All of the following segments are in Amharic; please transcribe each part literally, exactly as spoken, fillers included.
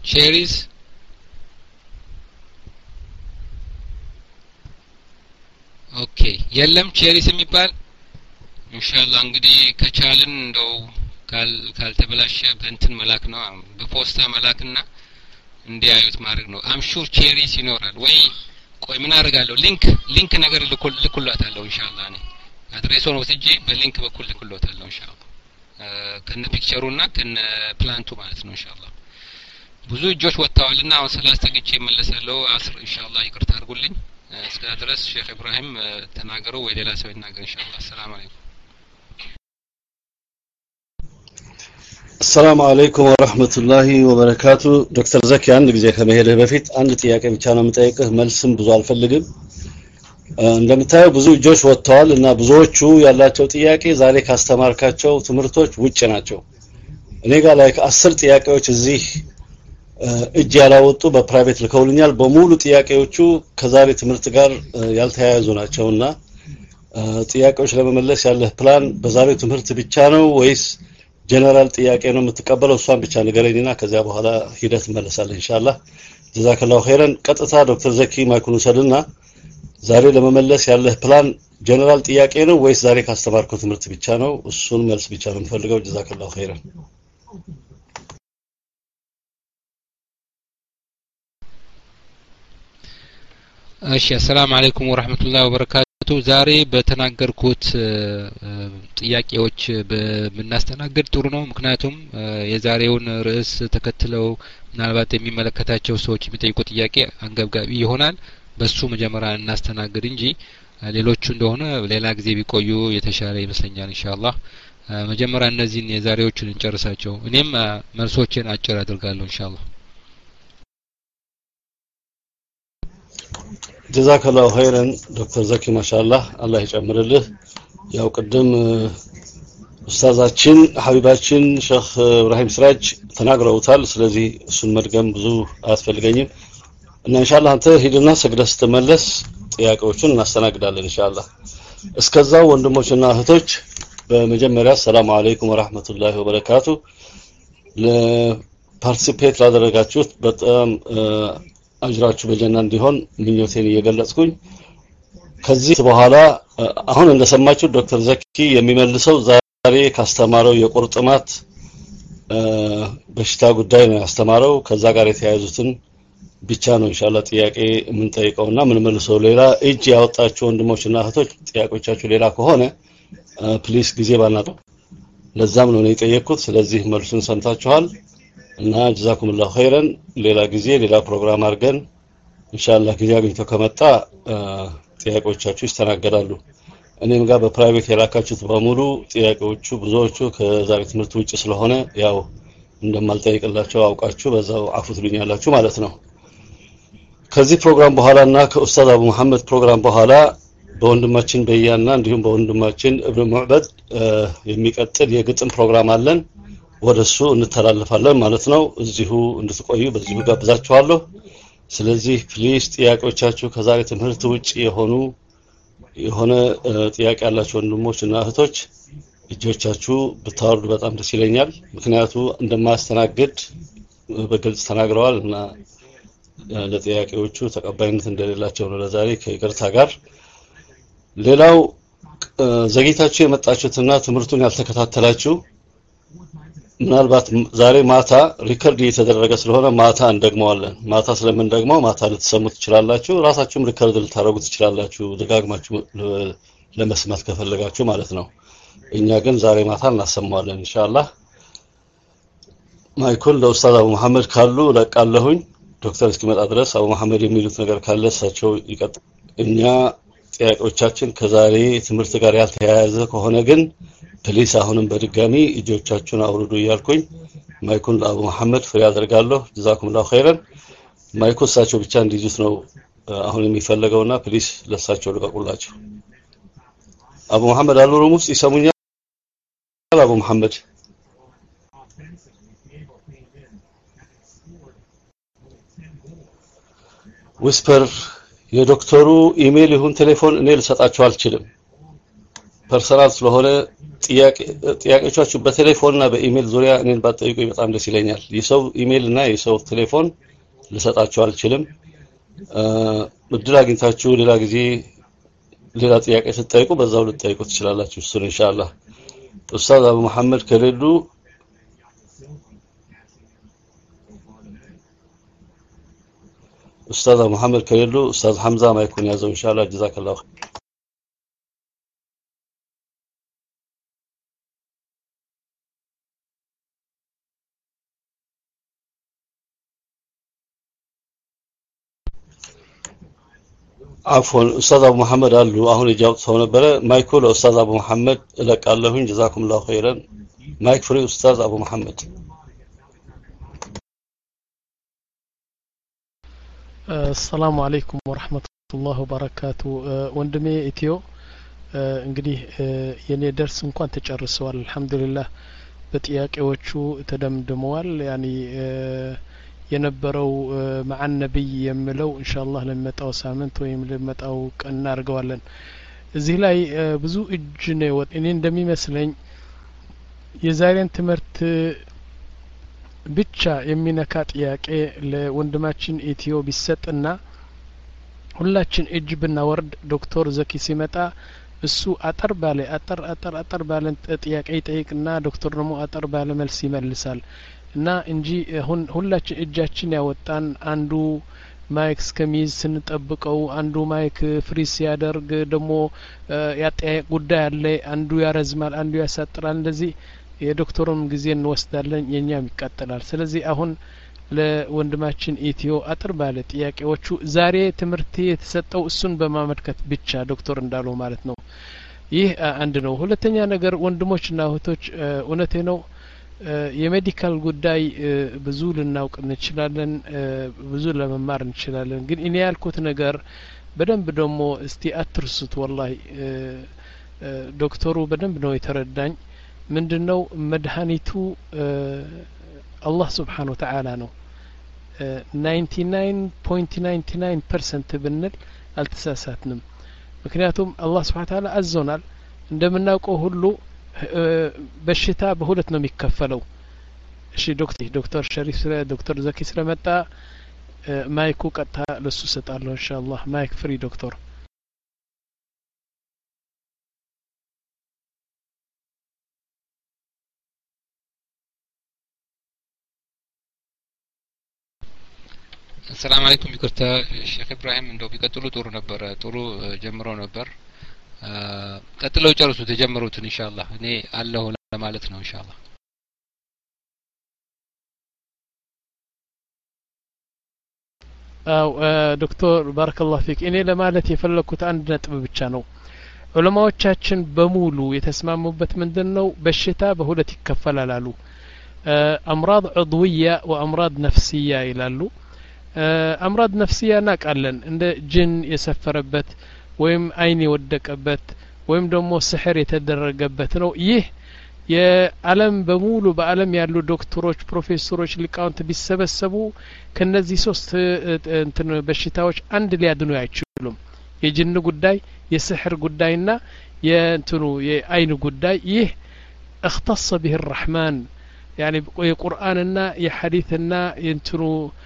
ቼሪስ ኦኬ የለም ቼሪስ የሚባል ኢንሻአላህ እንግዲህ ከቻልን እንደው ካል ካልተበላሸ በእንትን መላክ ነው በፖስታ መላክና እንዲያዩት ማድረግ ነው አም ሹር ቼሪስ ይኖራል ወይ ቆይ ምን አደርጋለሁ ሊንክ ሊንክ ነገር ልኩል ልኩላታለሁ ኢንሻአላህ እኔ አድሬሱን ወስጄ በሊንክ በኩል ልኩላታለሁ ኢንሻአላህ ከነ ፒክቸሩና ከነ ፕላንቱ ማለት ነው ኢንሻአላህ ብዙ እጆች ወጣዋልና አሁን ስላስተግጬ መለሰለው አስር ኢንሻአላህ ይቅርታ አድርጉልኝ እስከ ድረስ ሼክ ኢብራሂም ተናገሩ ወይ ሌላ ሰው ይናገር ኢንሻአላህ ሰላም አለይኩም السلام عليكم ورحمة الله وبركاته دكتور زكي አንድ ጊዜ ከመሄድህ በፊት አንድ ጥያቄ ብቻ ነው የምጠይቅህ መልስም ብዙ አልፈልግም እንደምታየው ብዙ እጆች ወጥተዋል እና ብዙዎቹ ያላቸው ጥያቄ ዛሬ ካስተማርካቸው ትምህርቶች ውጭ ናቸው እኔ ጋር ላይ አስር ጥያቄዎች እዚህ እጅ ያላወጡ በፕራይቬት ልከውልኛል በሙሉ ጥያቄዎቹ ከዛሬ ትምህርት ጋር ያልተያያዙ ናቸውና ጥያቄዎች ለመመለስ ያለህ ፕላን በዛሬው ትምህርት ብቻ ነው ወይስ ጀነራል ጥያቄ ነው የምትቀበለው እሷን ብቻ ንገረኝና ከዚያ በኋላ ሂደት መለሳለህ ኢንሻአላህ ጀዛከላሁ ኸይረን ቀጥታ ዶክተር ዘኪ ማይኩን ሰድና ዛሬ ለመመለስ ያለህ ፕላን ጀነራል ጥያቄ ነው ወይስ ዛሬ ካስተማርከው ትምህርት ብቻ ነው እሱን መልስ ብቻ ነው የምፈልገው ጀዛከላሁ ኸይረን እሺ ሰላም አለይኩም ወራህመቱላሂ ወበረካቱ ዛሬ በተናገርኩት ጥያቄዎች በመናስተናገድ ጥሩ ነው ምክንያቱም የዛሬውን ርዕስ ተከትለው ምናልባት የሚመለከታቸው ሰዎች የሚጠይቁ ጥያቄ አንገብጋቢ ይሆናል በሱ መጀመሪያ እናስተናግድ እንጂ ሌሎቹ እንደሆነ ሌላ ጊዜ ቢቆዩ የተሻለ ይመስለኛል ኢንሻአላህ መጀመሪያ እነዚህን የዛሬዎቹን እንጨርሳቸው እኔም መልሶችን አጭር አድርጋለሁ ኢንሻአላህ ጀዛከላሁ ኸይረን ዶክተር ዘኪ ማሻአላህ አላህ ይጨምርልህ ያው ቀደም ኡስታዛችን ሐቢባችን ሼክ ኢብራሂም ስራጅ ተናግረውታል ስለዚህ እሱን መድገም ብዙ አያስፈልገኝም እና ኢንሻአላህ አንተ ሂድና ሰግደህ ስትመለስ ጥያቄዎችን እናስተናግዳለን ኢንሻአላህ እስከዛው ወንድሞችና እህቶች በመጀመሪያ ሰላም አለይኩም ወራህመቱላሂ ወበረካቱ ለፓርቲሲፔት ላደረጋችሁት በጣም አጅራችሁ በጀና እንዲሆን ምኞቴን እየገለጽኩኝ ከዚህ በኋላ አሁን እንደሰማችሁ ዶክተር ዘኪ የሚመልሰው ዛሬ ካስተማረው የቁርጥማት በሽታ ጉዳይ ነው ያስተማረው ከዛ ጋር የተያያዙትን ብቻ ነው ኢንሻአላህ ጥያቄ ምን ጠይቀውና ምን መልሰው ሌላ እጅ ያወጣችሁ ወንድሞችና እህቶች ጥያቄዎቻችሁ ሌላ ከሆነ ፕሊስ ጊዜ ባናጡ ለዛም ነው እኔ ጠየቅኩት ስለዚህ መልሱን ሰምታችኋል እና ጀዛኩሙላሁ ኸይረን ሌላ ጊዜ ሌላ ፕሮግራም አድርገን ኢንሻአላህ ጊዜ አግኝቶ ከመጣ ጥያቄዎቻችሁ ይስተናገዳሉ እኔም ጋር በፕራይቬት የላካችሁት በሙሉ ጥያቄዎቹ ብዙዎቹ ከዛሬ ትምህርት ውጭ ስለሆነ ያው እንደማልጠይቅላችሁ አውቃችሁ በዛው አፉት ልኛላችሁ ማለት ነው ከዚህ ፕሮግራም በኋላና ከኡስታዝ አቡ መሐመድ ፕሮግራም በኋላ በወንድማችን በያና እንዲሁም በወንድማችን ኢብኑ ሙዕበድ የሚቀጥል የግጥም ፕሮግራም አለን ወደሱ እንተላለፋለን ማለት ነው እዚሁ እንድትቆዩ በዚሁ ጋብዛችኋለሁ ስለዚህ ፕሊስ ጥያቄዎቻችሁ ከዛሬ ትምህርት ውጪ የሆኑ የሆነ ጥያቄ ያላችሁ ወንድሞችና እህቶች እጆቻችሁ ብታወርዱ በጣም ደስ ይለኛል ምክንያቱም እንደማስተናግድ በግልጽ ተናግረዋል እና ለጥያቄዎቹ ተቀባይነት እንደሌላቸው ነው ለዛሬ ከይቅርታ ጋር ሌላው ዘግይታችሁ የመጣችሁትና ትምህርቱን ያልተከታተላችሁ ምናልባት ዛሬ ማታ ሪከርድ እየተደረገ ስለሆነ ማታ እንደግመዋለን ማታ ስለምን ደግሞ ማታ ልትሰሙት ትችላላችሁ ራሳችሁም ሪከርድ ልታረጉ ትችላላችሁ ደጋግማችሁ ለመስማት ከፈለጋችሁ ማለት ነው እኛ ግን ዛሬ ማታ እናሰማዋለን ኢንሻአላህ ማይኩል ለኡስታዝ አቡ መሐመድ ካሉ ለቃለሁኝ ዶክተር እስኪመጣ ድረስ አቡ መሐመድ የሚሉት ነገር ካለ እሳቸው ይቀጥ እኛ ጥያቄዎቻችን ከዛሬ ትምህርት ጋር ያልተያያዘ ከሆነ ግን ፕሊስ አሁንም በድጋሚ እጆቻችሁን አውርዱ ይያልኩኝ ማይኩን ለአቡ መሐመድ ፍሪ አደርጋለሁ ጀዛኩሙላሁ ኸይረን ማይኩ እሳቸው ብቻ እንዲይዙት ነው አሁን የሚፈልገውና ፕሊስ ለእሳቸው ልቀቁላቸው አቡ መሐመድ አልሩም ውስጥ ይሰሙኛል አቡ መሐመድ ዊስፐር የዶክተሩ ኢሜል ይሁን ቴሌፎን እኔ ልሰጣችሁ አልችልም ፐርሰናል ስለሆነ ጥያቄ ጥያቄዎቻችሁ በቴሌፎንና በኢሜል ዙሪያ እኔን ባጠይቁኝ በጣም ደስ ይለኛል። የሰው ኢሜል እና የሰው ቴሌፎን ልሰጣችሁ አልችልም። እድል አግኝታችሁ ሌላ ጊዜ ሌላ ጥያቄ ስትጠይቁ በዛው ልትጠይቁ ትችላላችሁ። እሱን ኢንሻአላህ ኡስታዝ አቡ መሐመድ ከሌሉ ኡስታዝ አቡ መሐመድ ከሌሉ ኡስታዝ ሐምዛ ማይኩን ያዘው ኢንሻአላህ ጀዛከላሁ عفوا استاذ ابو محمد قالوا አሁን እጃው ሰው ነበረ ማይኩ ለኡስታዝ አቡ መሐመድ እለቃለሁኝ ጀዛኩም ላሁ ኸይረን ማይክ ፍሪ ኡስታዝ አቡ መሐመድ السلام عليكم ورحمة الله وبركاته ወንድሜ ኢትዮ እንግዲህ የኔ ደርስ እንኳን ተጨርሷል አልহামዱሊላህ በጥያቄዎቹ ተደምድመዋል ያኒ የነበረው ማዓን ነብይ የምለው ኢንሻአላህ ለመጣው ሳምንት ወይም ለመጣው ቀን እናርገዋለን እዚህ ላይ ብዙ እጅ ነው እኔ እንደሚመስለኝ የዛሬን ትምህርት ብቻ የሚነካ ጥያቄ ለወንድማችን ኢትዮ ቢሰጥና ሁላችን እጅ ብናወርድ ዶክተር ዘኪ ሲመጣ እሱ አጠር ባለ አጠር አጠር አጠር ባለ ጥያቄ ይጠይቅና ዶክተር ደግሞ አጠር ባለ መልስ ይመልሳል እና እንጂ ሁላችን እጃችን ያወጣን አንዱ ማይክ እስከሚይዝ ስንጠብቀው አንዱ ማይክ ፍሪስ ያደርግ ደግሞ ያጠያየቅ ጉዳይ አለ አንዱ ያረዝማል አንዱ ያሳጥራል እንደዚህ የዶክተሩም ጊዜ እንወስዳለን የኛም ይቀጥላል ስለዚህ አሁን ለወንድማችን ኢትዮ አጥር ባለ ጥያቄዎቹ ዛሬ ትምህርት የተሰጠው እሱን በማመልከት ብቻ ዶክተር እንዳለው ማለት ነው ይህ አንድ ነው ሁለተኛ ነገር ወንድሞችና እህቶች እውነቴ ነው የሜዲካል ጉዳይ ብዙ ልናውቅ እንችላለን ብዙ ለመማር እንችላለን ግን እኔ ያልኩት ነገር በደንብ ደግሞ እስቲ አትርሱት ወላሂ ዶክተሩ በደንብ ነው የተረዳኝ ምንድነው መድኃኒቱ አላህ Subhanahu Wa Ta'ala ነው ninety-nine point nine nine percent ብንል አልተሳሳትንም ምክንያቱም አላህ Subhanahu Wa Ta'ala አዞናል እንደምናውቀው ሁሉ በሽታ በሁለት ነው የሚከፈለው እሺ ዶክተር ዶክተር ሸሪፍ ስለ ዶክተር ዘኪ ስለመጣ ማይኩ ቀጥታ ለሱ ሰጣለሁ ኢንሻአላህ ማይክ ፍሪ ዶክተር السلام عليكم ይቅርታ ሼክ ኢብራሂም እንደው ቢቀጥሉ ጥሩ ነበር ጥሩ ጀምረው ነበር ቀጥለው ጨርሱት የጀመሩትን ኢንሻአላህ እኔ አለሁ ለማለት ነው ኢንሻአላህ አው ዶክተር ባረከላሁ ፊክ እኔ ለማለት የፈለኩት አንድ ነጥብ ብቻ ነው ዑለማዎቻችን በሙሉ የተስማሙበት ምንድነው በሽታ በሁለት ይከፈላል አሉ አምራድ ዑድውያ ወአምራድ ነፍስያ ይላሉ አምራድ ነፍስያ ናቃለን እንደ ጅን የሰፈረበት ወይም አይን የወደቀበት ወይም ደግሞ ስህር የተደረገበት ነው ይህ የዓለም በሙሉ በዓለም ያሉ ዶክተሮች ፕሮፌሰሮች ሊቃውንት ቢሰበሰቡ ከነዚህ ሶስት እንትን በሽታዎች አንድ ሊያድኑ አይችሉም የጅን ጉዳይ የስህር ጉዳይና የእንትኑ የአይን ጉዳይ ይህ اختص به الرحمن يعني የቁርአንና የሐዲስና የእንትኑ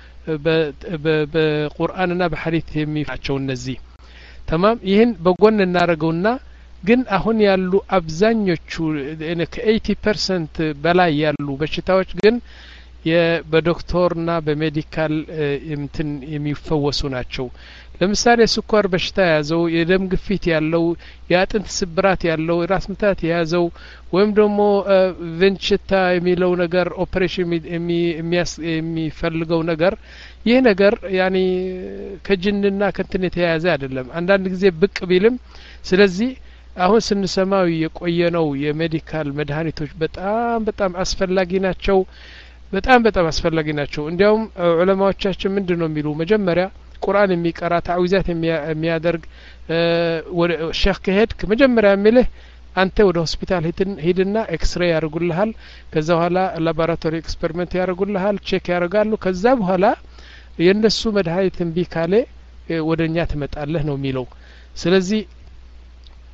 በቁርአንና በሐዲስ የሚፋቸው እነዚህ تمام ይህን በጎን እናረጋውና ግን አሁን ያሉ አብዛኞቹ ከ eighty percent በላይ ያሉ በሽታዎች ግን በዶክተርና በሜዲካል እንትን የሚፈወሱ ናቸው ለምሳሌ ስኳር በሽታ ያዘው የደም ግፊት ያለው የአጥንት ስብራት ያለው ራስ ምታት ያዘው ወይም ደግሞ ቬንችታ የሚለው ነገር ኦፕሬሽን የሚፈልገው ነገር ይህ ነገር ያኒ ከጅንና ከንትን የተያያዘ አይደለም አንዳንድ ጊዜ ብቅ ቢልም ስለዚህ አሁን ስንሰማው የቆየነው የሜዲካል መድኃኒቶች በጣም በጣም አስፈላጊ ናቸው በጣም በጣም አስፈላጊ ናቸው እንዲያውም ዑለማዎቻችን ምንድነው የሚሉ መጀመሪያ ቁርአን የሚቀራ ታዊዛት የሚያደርግ ሼክ ከሄድክ መጀመሪያ የሚልህ አንተ ወደ ሆስፒታል ሄድና ኤክስሬይ ያደርጉልሃል ከዛ በኋላ ላቦራቶሪ ኤክስፐሪመንት ያደርጉልሃል ቼክ ያደርጋሉ ከዛ በኋላ የነሱ መድኃኒት እምቢ ካለ ወደኛ ትመጣለህ ነው የሚለው ስለዚህ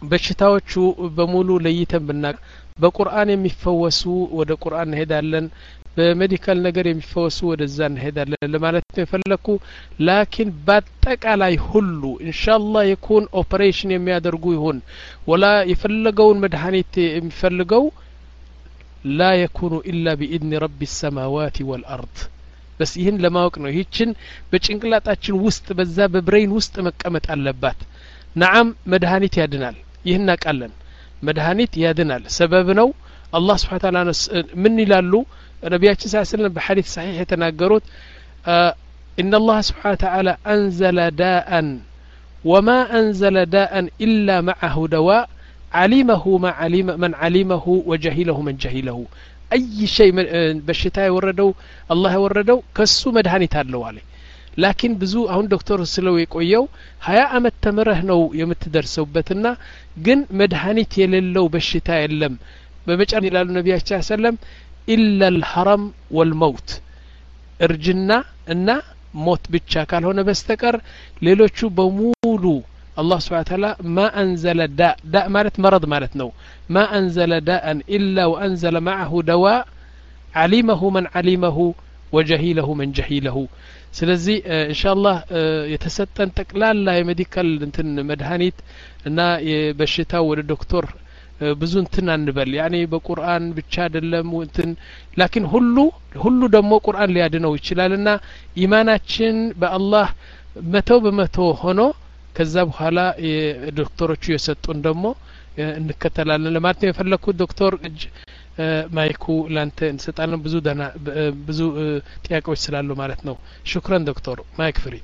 በሽታዎቹ በሙሉ ለይተን ብናቅ በቁርአን የሚፈወሱ ወደ ቁርአን እንሄዳለን በሜዲካል ነገር የሚፈወሱ ወደዛ እንሄዳለን ለማለት ነው የፈለኩ ላኪን በአጠቃላይ ሁሉ ኢንሻአላህ ይኩን ኦፕሬሽን የሚያደርጉ ይሁን ወላ የፈለገውን መድኃኒት የሚፈልገው لا يكون إلا بإذن رب السماوات والأرض بس ይህን ለማወቅ ነው ይህችን በጭንቅላታችን ውስጥ በዛ በብሬን ውስጥ መቀመጥ አለባት نعم መድኃኒት ያድናል ይህን አቃለን መድኃኒት ያድናል ሰበብ ነው አላህ Subhanahu Wa Ta'ala ምን ይላሉ ነብያችን ሰለላሁ ዐለይሂ ወሰለም በሐዲስ صحيح የተናገሩት ان الله سبحانه وتعالى انزل داء وما انزل داء الا معه دواء علمه ما علم من علمه وجهله من جهله اي شيء በሽታ የወረደው አላህ የወረደው ከሱ መድኃኒት አለው አለ ላኪን ብዙ አሁን ዶክተር ስለው የቆየው ሀያ አመት ተመረህ ነው የምትደርሰውበትና ግን መድኃኒት የሌለው በሽታ የለም በመጨረሻ ይላሉ ነብያችን ሰለላሁ ዐለይሂ ወሰለም إلا الحرم والموت እርጅና እና ሞት ብቻ ካልሆነ በስተቀር ሌሎቹ በሙሉ الله سبحانه وتعالى ما أنزل داء داء مالت مرض مالت نو ما أنزل داء إلا وأنزل معه دواء علمه من علمه وجهيله من جهيله ስለዚህ ኢንሻአላህ የተሰጠን ጠቅላላ የሜዲካል እንትን መድኃኒት እና የበሽታው ወደ ዶክተር ብዙ እንትን አንበል ያኔ በቁርአን ብቻ አይደለም እንትን ላኪን ሁሉ ሁሉ ደግሞ ቁርአን ሊያድነው ይችላልና ኢማናችን በአላህ መቶ በመቶ ሆኖ ከዛ በኋላ ዶክተሮቹ የሰጡን ደግሞ እንከተላለን ለማለት ነው የፈለኩት ዶክተር ማይኩ ላንተ እንሰጣለን ብዙ ደና ብዙ ጥያቄዎች ስላሉ ማለት ነው ሹክራን ዶክተር ማይክ ፍሪ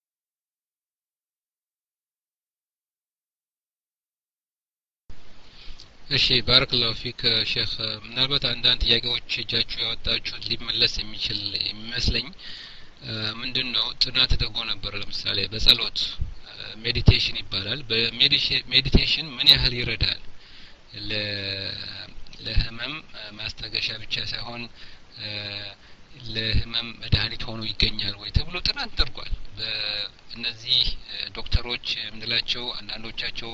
እሺ ባረከላሁ ፊክ ሼክ ምናልባት አንዳንድ ጥያቄዎች እጃችሁ ያወጣችሁት ሊመለስ የሚችል የሚመስለኝ ምንድነው ጥናት ተደርጎ ነበር ለምሳሌ በጸሎት ሜዲቴሽን ይባላል በሜዲቴሽን ምን ያህል ይረዳል ለ ለህመም ማስተገሻ ብቻ ሳይሆን ለህመም መድኃኒት ሆኖ ይገኛል ወይ ተብሎ ጥናት ተደርጓል በእነዚህ ዶክተሮች ምንላቸው አንዳንዶቻቸው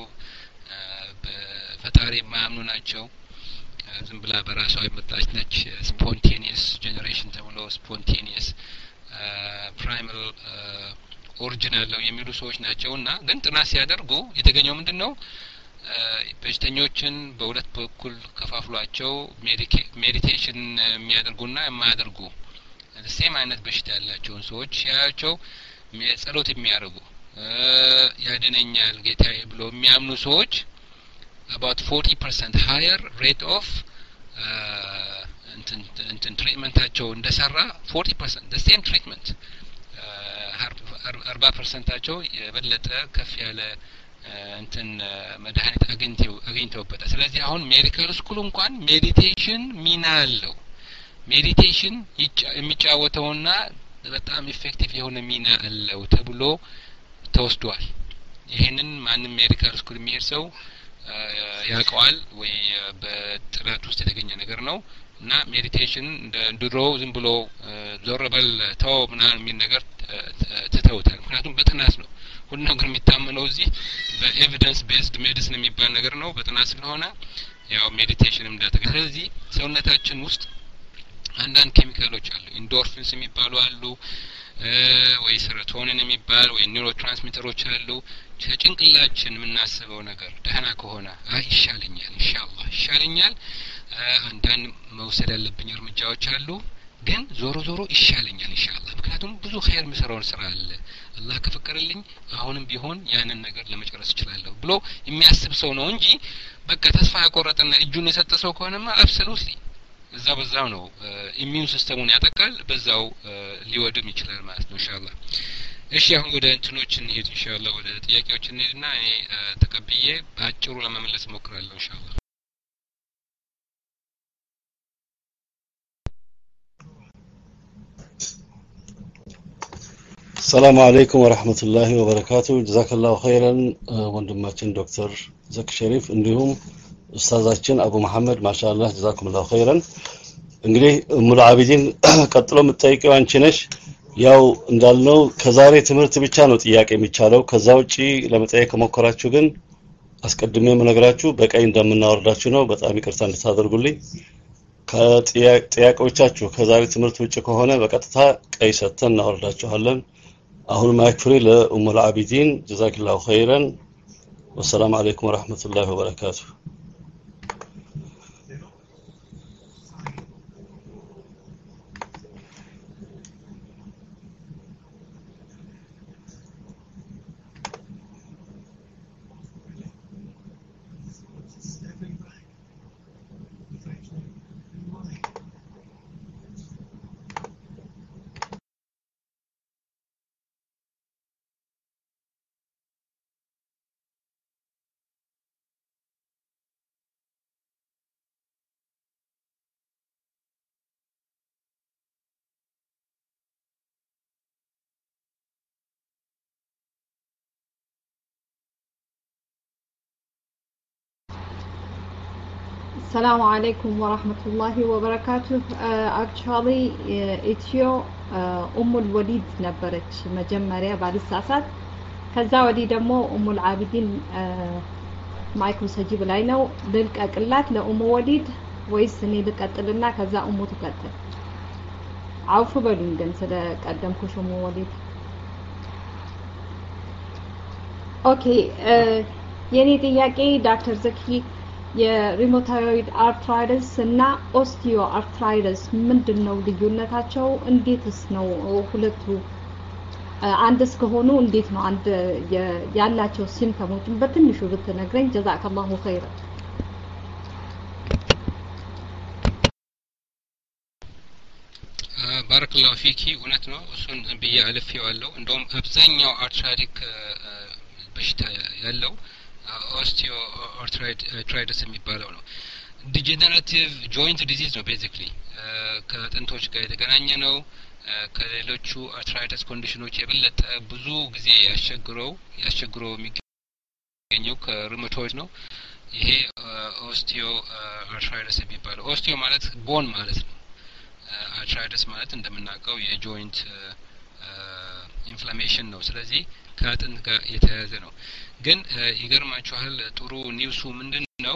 በፈጣሪ የማያምኑ ናቸው ዝም ብላ በራሷ የመጣች ነች ስፖንቴኒየስ ጀነሬሽን ተብሎ ስፖንቴኒየስ ፕራይማል ኦሪጂናል ነው የሚሉ ሰዎች ናቸውና ግን ጥናት ሲያደርጉ የተገኘው ምንድነው በሽተኞችን በሁለት በኩል ከፋፍሏቸው ሜዲቴሽን የሚያደርጉና የማያደርጉ ሴም አይነት በሽታ ያላቸውን ሰዎች ያያቸው ጸሎት የሚያደርጉ ያድነኛል ጌታዬ ብሎ የሚያምኑ ሰዎች about forty percent higher rate of እንትን እንትን ትሪትመንታቸው እንደሰራ forty percent the same treatment forty percent ታቸው የበለጠ ከፍ ያለ እንትን መድኃኒት አግኝተው አግኝተውበታል ስለዚህ አሁን ሜዲካል ስኩል እንኳን ሜዲቴሽን ሚና አለው ሜዲቴሽን የሚጫወተውና በጣም ኢፌክቲቭ የሆነ ሚና አለው ተብሎ ተወስዷል ይሄንን ማንም ሜዲካል ስኩል የሚሄድ ሰው ያውቀዋል ወይ በጥናት ውስጥ የተገኘ ነገር ነው እና ሜዲቴሽን እንደ ድሮ ዝም ብሎ ዞረበል ተው ምናምን የሚል ነገር ተተውታል ምክንያቱም በጥናት ነው ሁሉ ነገር የሚታመነው እዚህ በኤቪደንስ ቤዝድ ሜዲሲን የሚባል ነገር ነው በጥናት ስለሆነ ያው ሜዲቴሽንም እንዳተገኘ ስለዚህ ሰውነታችን ውስጥ አንዳንድ ኬሚካሎች አሉ ኢንዶርፊንስ የሚባሉ አሉ ወይ ሰሮቶኒን የሚባል ወይ ኒውሮትራንስሚተሮች አሉ ጭንቅላችን የምናስበው ነገር ደህና ከሆነ አይ ይሻለኛል ኢንሻአላህ ይሻለኛል አንዳንድ መውሰድ ያለብኝ እርምጃዎች አሉ ግን ዞሮ ዞሮ ይሻለኛል ኢንሻአላህ ምክንያቱም ብዙ ኸይር መስራውን ስራ አለ አላህ ከፈቀረልኝ አሁንም ቢሆን ያንን ነገር ለመጨረስ እችላለሁ ብሎ የሚያስብ ሰው ነው እንጂ በቃ ተስፋ ያቆረጠና እጁን የሰጠ ሰው ከሆነማ አብሶሉትሊ እዛ በዛው ነው ኢሚዩን ሲስተሙን ያጠቃል በዛው ሊወድም ይችላል ማለት ነው ኢንሻአላህ እሺ አሁን ወደ እንትኖች እንሄድ ኢንሻአላህ ወደ ጥያቄዎች እንሄድና እኔ ተቀብዬ ባጭሩ ለመመለስ ሞክራለሁ ኢንሻአላህ السلام عليكم ورحمة الله وبركاته جزاك الله خيرا ወንድማችን ዶክተር ዘክ ሸሪፍ እንዲሁም ኡስታዛችን አቡ መሐመድ ማሻአላህ جزاكم الله خيرا እንግዲህ ሙሉ አቢዲን ቀጥሎ የምትጠይቀው አንቺ ነሽ ያው እንዳልነው ከዛሬ ትምህርት ብቻ ነው ጥያቄ የሚቻለው ከዛ ውጪ ለመጠየቅ ከሞከራችሁ ግን አስቀድሜ የምነግራችሁ በቀይ እንደምናወርዳችሁ ነው። በጣም ይቅርታ እንድታደርጉልኝ። ከጥያቄዎቻችሁ ከዛሬ ትምህርት ውጭ ከሆነ በቀጥታ ቀይ ሰጥተን እናወርዳችኋለን። አሁን ማክፍሪ ለኡሙ አልዓቢዲን ጀዛከላሁ ኸይረን ወሰላሙ አለይኩም ወራህመቱላሂ ወበረካቱሁ። السلام عليكم ورحمة الله وبركاته. uh, actually uh, ኢትዮ ኡሙ الوليد ነበረች መጀመሪያ ባልሳሳት። ከዛ ወዲህ ደግሞ ኡሙ العابدين ማይክሮ ሰጂብ ላይ ነው። ልልቀቅላት ለኡሙ ወሊድ ወይስ እኔ ልቀጥልና ከዛ ኡሙ ትቀጥል? አውፉ በሉኝ ግን ስለቀደምኩሽ ኡሙ ወሊድ። ኦኬ የኔ ጥያቄ ዶክተር ዘኪ የሪሞቶይድ አርትራይተስ እና ኦስቲዮ አርትራይተስ ምንድነው ልዩነታቸው? እንዴትስ ነው ሁለቱ አንድስ ከሆኑ እንዴት ነው አንድ ያላቸው ሲምፕተሞችን በትንሹ ብትነግረኝ ጀዛከላሁ ኸይራ። ባረከላሁ ፊኪ። እውነት ነው፣ እሱን ብዬ አልፌዋለሁ። እንደውም አብዛኛው አርትራይቲክ በሽታ ያለው ኦስቲዮ አርትራይተስ የሚባለው ነው። ዲጀነሬቲቭ ጆይንት ዲዚዝ ነው። ቤዚክሊ ከአጥንቶች ጋር የተገናኘ ነው። ከሌሎቹ አርትራይተስ ኮንዲሽኖች የበለጠ ብዙ ጊዜ ያስቸግረው ያስቸግረው የሚገኘው ከሩመቶይድ ነው። ይሄ ኦስቲዮ አርትራይተስ የሚባለው ኦስቲዮ ማለት ቦን ማለት ነው። አርትራይተስ ማለት እንደምናውቀው የጆይንት ኢንፍላሜሽን ነው። ስለዚህ ከአጥንት ጋር የተያያዘ ነው። ግን ይገርማችኋል፣ ጥሩ ኒውሱ ምንድነው?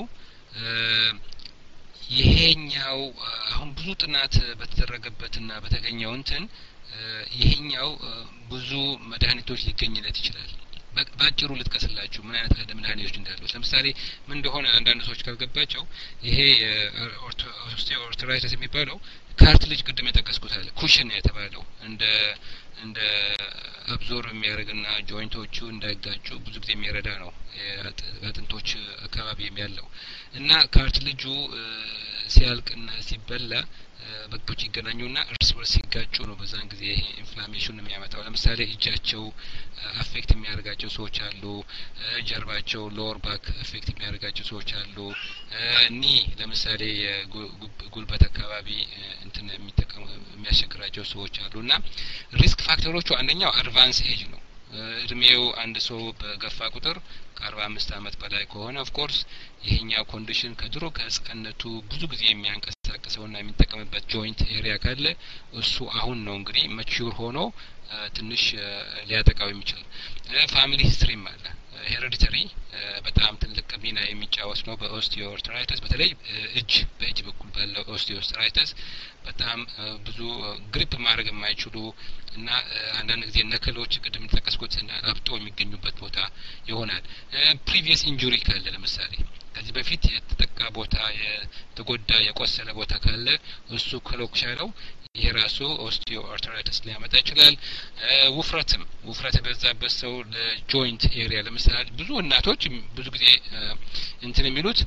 ይሄኛው አሁን ብዙ ጥናት በተደረገበትና በተገኘው እንትን ይሄኛው ብዙ መድኃኒቶች ሊገኝለት ይችላል። ባጭሩ ልጥቀስላችሁ ምን አይነት መድኃኒቶች እንዳሉት። ለምሳሌ ምን እንደሆነ አንዳንድ ሰዎች ካልገባቸው ይሄ ኦስቲዮ አርትራይተስ የሚባለው ካርትሌጅ ቅድም የጠቀስኩት አለ ኩሽን የተባለው እንደ እንደ አብዞርብ የሚያደርግና ጆይንቶቹ እንዳይጋጩ ብዙ ጊዜ የሚረዳ ነው። አጥንቶች አካባቢ ያለው እና ካርትሌጁ ሲያልቅና ሲበላ በቅቶች ይገናኙና እርስ በርስ ሲጋጩ ነው በዛን ጊዜ ይሄ ኢንፍላሜሽን የሚያመጣው። ለምሳሌ እጃቸው አፌክት የሚያደርጋቸው ሰዎች አሉ። ጀርባቸው ሎወር ባክ አፌክት የሚያደርጋቸው ሰዎች አሉ። ኒ ለምሳሌ ጉልበት አካባቢ እንትን የሚጠቀሙ የሚያስቸግራቸው ሰዎች አሉና ሪስክ ፋክተሮቹ አንደኛው አድቫንስ ኤጅ ነው። እድሜው አንድ ሰው በገፋ ቁጥር ከአርባ አምስት አመት በላይ ከሆነ ኦፍ ኮርስ ይሄኛው ኮንዲሽን ከድሮ ከህፃንነቱ ብዙ ጊዜ የሚያንቀሳቅሰውና የሚጠቀምበት ጆይንት ኤሪያ ካለ እሱ አሁን ነው እንግዲህ ማቹር ሆኖ ትንሽ ሊያጠቃው የሚችል። ፋሚሊ ሂስትሪም አለ። ሄሬዲተሪ በጣም ትልቅ ሚና የሚጫወት ነው በኦስቲዮ አርትራይተስ። በተለይ እጅ በእጅ በኩል ባለው ኦስቲዮ አርትራይተስ በጣም ብዙ ግሪፕ ማድረግ የማይችሉ እና አንዳንድ ጊዜ ነከሎች ቅድም ተጠቀስኩት አብጦ የሚገኙበት ቦታ ይሆናል። ፕሪቪየስ ኢንጁሪ ካለ ለምሳሌ ከዚህ በፊት የተጠቃ ቦታ የተጎዳ የቆሰለ ቦታ ካለ እሱ ከሎክሻለው የራሱ ኦስቲዮ አርትራይተስ ሊያመጣ ይችላል። ውፍረትም ውፍረት የበዛበት ሰው ለጆይንት ኤሪያ ለምሳሌ ብዙ እናቶች ብዙ ጊዜ እንትን የሚሉት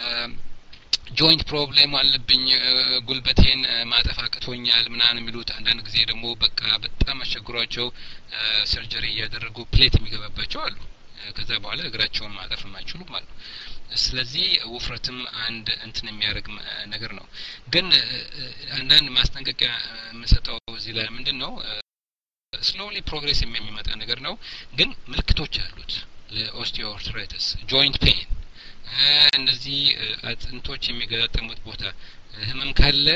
ጆይንት ፕሮብሌም አለብኝ ጉልበቴን ማጠፍ አቅቶኛል ምናምን የሚሉት፣ አንዳንድ ጊዜ ደግሞ በቃ በጣም አስቸግሯቸው ሰርጀሪ እያደረጉ ፕሌት የሚገባባቸው አሉ። ከዛ በኋላ እግራቸውን ማጠፍ የማይችሉ ማለት ነው። ስለዚህ ውፍረትም አንድ እንትን የሚያደርግ ነገር ነው። ግን አንዳንድ ማስጠንቀቂያ የምንሰጠው እዚህ ላይ ምንድነው ስሎሊ ፕሮግሬስ የሚመጣ ነገር ነው። ግን ምልክቶች አሉት ለኦስቲዮ አርትራይተስ። ጆይንት ፔን፣ እነዚህ አጥንቶች የሚገጣጠሙት ቦታ ህመም ካለ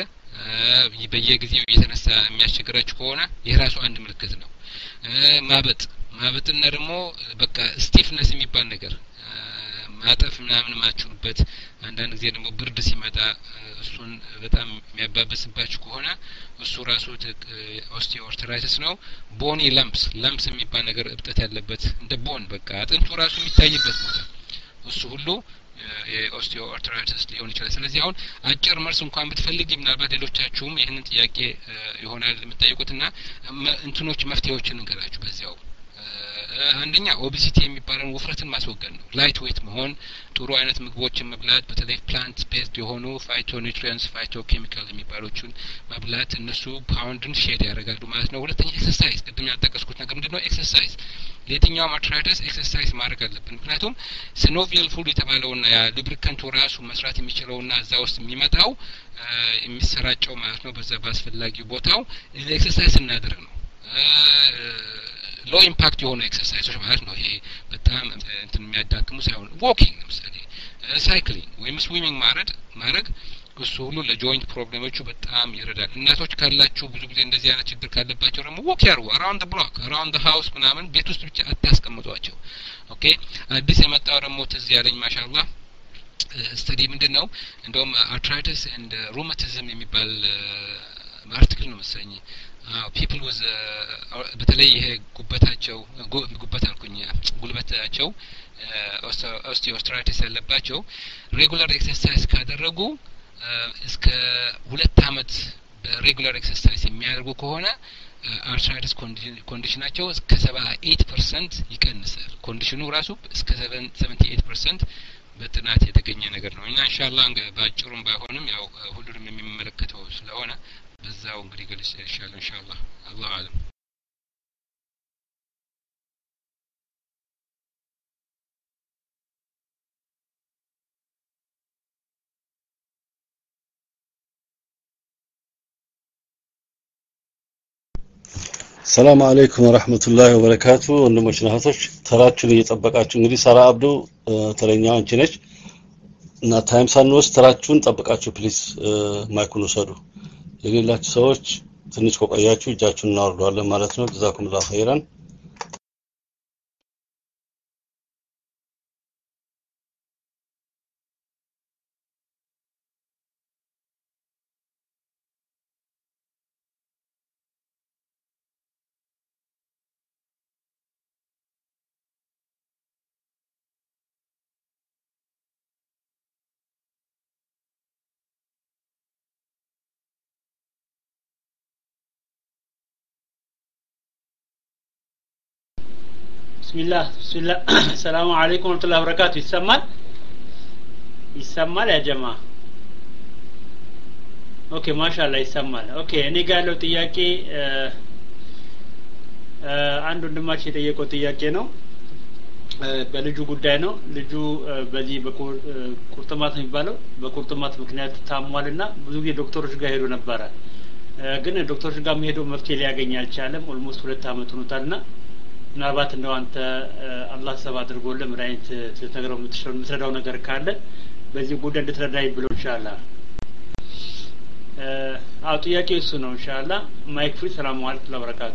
በየጊዜው እየተነሳ የሚያስቸግራችሁ ከሆነ የራሱ አንድ ምልክት ነው። ማበጥ ማበጥና ደግሞ በቃ ስቲፍነስ የሚባል ነገር ማጠፍ ምናምን ማችሁበት አንዳንድ ጊዜ ደግሞ ብርድ ሲመጣ እሱን በጣም የሚያባብስባችሁ ከሆነ እሱ ራሱ ኦስቲዮአርትራይቲስ ነው። ቦኒ ለምፕስ ለምፕስ የሚባል ነገር እብጠት ያለበት እንደ ቦን በቃ አጥንቱ ራሱ የሚታይበት ቦታ እሱ ሁሉ የኦስቲዮአርትራይቲስ ሊሆን ይችላል። ስለዚህ አሁን አጭር መልስ እንኳን ብትፈልጊ ምናልባት ሌሎቻችሁም ይህንን ጥያቄ ይሆናል የምትጠይቁትና እንትኖች መፍትሄዎችን እንገራችሁ በዚያው አንደኛ ኦቤሲቲ የሚባለውን ውፍረትን ማስወገድ ነው። ላይት ዌት መሆን፣ ጥሩ አይነት ምግቦችን መብላት፣ በተለይ ፕላንት ቤዝድ የሆኑ ፋይቶ ኒውትሪየንትስ ፋይቶ ኬሚካል የሚባሉትን መብላት እነሱ ፓውንድን ሼድ ያደርጋሉ ማለት ነው። ሁለተኛ ኤክሰርሳይዝ፣ ቅድም ያልጠቀስኩት ነገር ምንድነው? ኤክሰርሳይዝ። ለየትኛውም አርትራይተስ ኤክሰርሳይዝ ማድረግ አለብን። ምክንያቱም ሲኖቪየል ፉድ የተባለውና ያ ሉብሪካንቱ ራሱ መስራት የሚችለውና እዛ ውስጥ የሚመጣው የሚሰራጨው ማለት ነው በዛ በአስፈላጊው ቦታው ኤክሰርሳይዝ እናደርግ ነው። ሎ ኢምፓክት የሆነ ኤክሰርሳይዞች ማለት ነው። ይሄ በጣም እንትን የሚያዳክሙ ሳይሆን ዎኪንግ ለምሳሌ ሳይክሊንግ ወይም ስዊሚንግ ማድረግ ማድረግ እሱ ሁሉ ለጆይንት ፕሮብሌሞቹ በጣም ይረዳል። እናቶች ካላችሁ ብዙ ጊዜ እንደዚህ አይነት ችግር ካለባቸው ደግሞ ዎክ ያርጉ አራውንድ ብሎክ አራውንድ ሃውስ ምናምን ቤት ውስጥ ብቻ አታስቀምጧቸው። ኦኬ አዲስ የመጣው ደግሞ ትዝ ያለኝ ማሻአላህ ስተዲ ምንድነው እንደውም አርትራይቲስ ኤንድ ሩማቲዝም የሚባል አርቲክል ነው መሰለኝ people was በተለይ ይሄ ጉበታቸው ጉበት አልኩኝ ጉልበታቸው ኦስቲዮአርትራይቲስ ያለባቸው ሬጉላር ኤክሰርሳይዝ ካደረጉ እስከ ሁለት አመት በሬጉላር ኤክሰርሳይዝ የሚያደርጉ ከሆነ አርትራይቲስ ኮንዲሽናቸው እስከ ሰባ ስምንት ፐርሰንት ይቀንሳል። ኮንዲሽኑ ራሱ እስከ ሰባ ስምንት ፐርሰንት በጥናት የተገኘ ነገር ነው እና ኢንሻአላህ ባጭሩም ባይሆንም ያው ሁሉንም የሚመለከተው ስለሆነ በዛው እንግዲህ ገልጽ ይሻላል ኢንሻአላህ። አላሁ አለም። ሰላም አለይኩም ወራህመቱላሂ ወበረካቱ። ወንድሞችና እህቶች ተራችሁን እየጠበቃችሁ እንግዲህ ሳራ አብዱ ተረኛው አንቺ ነች እና ታይም ሳንወስድ ተራችሁን ጠብቃችሁ ፕሊዝ ማይኩን ውሰዱ። የሌላችሁ ሰዎች ትንሽ ቆያችሁ እጃችሁን እናወርደዋለን ማለት ነው። ጀዛኩሙላሁ ኸይራን። ቢስሚላህ ቢስሚላህ ሰላም አለይኩም ወራህመቱላሂ ወበረካቱ። ይሰማል ይሰማል ያ ጀማ? ኦኬ ማሻአላህ ይሰማል። ኦኬ እኔ ጋር ያለው ጥያቄ አንድ ወንድማችን የጠየቀው ጥያቄ ነው። በልጁ ጉዳይ ነው። ልጁ በዚህ በቁርጥማት የሚባለው በቁርጥማት ምክንያት ታሟልና ብዙ ጊዜ ዶክተሮች ጋር ሄዶ ነበረ። ግን ዶክተሮች ጋር መሄዶ መፍትሄ ሊያገኝ አልቻለም። ኦልሞስት ሁለት አመት ሆኖታልና ምናልባት እንደው አንተ አላህ ሰባ አድርጎልህ መድኃኒት ልትነግረው የምትረዳው ነገር ካለ በዚህ ጉዳይ እንድትረዳኝ ብሎ ኢንሻአላህ። አው ጥያቄው እሱ ነው ኢንሻአላህ። ማይክ ፍሪ። ሰላም አለይኩም ወበረካቱ።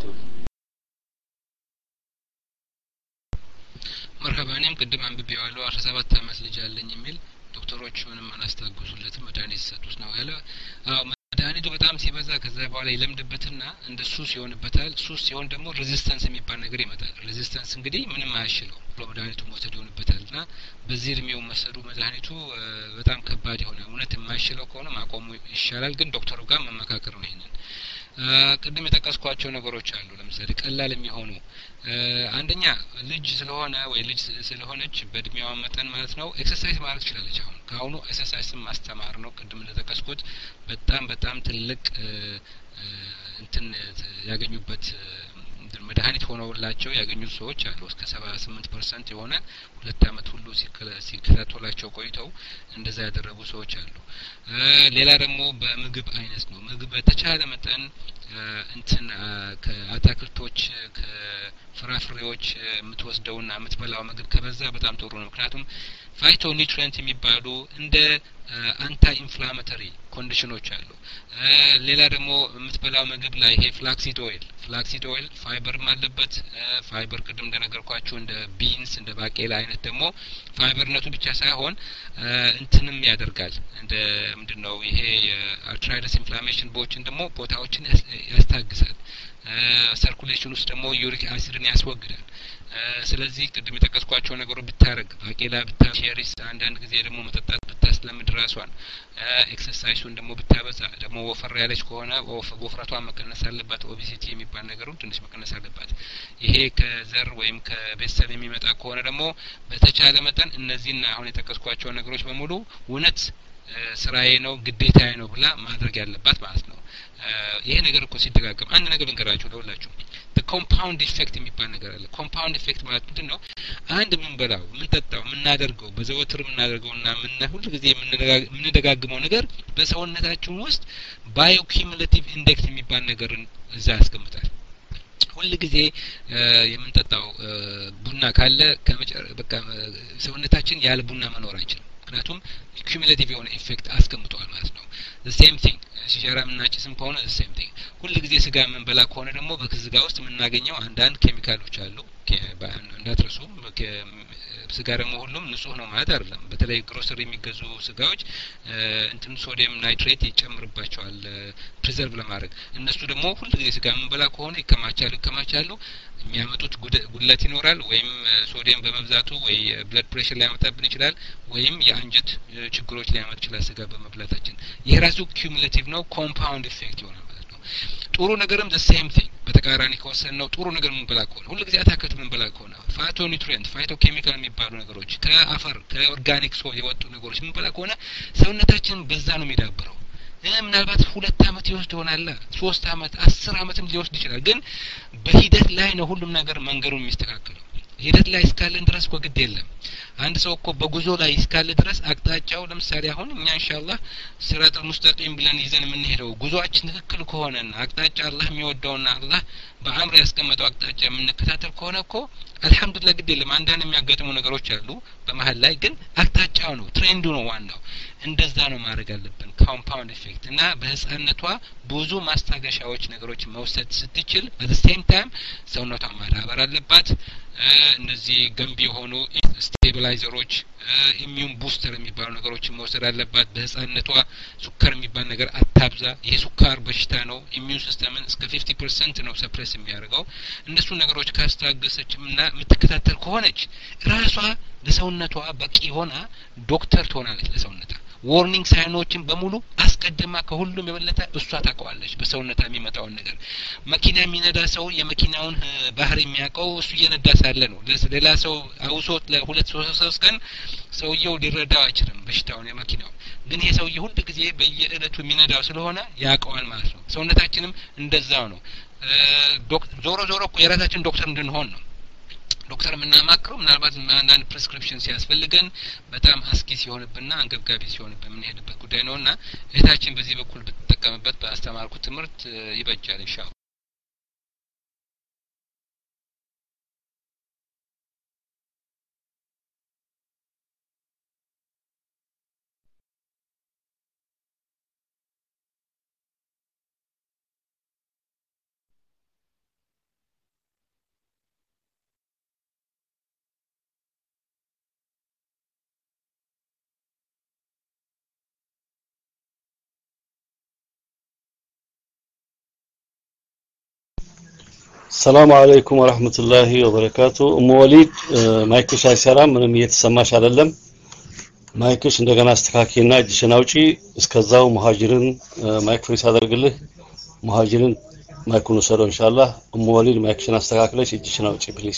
መርሐባ። እኔም ቅድም አንብቤዋለሁ አስራ ሰባት አመት ልጅ አለኝ የሚል ዶክተሮች ምንም አላስታገሱለትም መድኃኒት ሰጡት ነው ያለው። አው መድኃኒቱ በጣም ሲበዛ ከዛ በኋላ ይለምድበትና እንደ ሱስ ይሆንበታል። ሱስ ሲሆን ደግሞ ሬዚስታንስ የሚባል ነገር ይመጣል። ሬዚስታንስ እንግዲህ ምንም አያሽለው ብሎ መድኃኒቱ መውሰድ ይሆንበታልና በዚህ እድሜው መሰዱ መድኃኒቱ በጣም ከባድ የሆነ እውነት የማይሽለው ከሆነ ማቆሙ ይሻላል። ግን ዶክተሩ ጋር መመካከር ነው ይሄንን። ቅድም የጠቀስኳቸው ነገሮች አሉ። ለምሳሌ ቀላል የሚሆኑ አንደኛ ልጅ ስለሆነ ወይ ልጅ ስለሆነች በእድሜዋ መጠን ማለት ነው ኤክሰርሳይዝ ማድረግ ትችላለች። አሁን ካሁኑ ኤክሰርሳይዝን ማስተማር ነው። ቅድም እንደጠቀስኩት በጣም በጣም ትልቅ እንትን ያገኙበት መድኃኒት ሆነውላቸው ያገኙት ሰዎች አሉ። እስከ ሰባ ስምንት ፐርሰንት የሆነ ሁለት አመት ሁሉ ሲከታተላቸው ቆይተው እንደዛ ያደረጉ ሰዎች አሉ። ሌላ ደግሞ በምግብ አይነት ነው። ምግብ በተቻለ መጠን እንትን ከአታክልቶች ከፍራፍሬዎች የምትወስደውና የምትበላው ምግብ ከበዛ በጣም ጥሩ ነው ምክንያቱም ፋይቶ ኒውትሪየንት የሚባሉ እንደ አንታይ ኢንፍላማቶሪ ኮንዲሽኖች አሉ ሌላ ደግሞ የምትበላው ምግብ ላይ ይሄ ፍላክሲድ ኦይል ፍላክሲድ ኦይል ፋይበርም አለበት ፋይበር ቅድም እንደነገርኳችሁ እንደ ቢንስ እንደ ባቄላ አይነት ደግሞ ፋይበርነቱ ብቻ ሳይሆን እንትንም ያደርጋል እንደ ምንድነው ይሄ አርትራይተስ ኢንፍላሜሽን ቦችን ደግሞ ቦታዎችን ያስታግሳል ሰርኩሌሽን ውስጥ ደግሞ ዩሪክ አሲድን ያስወግዳል ስለዚህ ቅድም የጠቀስኳቸው ነገሮች ብታረግ ባቄላ ብታሸሪስ አንዳንድ ጊዜ ደግሞ መጠጣት ብታስለምድ ራሷን ኤክሰርሳይሱን ደግሞ ብታበዛ ደግሞ ወፈር ያለች ከሆነ ወፍረቷን መቀነስ አለባት ኦቢሲቲ የሚባል ነገሩን ትንሽ መቀነስ አለባት ይሄ ከዘር ወይም ከቤተሰብ የሚመጣ ከሆነ ደግሞ በተቻለ መጠን እነዚህና አሁን የጠቀስኳቸው ነገሮች በሙሉ እውነት ስራዬ ነው ግዴታዬ ነው ብላ ማድረግ ያለባት ማለት ነው ይሄ ነገር እኮ ሲደጋገም አንድ ነገር እንገራችሁ ለሁላችሁ the compound effect የሚባል ነገር አለ compound effect ማለት ምንድነው አንድ ምን በላው ምን ጠጣው ምን እናደርገው በዘወትር ምን እናደርገውና ምን ሁሉ ጊዜ ምን ደጋግመው ነገር በሰውነታችን ውስጥ ባዮኪሙሌቲቭ ኢንዴክስ የሚባል ነገርን እዛ ያስቀምጣል ሁሉ ጊዜ የምንጠጣው ቡና ካለ በቃ ሰውነታችን ያለ ቡና መኖር አይችልም ምክንያቱም cumulative የሆነ ኢፌክት አስቀምጧል ማለት ነው the same thing ሲጃራ ምናጭስም ከሆነ the same thing ሁሉ ጊዜ ስጋ ምንበላ ከሆነ ደግሞ በስጋ ውስጥ የምናገኘው አንዳንድ ኬሚካሎች አሉ እንዳትረሱ ስጋ ደግሞ ሁሉም ንጹህ ነው ማለት አይደለም በተለይ ግሮሰሪ የሚገዙ ስጋዎች እንትን ሶዲየም ናይትሬት ይጨምርባቸዋል ፕሪዘርቭ ለማድረግ እነሱ ደግሞ ሁሉ ጊዜ ስጋ ምንበላ ከሆነ ይከማቻሉ ይከማቻሉ የሚያመጡት ጉድለት ይኖራል ወይም ሶዲየም በመብዛቱ ወይ ብለድ ፕሬሸር ሊያመጣብን ይችላል ወይም የአንጀት ችግሮች ሊያመጣ ይችላል ስጋ በመብላታችን ይሄ ራሱ ኩሙሌቲቭ ነው ኮምፓውንድ ኢፌክት ይሆናል ማለት ነው ጥሩ ነገርም the same thing በተቃራኒ ከወሰነው ጥሩ ነገር ምን በላ ከሆነ ሁሉ ጊዜ አታክልት ምን በላ ከሆነ ፋይቶ ኒውትሪየንት ፋይቶ ኬሚካል የሚባሉ ነገሮች ከአፈር ከኦርጋኒክ ሶ የወጡ ነገሮች ምን በላ ከሆነ ሰውነታችን በዛ ነው የሚዳብረው ምናልባት ሁለት አመት ይወስድ ይሆናል ሶስት አመት አስር አመትም ሊወስድ ይችላል ግን በሂደት ላይ ነው ሁሉም ነገር መንገሩን የሚስተካከለው ሂደት ላይ እስካለን ድረስ እኮ ግድ የለም አንድ ሰው እኮ በጉዞ ላይ እስካለ ድረስ አቅጣጫው ለምሳሌ አሁን እኛ ኢንሻአላህ ሲራጥ ሙስተቂም ብለን ይዘን የምንሄደው ጉዞአችን ትክክል ከሆነና አቅጣጫ አላህ የሚወደውና አላህ በአምር ያስቀመጠው አቅጣጫ የምንከታተል ከሆነ እኮ አልহামዱሊላህ ግድ የለም አንዳንድ የሚያጋጥሙ ነገሮች አሉ በመሃል ላይ ግን አቅጣጫው ነው ትሬንዱ ነው ዋናው እንደዛ ነው ማድረግ አለብን ኮምፓውንድ ኢፌክት እና በህፃንነቷ ብዙ ማስታገሻዎች ነገሮች መውሰድ ስትችል at the same time ሰውነቷ ማዳበር አለባት እነዚህ ገንቢ የሆኑ ስቴቢላይዘሮች ኢሚዩን ቡስተር የሚባሉ ነገሮችን መውሰድ አለባት በህፃንነቷ ሱከር የሚባል ነገር አታብዛ ይሄ ሱካር በሽታ ነው ኢሚዩን ሲስተምን እስከ fifty percent ነው ሰፕሬስ የሚያደርገው እነሱ ነገሮች ካስታገሰችና የምትከታተል ከሆነች ራሷ ለሰውነቷ በቂ ሆና ዶክተር ትሆናለች ለሰውነቷ ዋርኒንግ ሳይኖችን በሙሉ አስቀድማ ከሁሉም የበለጠ እሷ ታውቀዋለች በሰውነቷ የሚመጣውን ነገር መኪና የሚነዳ ሰው የመኪናውን ባህሪ የሚያውቀው እሱ እየነዳ ሳለ ነው ሌላ ሰው አውሶት ለሁለት ሶስት ቀን ሰውየው ሊረዳው አይችልም በሽታውን የመኪናው ግን ይሄ ሰውዬ ሁሉ ጊዜ በየእለቱ የሚነዳው ስለሆነ ያውቀዋል ማለት ነው ሰውነታችንም እንደዛው ነው ዞሮ ዞሮ እኮ የራሳችን ዶክተር እንድንሆን ነው ዶክተር ምናማክረው ምናልባት አንዳንድ ፕሪስክሪፕሽን ሲያስፈልገን በጣም አስኪ ሲሆንብንና አንገብጋቢ ሲሆንብን የምንሄድበት ጉዳይ ነውና እህታችን በዚህ በኩል ብትጠቀምበት በአስተማርኩት ትምህርት ይበጃል ኢንሻአላህ السلام عليكم ورحمة الله وبركاته ام وليد ማይክሽ አይሰራም ምንም እየተሰማሽ አይደለም ማይክሽ እንደገና አስተካክልና እጅሽን አውጪ እስከዛው ሙሃጅርን ማይክ ፍሪስ አድርግልህ ሙሃጅርን ማይኩን ወሰደው ኢንሻአላህ ام وليد ማይክሽን አስተካክለሽ እጅሽን አውጪ ፕሊዝ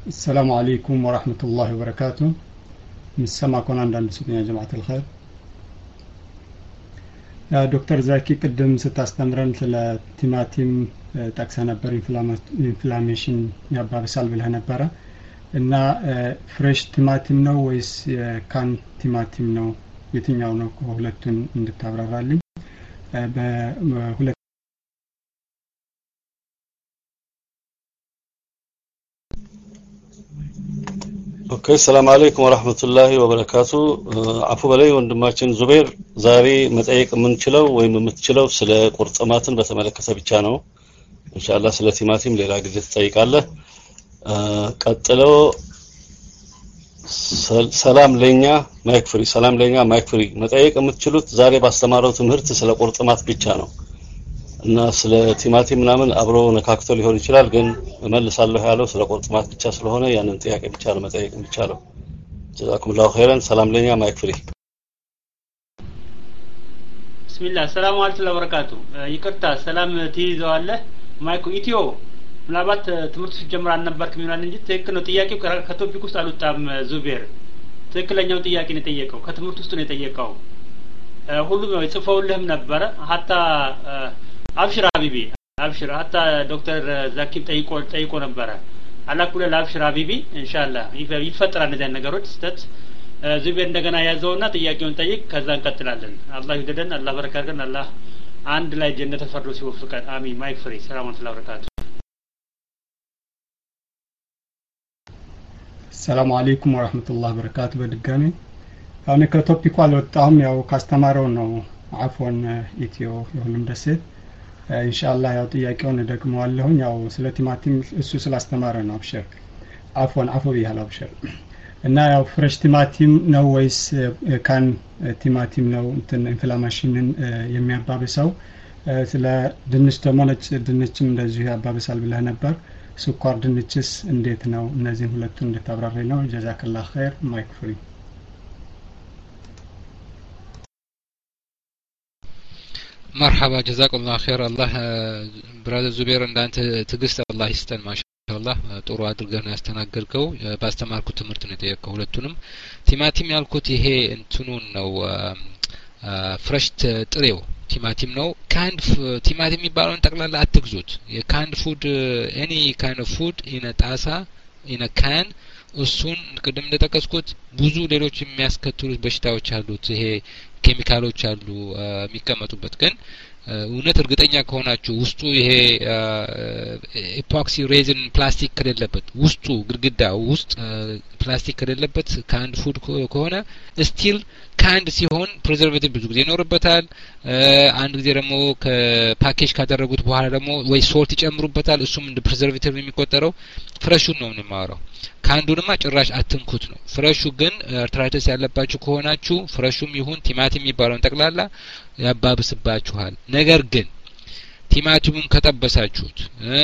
السلام عليكم ورحمة الله وبركاته. مسمع كون عندنا سبحان يا جماعة الخير. دكتور زاكي قدم ستاستمرن سلا تيماتيم تاكسا نبر انفلاميشن ያባብሳል ብለህ ነበረ እና ፍሬሽ ቲማቲም ነው ወይስ ካን ቲማቲም ነው የትኛው ነው ሁለቱን እንድታብራራልኝ በሁለት ኦኬ ሰላም አለይኩም ወራህመቱላሂ ወበረካቱ አፉ በላይ ወንድማችን ዙቤር ዛሬ መጠየቅ የምንችለው ወይም የምትችለው ስለ ቁርጥማትን በተመለከተ ብቻ ነው ኢንሻአላህ ስለ ቲማቲም ሌላ ጊዜ ትጠይቃለህ ቀጥሎ ሰላም ለኛ ማይክ ፍሪ ሰላም ለኛ ማይክ ፍሪ መጠየቅ የምትችሉት ዛሬ ባስተማረው ትምህርት ስለ ቁርጥማት ብቻ ነው እና ስለ ቲማቲም ምናምን አብሮ ነካክቶ ሊሆን ይችላል ግን እመልሳለሁ ያለው ስለ ቁርጥማት ብቻ ስለሆነ ያንን ጥያቄ ብቻ ነው መጠየቅ የሚቻለው ጀዛኩሙላሁ ኸይራን ሰላም ለኛ ማይክ ፍሪ ቢስሚላህ ሰላም አለይኩም ወበረካቱ ይቅርታ ሰላም ትይዘዋለህ ማይኩ ኢትዮ ምናልባት ትምህርት ሲጀምር አልነበርክም ይሆናል እንጂ ትክክል ነው ጥያቄው ከቶፒክ ውስጥ አልወጣም ዙቤር ትክክለኛው ጥያቄ ነው የጠየቀው ከትምህርት ውስጥ ነው የጠየቀው ሁሉም ጽፈውልህም ነበረ hatta አብሽር ሀቢቢ አብሽር hatta ዶክተር ዛኪብ ጠይቆ ጠይቆ ነበረ አላኩለ አብሽር ሀቢቢ ኢንሻአላህ ይፈጠራል እንደዚህ ነገሮች ስተት ዙቤር እንደገና ያዘውና ጥያቄውን ጠይቅ ከዛ እንቀጥላለን አላህ ይወደደን አላህ በረካከን አላህ አንድ ላይ ጀነተ ፈርዶ ሲወፍቀን አሚን ማይክ ፍሪ ሰላም አለይኩም ወበረካቱ السلام عليكم ورحمة الله وبركاته በድጋሚ አሁን ከቶፒኩ አልወጣም ያው ካስተማረው ነው አፎን ኢትዮ የሁሉም ደሴት ኢንሻአላህ ያው ጥያቄውን ደግመዋለሁኝ ያው ስለ ቲማቲም እሱ ስላስተማረ ነው አብሽር አፎን አፎ ይያል አብሽር እና ያው ፍሬሽ ቲማቲም ነው ወይስ ካን ቲማቲም ነው እንትን ኢንፍላሜሽንን የሚያባብሰው ስለ ድንች ደግሞ ነጭ ድንችም እንደዚህ ያባብሳል ብለህ ነበር ስኳር ድንችስ እንዴት ነው እነዚህ ሁለቱን እንድታብራራኝ ነው ጀዛከላህ ኸይር ማይክ ፍሪ مرحبا جزاكم الله خير الله برادر زبير እንዳንተ ትግስት አላህ ይስጠን ማሻአላህ ጥሩ አድርገህ ነው ያስተናገርከው ባስተማርኩት ትምህርት ነው የጠየቀው ሁለቱንም ቲማቲም ያልኩት ይሄ እንትኑን ነው ፍሬሽ ጥሬው ቲማቲም ነው ካንድ ቲማቲም የሚባለውን ጠቅላላ አትግዙት የካንድ ፉድ ኤኒ ካይንድ ኦፍ ፉድ ኢን ጣሳ ኢን ካን እሱን ቅድም እንደጠቀስኩት ብዙ ሌሎች የሚያስከትሉት በሽታዎች አሉት ይሄ ኬሚካሎች አሉ የሚቀመጡበት ግን እውነት እርግጠኛ ከሆናችሁ ውስጡ ይሄ ኢፖክሲ ሬዚን ፕላስቲክ ከሌለበት ውስጡ ግድግዳ ውስጥ ፕላስቲክ ከሌለበት ካንድ ፉድ ከሆነ ስቲል ካንድ ሲሆን ፕሪዘርቬቲቭ ብዙ ጊዜ ይኖርበታል አንድ ጊዜ ደግሞ ከፓኬጅ ካደረጉት በኋላ ደግሞ ወይ ሶልት ይጨምሩበታል እሱም እንደ ፕሪዘርቬቲቭ የሚቆጠረው ፍሬሹን ነው የማወራው ካንዱንማ ጭራሽ አትንኩት ነው ፍሬሹ ግን አርትራይተስ ያለባችሁ ከሆናችሁ ፍሬሹም ይሁን ቲማቲም የሚባለውን ጠቅላላ ያባብስባችኋል ነገር ግን ቲማቲሙን ከጠበሳችሁት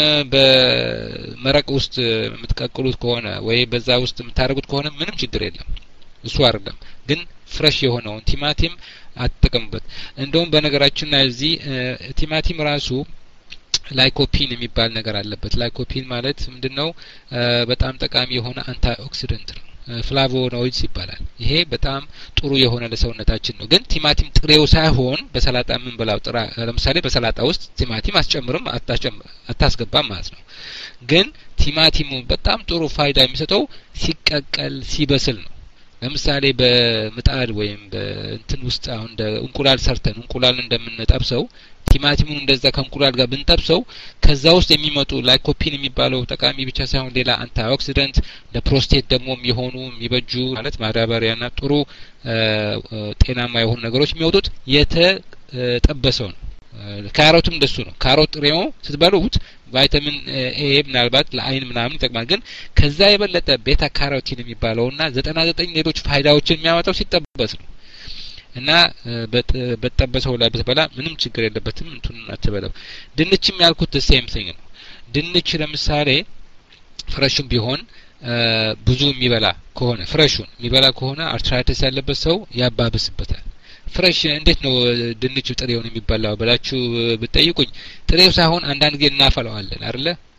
በመረቅ ውስጥ የምትቀቅሉት ከሆነ ወይ በዛ ውስጥ የምታደርጉት ከሆነ ምንም ችግር የለም እሱ አይደለም ግን ፍሬሽ የሆነውን ቲማቲም አትጠቀሙበት እንደውም በነገራችን ላይ እዚህ ቲማቲም ራሱ ላይኮፒን የሚባል ነገር አለበት ላይኮፒን ማለት ምንድነው በጣም ጠቃሚ የሆነ አንታይ ኦክሲደንት ነው ፍላቮኖይድስ ይባላል ይሄ በጣም ጥሩ የሆነ ለሰውነታችን ነው ግን ቲማቲም ጥሬው ሳይሆን በሰላጣ ምን በላው ጥራ ለምሳሌ በሰላጣ ውስጥ ቲማቲም አስጨምርም አታስገባም ማለት ነው ግን ቲማቲሙ በጣም ጥሩ ፋይዳ የሚሰጠው ሲቀቀል ሲበስል ነው ለምሳሌ በምጣድ ወይም በእንትን ውስጥ አሁን እንደ እንቁላል ሰርተን እንቁላል እንደምንጠብሰው ቲማቲሙን እንደዛ ከእንቁላል ጋር ብንጠብሰው ከዛ ውስጥ የሚመጡ ላይኮፒን የሚባለው ጠቃሚ ብቻ ሳይሆን ሌላ አንታይ ኦክሲደንት ለፕሮስቴት ደግሞ የሚሆኑ የሚበጁ ማለት ማዳበሪያና ጥሩ ጤናማ የሆኑ ነገሮች የሚወጡት የተጠበሰው ነው ካሮትም እንደሱ ነው ካሮት ጥሬው ስትበሉት ቫይታሚን ኤ ምናልባት ለአይን ምናምን ይጠቅማል ግን ከዛ የበለጠ ቤታ ካሮቲን የሚባለውና ዘጠና ዘጠኝ ሌሎች ፋይዳዎችን የሚያመጣው ሲጠበስ ነው እና በተጠበሰው ላይ በተበላ ምንም ችግር የለበትም እንቱን አትበለው ድንችም ያልኩት the same thing ነው ድንች ለምሳሌ ፍሬሽም ቢሆን ብዙ የሚበላ ከሆነ ፍሬሹን የሚበላ ከሆነ አርትራይተስ ያለበት ሰው ያባብስበታል ፍሬሽ እንዴት ነው ድንች ጥሬውን የሚበላው ብላችሁ ብትጠይቁኝ ጥሬው ሳይሆን አንዳንድ ጊዜ እናፈለዋለን አይደለ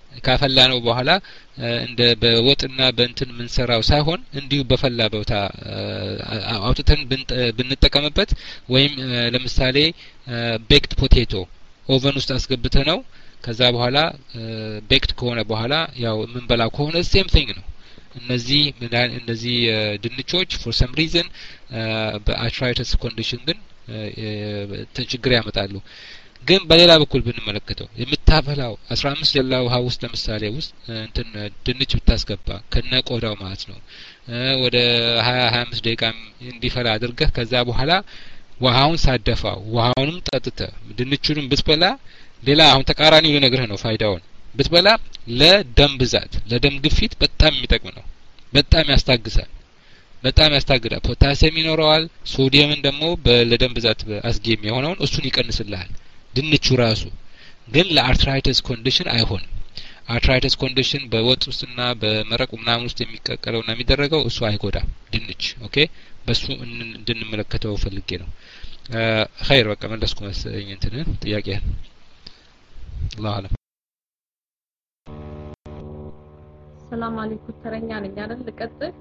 ካፈላ ነው በኋላ እንደ በወጥና በእንትን ምን ሰራው ሳይሆን እንዲሁ በፈላ ቦታ አውጥተን ብንጠቀምበት ወይም ለምሳሌ ቤክድ ፖቴቶ ኦቨን ውስጥ አስገብተህ ነው ከዛ በኋላ ቤክድ ከሆነ በኋላ ያው ምን በላው ከሆነ ሴም ቲንግ ነው እነዚህ እነዚህ ድንቾች ፎር ሰም ሪዝን በአርትራይተስ ኮንዲሽን ግን ችግር ያመጣሉ ግን በሌላ በኩል ብንመለከተው የምታፈላው አስራ አምስት ደላ ውሃ ውስጥ ለምሳሌ ውስጥ እንትን ድንች ብታስገባ ከነ ቆዳው ማለት ነው ወደ ሀያ ሀያ አምስት ደቂቃ እንዲፈላ አድርገህ ከዛ በኋላ ውሃውን ሳደፋው ውሃውንም ጠጥተህ ድንቹንም ብትበላ ሌላ አሁን ተቃራኒው ልነግርህ ነው ፋይዳውን ብትበላ ለደም ብዛት ለደም ግፊት በጣም የሚጠቅም ነው በጣም ያስታግሳል በጣም ያስታግዳል ፖታሲየም ይኖረዋል ሶዲየምን ደግሞ ለደም ብዛት አስጊ የሚሆነውን እሱን ይቀንስልሃል ድንቹ ራሱ ግን ለአርትራይተስ ኮንዲሽን አይሆንም አርትራይተስ ኮንዲሽን በወጥ ውስጥና በመረቅ ምናምን ውስጥ የሚቀቀለውና የሚደረገው እሱ አይጎዳም ድንች ኦኬ በሱ እንድንመለከተው ፈልጌ ነው ኸይር በቃ መለስኩ መሰለኝ እንትን ጥያቄህን አላህ አለም ሰላም አለይኩም ተረኛ ነኝ አይደል ልቀጥል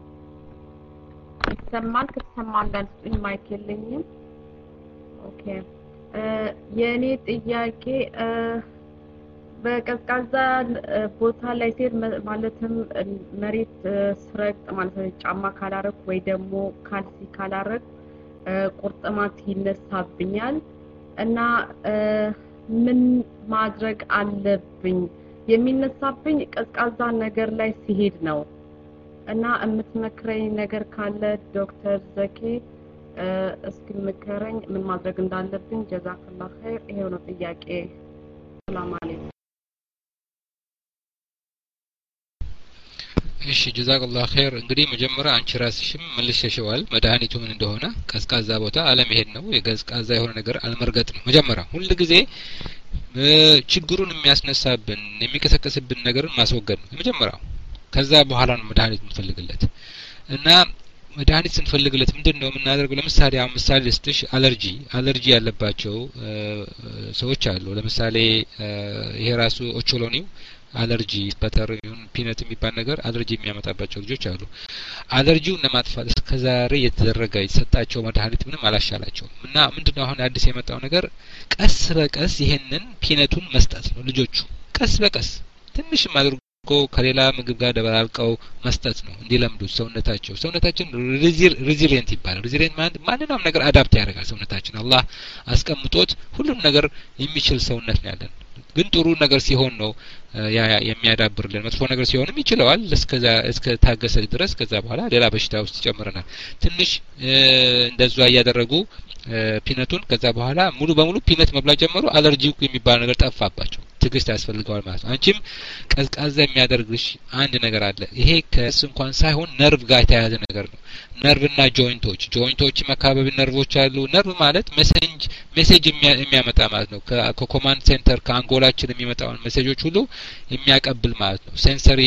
ይሰማል ከተሰማ እንዳልኩኝ ማይክ የለኝም ኦኬ የኔ ጥያቄ በቀዝቃዛ ቦታ ላይ ሲሄድ ማለትም መሬት ስረግጥ ማለት ነው ጫማ ካላረክ ወይ ደግሞ ካልሲ ካላረክ ቁርጥማት ይነሳብኛል እና ምን ማድረግ አለብኝ የሚነሳብኝ ቀዝቃዛ ነገር ላይ ሲሄድ ነው እና የምትመክረኝ ነገር ካለ ዶክተር ዘኪ እስኪ ምከረኝ ምን ማድረግ እንዳለብኝ ጀዛከላህ ኸይር ይሄው ነው ጥያቄ ሰላም አለይኩም እሺ ጀዛከላህ ኸይር እንግዲህ መጀመሪያ አንቺ ራስሽም መልሰሽዋል መድኃኒቱ ምን እንደሆነ ቀዝቃዛ ቦታ አለመሄድ ነው የቀዝቃዛ የሆነ ነገር አለመርገጥ ነው መጀመሪያ ሁሉ ጊዜ ችግሩን የሚያስነሳብን የሚከሰከስብን ነገርን ማስወገድ ነው መጀመሪያው ከዛ በኋላ ነው መድኃኒት እንፈልግለት እና መድኃኒት ስንፈልግለት ምንድነው የምናደርገው ለምሳሌ አሁን ምሳሌ ልስጥሽ አለርጂ አለርጂ ያለባቸው ሰዎች አሉ ለምሳሌ ይሄ ራሱ ኦቾሎኒው አለርጂ በተር ይሁን ፒነት የሚባል ነገር አለርጂ የሚያመጣባቸው ልጆች አሉ አለርጂው ለማጥፋት እስከዛሬ የተደረገ የተሰጣቸው መድኃኒት ምንም አላሻላቸው እና ምንድነው አሁን አዲስ የመጣው ነገር ቀስ በቀስ ይሄንን ፒነቱን መስጠት ነው ልጆቹ ቀስ በቀስ ትንሽም አድርጎ ከሌላ ምግብ ጋር ደባልቀው መስጠት ነው እንዲለምዱ ሰውነታቸው ሰውነታችን ሬዚሊየንት ይባላል ሬዚሊየንት ማለት ማንኛውም ነገር አዳፕት ያደርጋል ሰውነታችን አላህ አስቀምጦት ሁሉም ነገር የሚችል ሰውነት ነው ያለን ግን ጥሩ ነገር ሲሆን ነው ያ የሚያዳብርልን መጥፎ ነገር ሲሆንም ይችላል እስከዛ እስከ ታገሰ ድረስ ከዛ በኋላ ሌላ በሽታ ውስጥ ይጨምረናል ትንሽ እንደዛ ያደረጉ ፒነቱን ከዛ በኋላ ሙሉ በሙሉ ፒነት መብላት ጀመሩ አለርጂው የሚባል ነገር ጠፋባቸው ትግስት ያስፈልጋል ማለት ነው አንቺም ቀዝቃዛ የሚያደርግሽ አንድ ነገር አለ ይሄ ከስ እንኳን ሳይሆን ነርቭ ጋር የተያያዘ ነገር ነው ነርቭና ጆይንቶች ጆይንቶች አካባቢ ነርቮች አሉ ነርቭ ማለት ሜሴጅ ሜሴጅ የሚያመጣ ማለት ነው ከኮማንድ ሴንተር ከአንጎላችን የሚመጣውን ሜሴጆች ሁሉ የሚያቀብል ማለት ነው ሴንሰሪ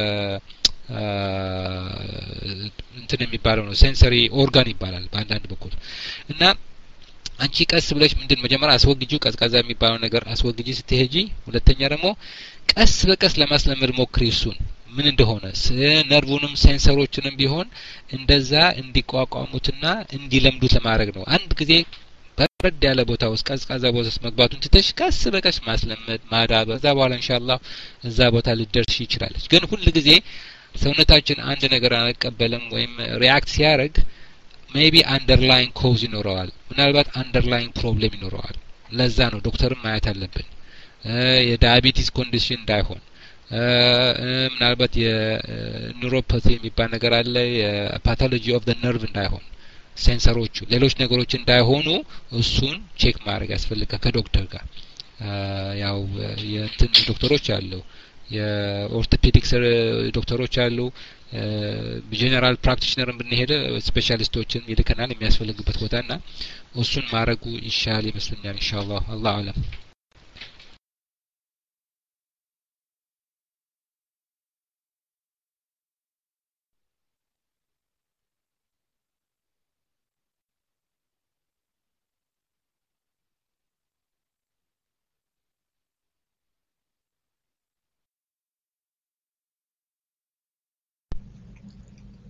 እንትን የሚባለው ነው ሴንሰሪ ኦርጋን ይባላል በአንዳንድ በኩል እና አንቺ ቀስ ብለሽ ምንድን መጀመሪያ አስወግጂው ቀዝቃዛ የሚባለው ነገር አስወግጂ ስትሄጂ ሁለተኛ ደግሞ ቀስ በቀስ ለማስለመድ ሞክሪ እሱን ምን እንደሆነ ነርቭውንም ሴንሰሮችንም ቢሆን እንደዛ እንዲቋቋሙትና እንዲለምዱት ለማድረግ ነው አንድ ጊዜ በረድ ያለ ቦታ ውስጥ ቀዝቃዛ ቦታ ውስጥ መግባቱን ትተሽ ቀስ በቀስ ማስለመድ ማዳበር እዛ በኋላ ኢንሻአላህ እዛ ቦታ ሊደርሽ ይችላል ግን ሁሉ ጊዜ ሰውነታችን አንድ ነገር አንቀበልም ወይም ሪአክት ሲያደርግ ሜቢ አንደርላይን ኮዝ ይኖረዋል ምናልባት አንደርላይን ፕሮብሌም ይኖረዋል ለዛ ነው ዶክተርን ማየት አለብን የዳያቤቲስ ኮንዲሽን እንዳይሆን ምናልባት የኒውሮፓቲ የሚባል ነገር አለ የፓቶሎጂ ኦፍ ዘ ነርቭ እንዳይሆን ሴንሰሮቹ ሌሎች ነገሮች እንዳይሆኑ እሱን ቼክ ማድረግ ያስፈልጋል ከዶክተር ጋር ያው የእንትን ዶክተሮች አሉ የኦርቶፔዲክስ ዶክተሮች አሉ ጀነራል ፕራክቲሽነርን ብንሄድ ስፔሻሊስቶችን ይልከናል የሚያስፈልግበት ቦታና እሱን ማድረጉ ይሻል ይመስለኛል ኢንሻአላህ አላህ አለም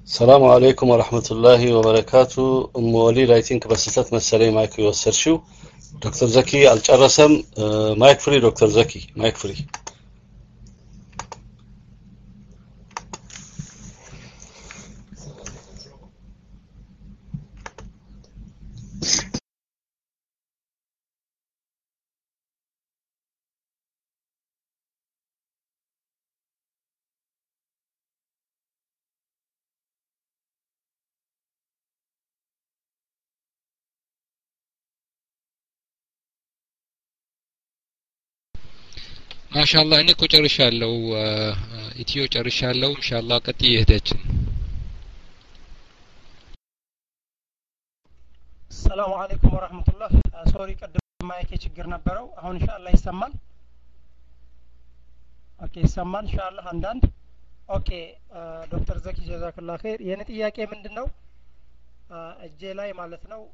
السلام عليكم ورحمة الله وبركاته. أم وليد I think በስተት መሰለኝ ማይክ የወሰድሽው ዶክተር ዘኪ አልጨረሰም። ማይክ ፍሪ ዶክተር ዘኪ ማይክ ፍሪ። ማሻአላህ እኔ እኮ ጨርሻለሁ ኢትዮ ጨርሻለሁ ኢንሻአላህ ቀጥይ እህታችን ሰላም አለይኩም ወራህመቱላህ ሶሪ ቀደም ማይክ ችግር ነበረው አሁን ኢንሻአላህ ይሰማል ኦኬ ይሰማል ኢንሻአላህ አንዳንድ ኦኬ ዶክተር ዘኪ ጀዛከላህ ኸይር የኔ ጥያቄ ምንድነው እጄ ላይ ማለት ነው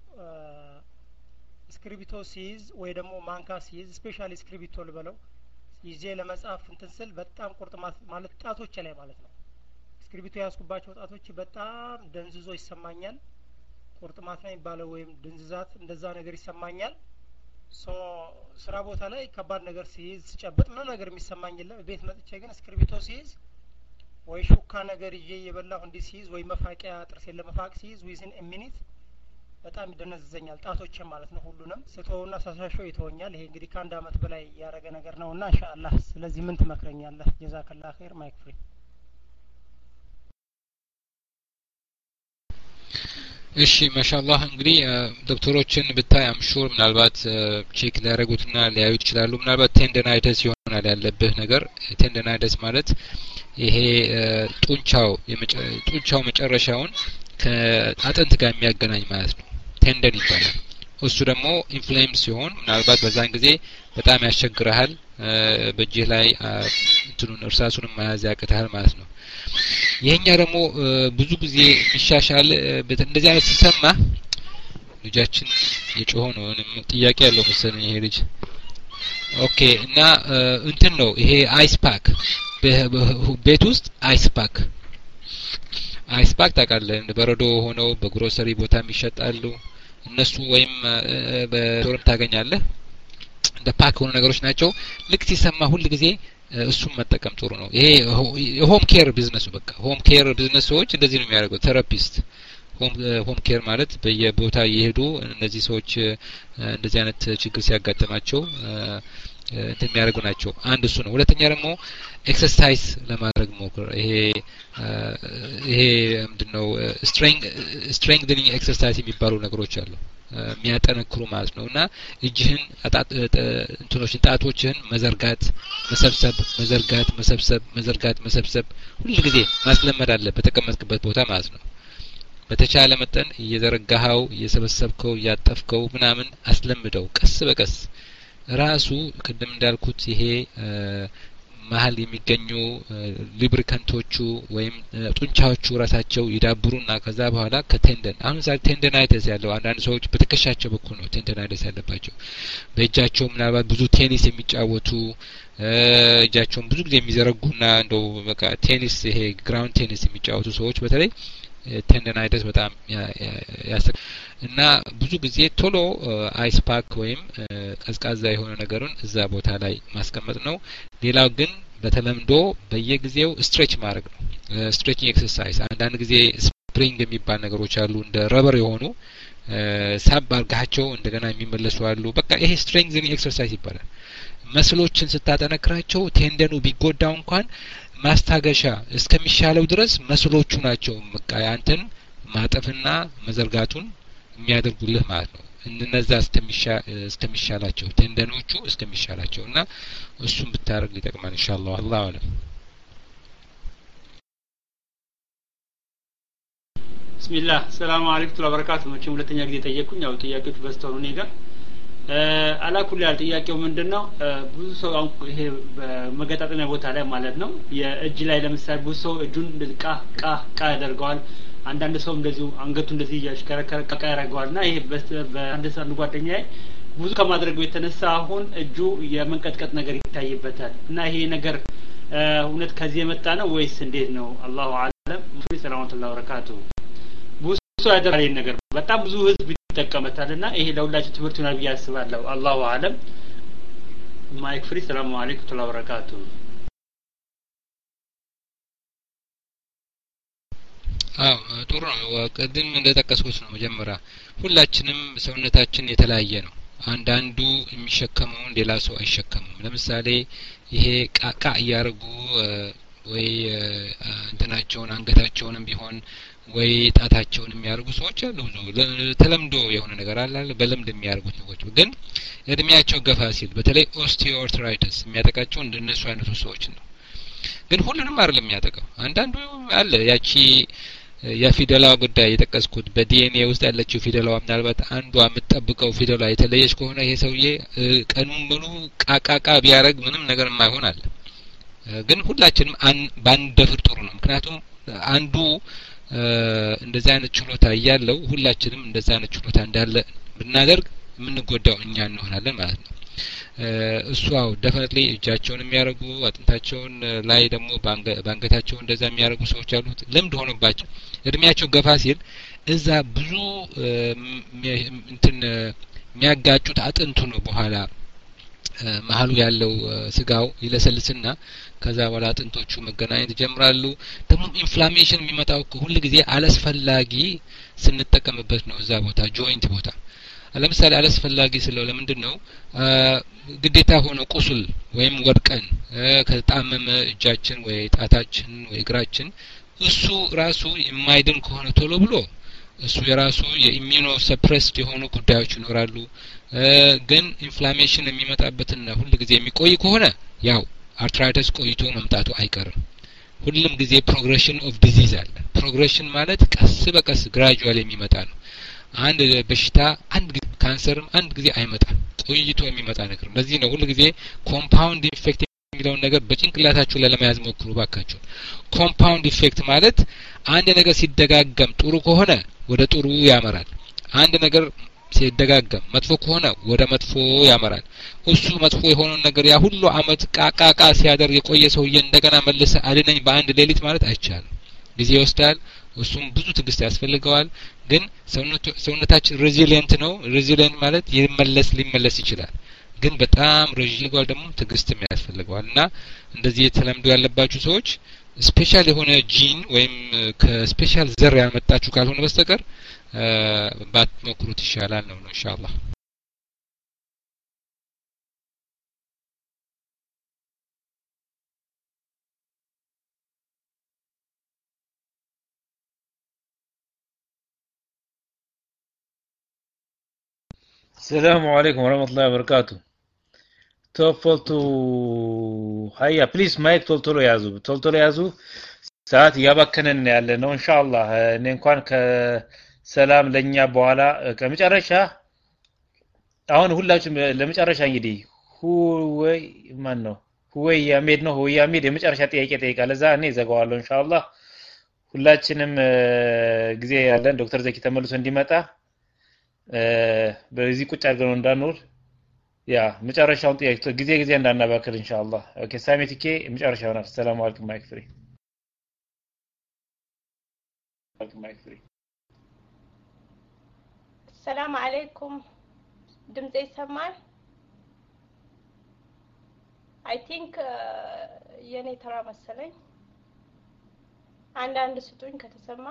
ስክሪፕቶ ሲይዝ ወይ ደግሞ ማንካ ሲይዝ ስፔሻሊ ስክሪፕቶ ልበለው ይዤ ለመጻፍ እንትን ስል በጣም ቁርጥማት ማለት ጣቶች ላይ ማለት ነው ስክሪፕቶ ያስኩባቸው ጣቶች በጣም ደንዝዞ ይሰማኛል ቁርጥማት ነው የሚባለው ወይም ድንዝዛት እንደዛ ነገር ይሰማኛል ሶ ስራ ቦታ ላይ ከባድ ነገር ሲይዝ ሲጨብጥ ምን ነገር የሚሰማኝ የለም ቤት መጥቼ ግን ስክሪፕቶ ሲይዝ ወይ ሹካ ነገር ይዤ የበላሁ እንዲህ ሲይዝ ወይ መፋቂያ ጥርሴን ለመፋቅ ሲይዝ ዊዝን ኤ ሚኒት በጣም ይደነዝዘኛል ጣቶቼ ማለት ነው ሁሉንም ስተውና ሳሳሾ ይተወኛል ይሄ እንግዲህ ከአንድ አመት በላይ ያረገ ነገር ነውና ኢንሻአላህ ስለዚህ ምን ትመክረኛለህ ጀዛከላህ ኸይር ማይክ ፍሪ እሺ ማሻአላህ እንግዲህ ዶክተሮችን ብታይ አምሹር ምናልባት ቼክ ሊያረጉትና ሊያዩ ይችላሉ ምናልባት ቴንደናይተስ ይሆናል ያለብህ ነገር ቴንደናይተስ ማለት ይሄ ጡንቻው ጡንቻው መጨረሻውን ከአጥንት ጋር የሚያገናኝ ማለት ነው ቴንደን ይባላል እሱ ደግሞ ኢንፍሌም ሲሆን ምናልባት በዛን ጊዜ በጣም ያስቸግርሃል በእጅህ ላይ እንትኑን እርሳሱንም መያዝ ያቅታል ማለት ነው ይሄኛ ደግሞ ብዙ ጊዜ ይሻሻል እንደዚህ አይነት ሲሰማ ልጃችን የጮኸ ነው ጥያቄ ያለው መሰለኝ ይሄ ልጅ ኦኬ እና እንትን ነው ይሄ አይስ ፓክ ቤት ውስጥ አይስ ፓክ አይስ ፓክ ታውቃለህ በረዶ ሆነው በግሮሰሪ ቦታ የሚሸጣሉ እነሱ ወይም በዶርም ታገኛለህ እንደ ፓክ ሆነ ነገሮች ናቸው ልክ ሲሰማ ሁሉ ጊዜ እሱም መጠቀም ጥሩ ነው ይሄ ሆም ኬር ቢዝነሱ በቃ ሆም ኬር ቢዝነሶች እንደዚህ ነው የሚያደርጉት ቴራፒስት ሆም ሆም ኬር ማለት በየቦታ እየሄዱ እነዚህ ሰዎች እንደዚህ አይነት ችግር ሲያጋጥማቸው እንትን የሚያደርጉ ናቸው አንድ እሱ ነው ሁለተኛ ደግሞ ኤክሰርሳይዝ ለማድረግ ሞክር ይሄ ይሄ ምንድነው ስትሬንግ ስትሬንግኒንግ ኤክሰርሳይዝ የሚባሉ ነገሮች አሉ የሚያጠነክሩ ማለት ነውና እጅህን እንትኖች ጣቶችህን መዘርጋት መሰብሰብ መዘርጋት መሰብሰብ መዘርጋት መሰብሰብ ሁሉ ጊዜ ማስለመድ አለ በተቀመጥክበት ቦታ ማለት ነው በተቻለ መጠን እየዘረጋኸው እየሰበሰብከው እያጠፍከው ምናምን አስለምደው ቀስ በቀስ ራሱ ቅድም እንዳልኩት ይሄ መሀል የሚገኙ ሊብሪካንቶቹ ወይም ጡንቻዎቹ ራሳቸው ይዳብሩና ከዛ በኋላ ከቴንደን አሁን ዛሬ ቴንደናይተስ ያለው አንዳንድ ሰዎች በትከሻቸው በኩል ነው ቴንደናይተስ ያለባቸው በእጃቸው ምናልባት ብዙ ቴኒስ የሚጫወቱ እጃቸውን ብዙ ጊዜ የሚዘረጉና እንደው በቃ ቴኒስ ይሄ ግራውንድ ቴኒስ የሚጫወቱ ሰዎች በተለይ ቴንደናይተስ በጣም ያስ እና ብዙ ጊዜ ቶሎ አይስ ፓክ ወይም ቀዝቃዛ የሆነ ነገርን እዛ ቦታ ላይ ማስቀመጥ ነው ሌላው ግን በተለምዶ በየጊዜው ስትሬች ማድረግ ነው ስትሬቺንግ ኤክሰርሳይዝ አንዳንድ ጊዜ ስፕሪንግ የሚባል ነገሮች አሉ እንደ ረበር የሆኑ ሳብ አርጋቸው እንደገና የሚመለሱ አሉ በቃ ይሄ ስትሬንግዝኒንግ ኤክሰርሳይዝ ይባላል መስሎችን ስታጠነክራቸው ቴንደኑ ቢጎዳው እንኳን ማስታገሻ እስከሚሻለው ድረስ መስሎቹ ናቸው በቃ አንተን ማጠፍና መዘርጋቱን የሚያደርጉልህ ማለት ነው እነዛ እስከሚሻ እስከሚሻላቸው ቴንደኖቹ እስከሚሻላቸውና እሱን ብታረግ ሊጠቅማን ኢንሻአላህ አላህ አለም ቢስሚላህ ሰላም አለይኩም ወበረካቱ መቼም ሁለተኛ ጊዜ ጠየቅኩኝ ያው ጥያቄዎች በስተው ነው ኔጋ አላኩል ያል ጥያቄው ምንድነው ብዙ ሰው አሁን ይሄ በመገጣጠሚያ ቦታ ላይ ማለት ነው የእጅ ላይ ለምሳሌ ብዙ ሰው እጁን ቃ ቃ ቃ ያደርገዋል አንዳንድ ሰው እንደዚሁ አንገቱ እንደዚህ ያሽከረከረ ቃ ያደርገዋልና ይሄ በአንድ ሰው ጓደኛዬ ብዙ ከማድረጉ የተነሳ አሁን እጁ የመንቀጥቀጥ ነገር ይታይበታል እና ይሄ ነገር እውነት ከዚህ የመጣ ነው ወይስ እንዴት ነው አላሁ አለም ሰላም ወራህመቱላሂ ወበረካቱ ብዙ ያደረገ ነገር በጣም ብዙ ህዝብ ይጠቀመታልና ይሄ ለሁላችሁ ትምህርት ይሆናል ብዬ አስባለሁ አላሁ አለም ማይክ ፍሪ ሰላም አለይኩም ወራህመቱላሂ ወበረካቱ አዎ ጥሩ ነው ቀድም እንደተጠቀስኩት ነው መጀመሪያ ሁላችንም ሰውነታችን የተለያየ ነው አንዳንዱ የሚሸከመውን ሌላ ሰው አይሸከምም ለምሳሌ ይሄ ቃቃ ያርጉ ወይ እንትናቸውን አንገታቸውንም ቢሆን ወይ ጣታቸውን የሚያርጉ ሰዎች አሉ ብዙ ተለምዶ የሆነ ነገር አለ በልምድ የሚያርጉት ሰዎች ግን እድሜያቸው ገፋ ሲል በተለይ ኦስቲዮአርትራይቲስ የሚያጠቃቸው እንደነሱ አይነቱ ሰዎች ነው ግን ሁሉንም አይደለም የሚያጠቃው አንዳንዱ አለ ያቺ የፊደላ ጉዳይ የጠቀስኩት በዲኤንኤ ውስጥ ያለችው ፊደላዋ ምናልባት አንዷ የምትጠብቀው ፊደሏ የተለየች ከሆነ ይሄ ሰውዬ ቀኑን ሙሉ ቃቃቃ ቢያረግ ምንም ነገር የማይሆን አለ ግን ሁላችንም ባንደፍር ጥሩ ነው ምክንያቱም አንዱ እንደዛ አይነት ችሎታ ያለው ሁላችንም እንደዛ አይነት ችሎታ እንዳለ ብናደርግ የምንጎዳው እኛ እንሆናለን ማለት ነው እሷው ዴፊኒትሊ እጃቸውን የሚያረጉ አጥንታቸውን ላይ ደግሞ ባንገታቸው እንደዛ የሚያረጉ ሰዎች አሉት ልምድ ሆኖባቸው እድሜያቸው ገፋ ሲል እዛ ብዙ እንትን የሚያጋጩት አጥንቱ ነው በኋላ መሐሉ ያለው ስጋው ይለሰልስና ከዛ በኋላ አጥንቶቹ መገናኘት ይጀምራሉ ደግሞ ኢንፍላሜሽን የሚመጣው ሁሉ ጊዜ አላስፈላጊ ስንጠቀምበት ነው እዛ ቦታ ጆይንት ቦታ ለምሳሌ አላስፈላጊ ስለው ለምንድነው ግዴታ ሆኖ ቁስል ወይም ወድቀን ከጣመመ እጃችን ወይ ጣታችን ወይ እግራችን እሱ ራሱ የማይድን ከሆነ ቶሎ ብሎ እሱ የራሱ የኢሚኖ ሰፕሬስድ የሆኑ ጉዳዮች ይኖራሉ ግን ኢንፍላሜሽን የሚመጣበትና ሁሉ ጊዜ የሚቆይ ከሆነ ያው አርትራይተስ ቆይቶ መምጣቱ አይቀርም ሁሉም ጊዜ ፕሮግሬሽን ኦፍ ዲዚዝ አለ ፕሮግሬሽን ማለት ቀስ በቀስ ግራጁዋል የሚመጣ ነው አንድ በሽታ አንድ ካንሰርም አንድ ጊዜ አይመጣም ቆይቶ የሚመጣ ነገር ለዚህ ነው ሁሉ ጊዜ ኮምፓውንድ ኢፌክት የሚለውን ነገር በጭንቅላታችሁ ላይ ለመያዝ ሞክሩ ባካችሁ ኮምፓውንድ ኢፌክት ማለት አንድ ነገር ሲደጋገም ጥሩ ከሆነ ወደ ጥሩ ያመራል አንድ ነገር ሲደጋገም መጥፎ ከሆነ ወደ መጥፎ ያመራል እሱ መጥፎ የሆነው ነገር ያ ሁሉ አመት ቃቃቃ ሲያደርግ የቆየ ሰውዬ እንደገና መልሰ አድነኝ በአንድ ሌሊት ማለት አይቻልም ጊዜ ይወስዳል እሱም ብዙ ትግስት ያስፈልገዋል ግን ሰውነታችን ሬዚሊየንት ነው ሬዚሊየንት ማለት ይመለስ ሊመለስ ይችላል ግን በጣም ረጅልጓል ደግሞ ትግስትም ያስፈልገዋልና እንደዚህ የተለምዶ ያለባችሁ ሰዎች ስፔሻል የሆነ ጂን ወይም ከስፔሻል ዘር ያመጣችሁ ካልሆነ በስተቀር ባትሞክሩት ይሻላል ነው ኢንሻአላህ السلام عليكم ورحمة الله وبركاته توفلتو هيا بليز مايك تولتولو يازو تولتولو يازو ساعات يابكنن ያለ ነው ኢንሻአላህ እኔ እንኳን ከሰላም ለኛ በኋላ ከመጨረሻ አሁን ሁላችሁም ለመጨረሻ እንግዲህ ሁወይ ማን ነው ሁወይ ያሜድ ነው ሁወይ ያሜድ የመጨረሻ ጥያቄ ጠይቃለሁ እዛ እኔ ዘጋዋለሁ ኢንሻአላህ ሁላችንም ጊዜ ያለን ዶክተር ዘኪ ተመልሶ እንዲመጣ በዚህ ቁጭ አድርገን እንዳንኖር ያ መጨረሻውን ጥያቄ ጊዜ ጊዜ እንዳናባክል ኢንሻአላህ ኦኬ ሳሚቲኬ መጨረሻው ነው ሰላም አለይኩም ማይክ ፍሪ ማይክ ፍሪ ሰላም አለይኩም ድምጼ ይሰማል አይ ቲንክ የኔ ተራ መሰለኝ አንድ አንድ ስጡኝ ከተሰማ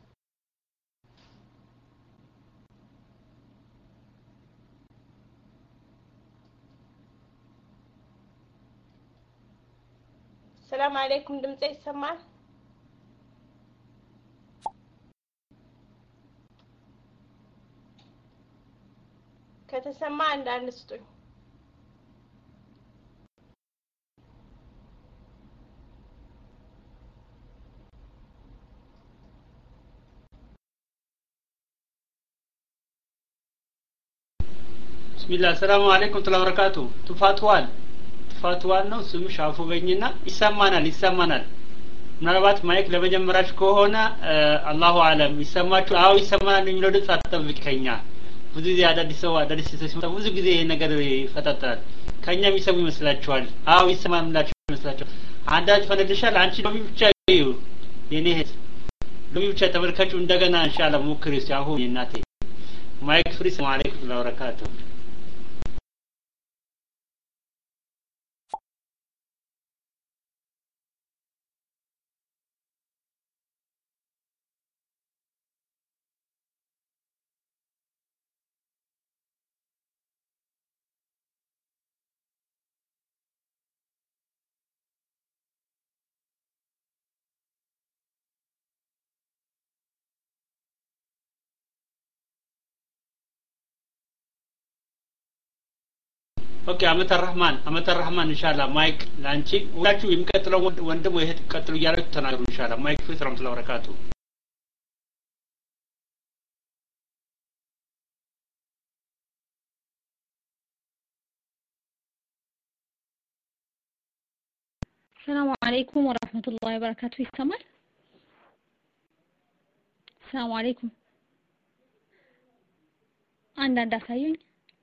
ሰላም አለይኩም ድምጼ ይሰማል ከተሰማ አንድ አንድ ስጡኝ ቢስሚላህ ሰላም አለይኩም ተላበረካቱ ተፋቷል ተፋቷል ነው ስሙ ሻፉ በኝና ይሰማናል ይሰማናል ምናልባት ማይክ ለመጀመራች ከሆነ አላሁ አለም ይሰማችሁ አው ይሰማናል የሚለው ድምጽ አትጠብቀኛ ብዙ ጊዜ አዳዲስ ሰው አዳዲስ ሰው ሲመጣ ብዙ ጊዜ ይሄ ነገር ይፈጠጣል ከኛ የሚሰሙ ይመስላችኋል አው ይሰማናል ይመስላችኋል አንዳች ፈነድሻል አንቺ ነው ብቻ ይዩ የኔ እህት ብቻ ተመልካቹ እንደገና ኢንሻአላህ ሞክሪ እስቲ አሁን እናቴ ማይክ ፍሪ ሰላም አለይኩም ወበረካቱ ኦኬ አመተ ረህማን አመተ ረህማን ኢንሻአላህ ማይክ ላንቺ ሁላችሁ የሚቀጥለው ወንድም ወይ እህት ቀጥሉ እያላችሁ ተናገሩ ኢንሻአላህ ማይክ ፍሪ ሰላም ወበረካቱ السلام عليكم ورحمة الله وبركاته يستمر السلام عليكم عند عند سايون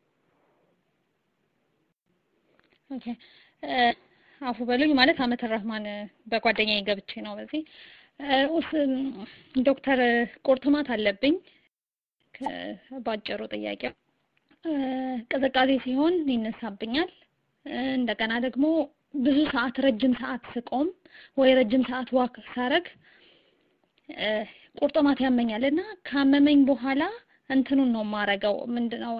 ኦኬ አፉ በሉኝ ማለት አመተ ረህማን በጓደኛዬ ገብቼ ነው በዚህ ዶክተር ቁርጥማት አለብኝ ከባጭሩ ጥያቄ ቅዝቃዜ ሲሆን ይነሳብኛል እንደገና ደግሞ ብዙ ሰዓት ረጅም ሰዓት ስቆም ወይ ረጅም ሰዓት ዋክ ሳረግ ቁርጥማት ያመኛልና ካመመኝ በኋላ እንትኑን ነው ማረጋው ምንድነው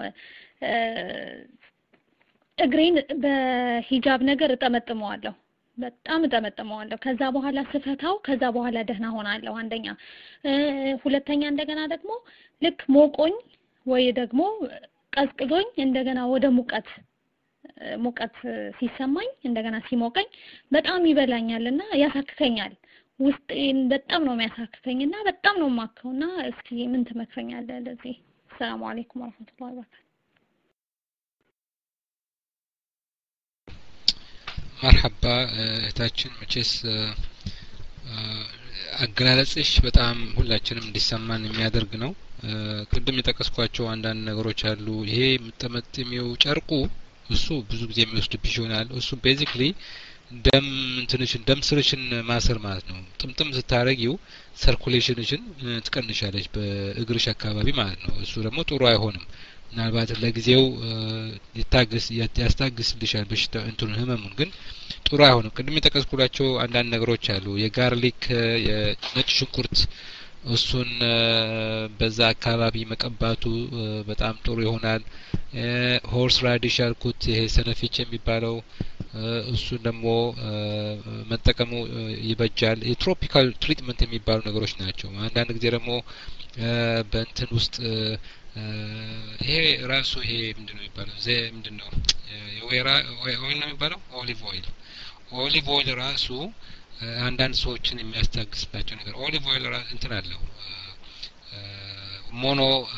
እግሬን በሂጃብ ነገር እጠመጥመዋለሁ በጣም እጠመጥመዋለሁ ከዛ በኋላ ስፈታው ከዛ በኋላ ደህና ሆናለሁ አንደኛ ሁለተኛ እንደገና ደግሞ ልክ ሞቆኝ ወይ ደግሞ ቀዝቅዞኝ እንደገና ወደ ሙቀት ሙቀት ሲሰማኝ እንደገና ሲሞቀኝ በጣም ይበላኛልና ያሳክከኛል ውስጤን በጣም ነው የሚያሳክከኝና በጣም ነው ማከውና እስኪ ምን ትመክረኛለህ ለዚህ ሰላም አለይኩም ወራህመቱላሂ ወበረካቱ መርሐባ እህታችን መቼስ አገላለጽሽ በጣም ሁላችንም እንዲሰማን የሚያደርግ ነው ቅድም የጠቀስኳቸው አንዳንድ ነገሮች አሉ ይሄ የምትመጥሚው ጨርቁ እሱ ብዙ ጊዜ የሚወስድብሽ ይሆናል እሱ ቤዚክሊ ደም እንትንሽን ደም ስርሽን ማሰር ማለት ነው ጥምጥም ስታረጊው ሰርኩሌሽንሽን ትቀንሻለች በእግርሽ አካባቢ ማለት ነው እሱ ደግሞ ጥሩ አይሆንም ምናልባት ለጊዜው ይታገስ ያስታግስልሻል በሽታ እንትኑ ህመሙን ግን ጥሩ አይሆንም ቅድም የጠቀስኩላቸው አንዳንድ ነገሮች አሉ የጋርሊክ የነጭ ሽንኩርት እሱን በዛ አካባቢ መቀባቱ በጣም ጥሩ ይሆናል ሆርስ ራዲሽ ያልኩት ይሄ ሰነፊች የሚባለው እሱን ደግሞ መጠቀሙ ይበጃል የትሮፒካል ትሪትመንት የሚባሉ ነገሮች ናቸው አንዳንድ ጊዜ ደግሞ በእንትን ውስጥ ይሄ ራሱ ይሄ ምንድነው የሚባለው ዘ ምንድነው የወይራ ኦይል ነው የሚባለው ኦሊቭ ኦይል ኦሊቭ ኦይል ራሱ አንዳንድ ሰዎችን የሚያስታግስባቸው ነገር ኦሊቭ ኦይል ራሱ እንትን አለው ሞኖ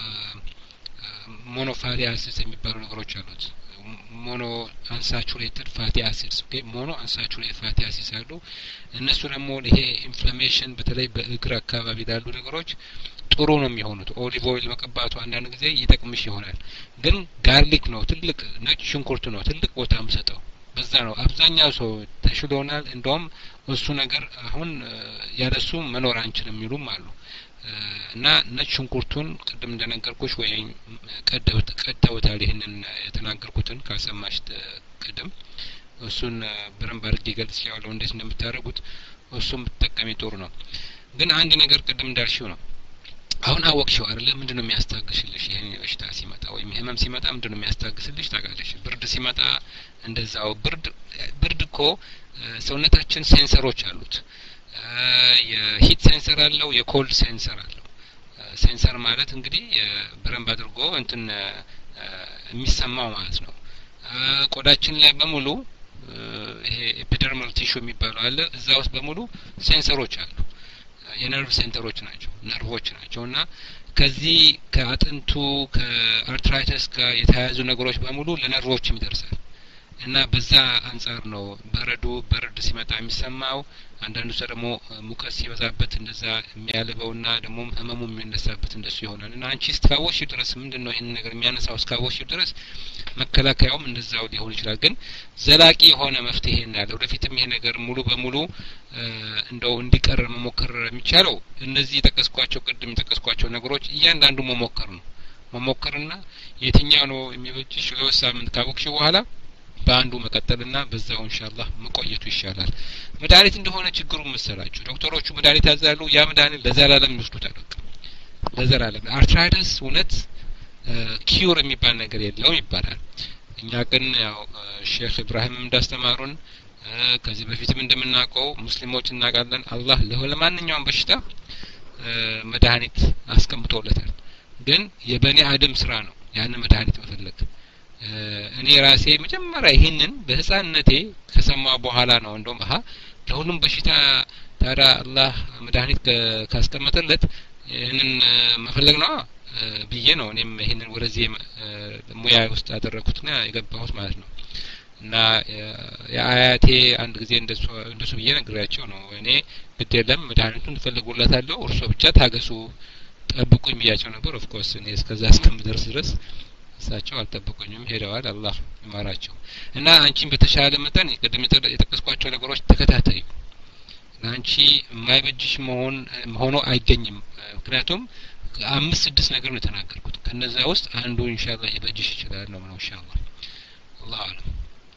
ሞኖ ፋቲ አሲድስ የሚባሉ ነገሮች አሉት ሞኖ አንሳቹሬትድ ፋቲ አሲድስ ኦኬ ሞኖ አንሳቹሬትድ ፋቲ አሲድስ አሉ እነሱ ደግሞ ይሄ ኢንፍላሜሽን በተለይ በእግር አካባቢ ላሉ ነገሮች ጥሩ ነው የሚሆኑት ኦሊቭ ኦይል መቀባቱ አንዳንድ ጊዜ ይጠቅምሽ ይሆናል ግን ጋርሊክ ነው ትልቅ ነጭ ሽንኩርት ነው ትልቅ ቦታ የምሰጠው በዛ ነው አብዛኛው ሰው ተሽሎናል እንደውም እሱ ነገር አሁን ያለሱ መኖር አንችልም የሚሉም አሉ እና ነጭ ሽንኩርቱን ቅድም እንደነገርኩሽ ወይ ቀደውት ቀደውታል ይሄንን የተናገርኩትን ካሰማሽ ቅድም እሱን በረም ባርግ ይገልጽ ያለው እንዴት እንደምታረጉት እሱን ብትጠቀሚ ጥሩ ነው ግን አንድ ነገር ቅድም እንዳልሽው ነው አሁን አወቅሽው አይደለ ምንድነው የሚያስታግስልሽ ይሄን በሽታ ሲመጣ ወይም ህመም ሲመጣ ምንድነው የሚያስታግስልሽ ታውቃለሽ ብርድ ሲመጣ እንደዛው ብርድ ብርድ እኮ ሰውነታችን ሴንሰሮች አሉት የሂት ሴንሰር አለው የኮልድ ሴንሰር አለው ሴንሰር ማለት እንግዲህ በረንብ አድርጎ እንትን የሚሰማው ማለት ነው ቆዳችን ላይ በሙሉ ይሄ ኤፒደርማል ቲሹ የሚባለው አለ እዛ ውስጥ በሙሉ ሴንሰሮች አሉ የነርቭ ሴንተሮች ናቸው ነርቮች ናቸውና ከዚህ ከአጥንቱ ከአርትራይተስ ጋር የተያያዙ ነገሮች በሙሉ ለነርቮችም ይደርሳል እና በዛ አንጻር ነው በረዶ በረድ ሲመጣ የሚሰማው አንዳንዱ ሰው ደግሞ ሙቀት ሲበዛበት እንደዛ የሚያልበውና ደግሞ ህመሙ የሚነሳበት እንደሱ ይሆናል እና አንቺ እስካወሽ ድረስ ምንድነው ይሄን ነገር የሚያነሳው እስካወሽ ድረስ መከላከያውም እንደዛው ሊሆን ይችላል ግን ዘላቂ የሆነ መፍትሄ እና ያለው ወደፊትም ይሄ ነገር ሙሉ በሙሉ እንደው እንዲቀር መሞከር የሚቻለው እነዚህ ተቀስቋቸው ቅድም ተቀስቋቸው ነገሮች እያንዳንዱ መሞከር ነው መሞከርና የትኛው ነው የሚበጅሽ ለወሳ ምን ካወቅሽ በኋላ በአንዱ መቀጠልና በዛው ኢንሻአላህ መቆየቱ ይሻላል መድኃኒት እንደሆነ ችግሩ መሰላችሁ ዶክተሮቹ መድኃኒት ያዛሉ ያ መድኃኒት ለዘላለም ይወስዱታል በቃ ለዘላለም አርትራይተስ እውነት ኪዩር የሚባል ነገር የለውም ይባላል እኛ ግን ያው ሼክ ኢብራሂም እንዳስተማሩን ከዚህ በፊትም እንደምናውቀው ሙስሊሞች እናውቃለን አላህ ለማንኛውም በሽታ መድኃኒት አስቀምጦለታል ግን የበኒ አደም ስራ ነው ያን መድኃኒት መፈለግ እኔ ራሴ መጀመሪያ ይሄንን በህፃንነቴ ከሰማው በኋላ ነው እንደውም አሃ ለሁሉም በሽታ ታዲያ አላህ መድኃኒት ካስቀመጠለት ይሄንን መፈለግ ነው ብዬ ነው እኔም ይሄንን ወደዚህ ሙያ ውስጥ አደረኩትና የገባሁት ማለት ነው እና የአያቴ አንድ ጊዜ እንደሱ እንደሱ ብዬ ነግሬያቸው ነው እኔ ግዴለም መድኃኒቱን ፈልጉላታለሁ እርሶ ብቻ ታገሱ ጠብቁኝ ብያቸው ነበር ኦፍ ኮርስ እኔ እስከዛ እስከምደርስ ድረስ እሳቸው አልጠበቁኝም ሄደዋል አላህ ይማራቸው እና አንቺን በተሻለ መጠን ቅድም የተጠቀስኳቸው ነገሮች ተከታታይ አንቺ የማይበጅሽ መሆን ሆኖ አይገኝም ምክንያቱም አምስት ስድስት ነገር ነው ተናገርኩት ከነዛ ውስጥ አንዱ ኢንሻአላህ ይበጅሽ ይችላል ነው ነው ኢንሻአላህ አላህ አለም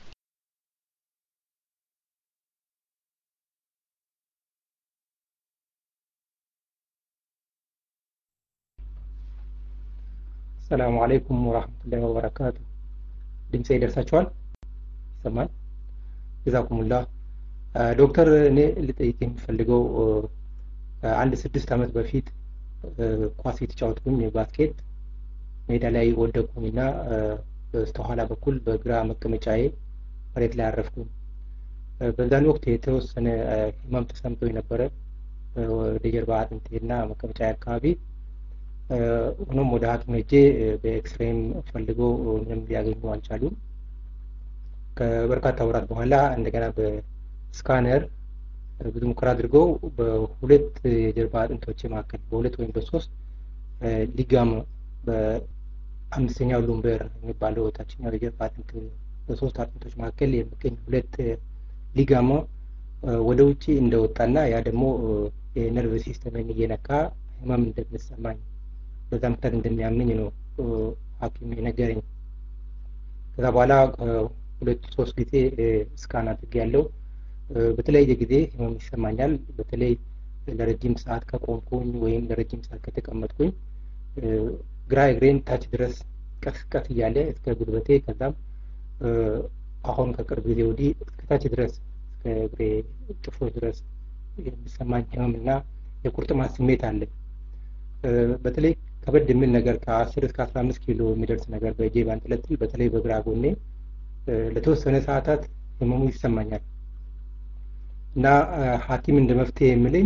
السلام عليكم ورحمة الله وبركاته ድምጼ ይደርሳችኋል ይሰማል جزاكم الله ዶክተር እኔ ልጠይቅ የምፈልገው አንድ ስድስት አመት በፊት ኳስ የተጫወትኩኝ ባስኬት ሜዳ ላይ ወደቅኩኝና በስተኋላ በኩል በግራ መቀመጫዬ መሬት ላይ አረፍኩኝ በዛን ወቅት የተወሰነ ህመም ተሰምቶኝ ነበረ ወደ ጀርባ አጥንቴና መቀመጫ አካባቢ ሆኖም ወደ ሐኪም ሄጄ በኤክስሬም ፈልገው ምንም ሊያገኙ አልቻሉም ከበርካታ ወራት በኋላ እንደገና በስካነር ብዙ ሙከራ አድርገው በሁለት የጀርባ አጥንቶች መካከል በሁለት ወይም በሶስት ሊጋም በአምስተኛው ሉምበር የሚባለው ታችኛው የጀርባ አጥንት በሶስት አጥንቶች መካከል የሚገኝ ሁለት ሊጋማ ወደ ውጪ እንደወጣና ያ ደግሞ የነርቭ ሲስተምን እየነካ ህመም እንደሚሰማኝ በዛ ምክንያት እንደሚያመኝ ነው ሐኪም የነገረኝ ከዛ በኋላ ሁለት ሶስት ጊዜ ስካን አድርጌያለሁ በተለያየ ጊዜ ህመም ይሰማኛል በተለይ ለረጅም ሰዓት ከቆምኩኝ ወይም ለረጅም ሰዓት ከተቀመጥኩኝ ግራ እግሬን ታች ድረስ ቀስ ቀስ እያለ እስከ ጉልበቴ ከዛም አሁን ከቅርብ ጊዜ ወዲህ እስከ ታች ድረስ እስከ እግሬ ጥፍሮች ድረስ የሚሰማኝ ህመምና የቁርጥማት ስሜት አለ በተለይ ከበድ የሚል ነገር ከአስር እስከ አስራ አምስት ኪሎ የሚደርስ ነገር በእጄ ባንጠለጥል በተለይ በግራ ጎኔ ለተወሰነ ሰዓታት ህመሙ ይሰማኛል እና ሐኪም እንደ መፍትሄ የሚለኝ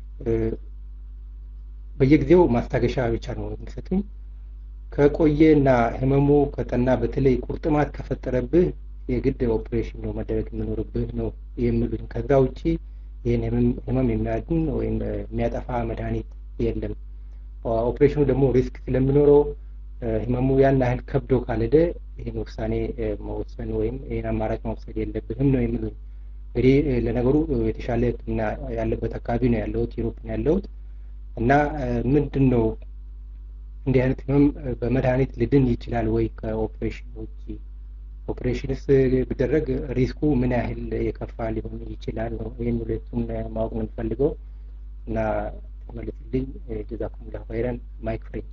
በየጊዜው ማስታገሻ ብቻ ነው የሚሰጡኝ ከቆየና ህመሙ ከጠና በተለይ ቁርጥማት ከፈጠረብህ የግድ ኦፕሬሽን ነው መደረግ የሚኖርብህ ነው የሚሉኝ ከዛ ውጪ ይሄን ህመም የሚያድን ወይም የሚያጠፋ መድኃኒት የለም ኦፕሬሽኑ ደግሞ ሪስክ ስለሚኖረው ህመሙ ያን ያህል ከብዶ ካልሄደ ይሄን ውሳኔ መወሰን ወይም ይሄን አማራጭ መውሰድ የለብህም ነው የሚሉኝ እንግዲህ ለነገሩ የተሻለ ህክምና ያለበት አካባቢ ነው ያለሁት ዩሮፕ ነው ያለሁት እና ምንድነው እንዲህ አይነት ህመም በመድኃኒት ሊድን ይችላል ወይ ከኦፕሬሽን ውጪ ኦፕሬሽንስ ቢደረግ ሪስኩ ምን ያህል የከፋ ሊሆን ይችላል ነው ይሄን ሁለቱን ማወቅ ነው የምፈልገው እና መልስልኝ ጀዛኩም ላሁ ኸይረን ማይክ ፍሪ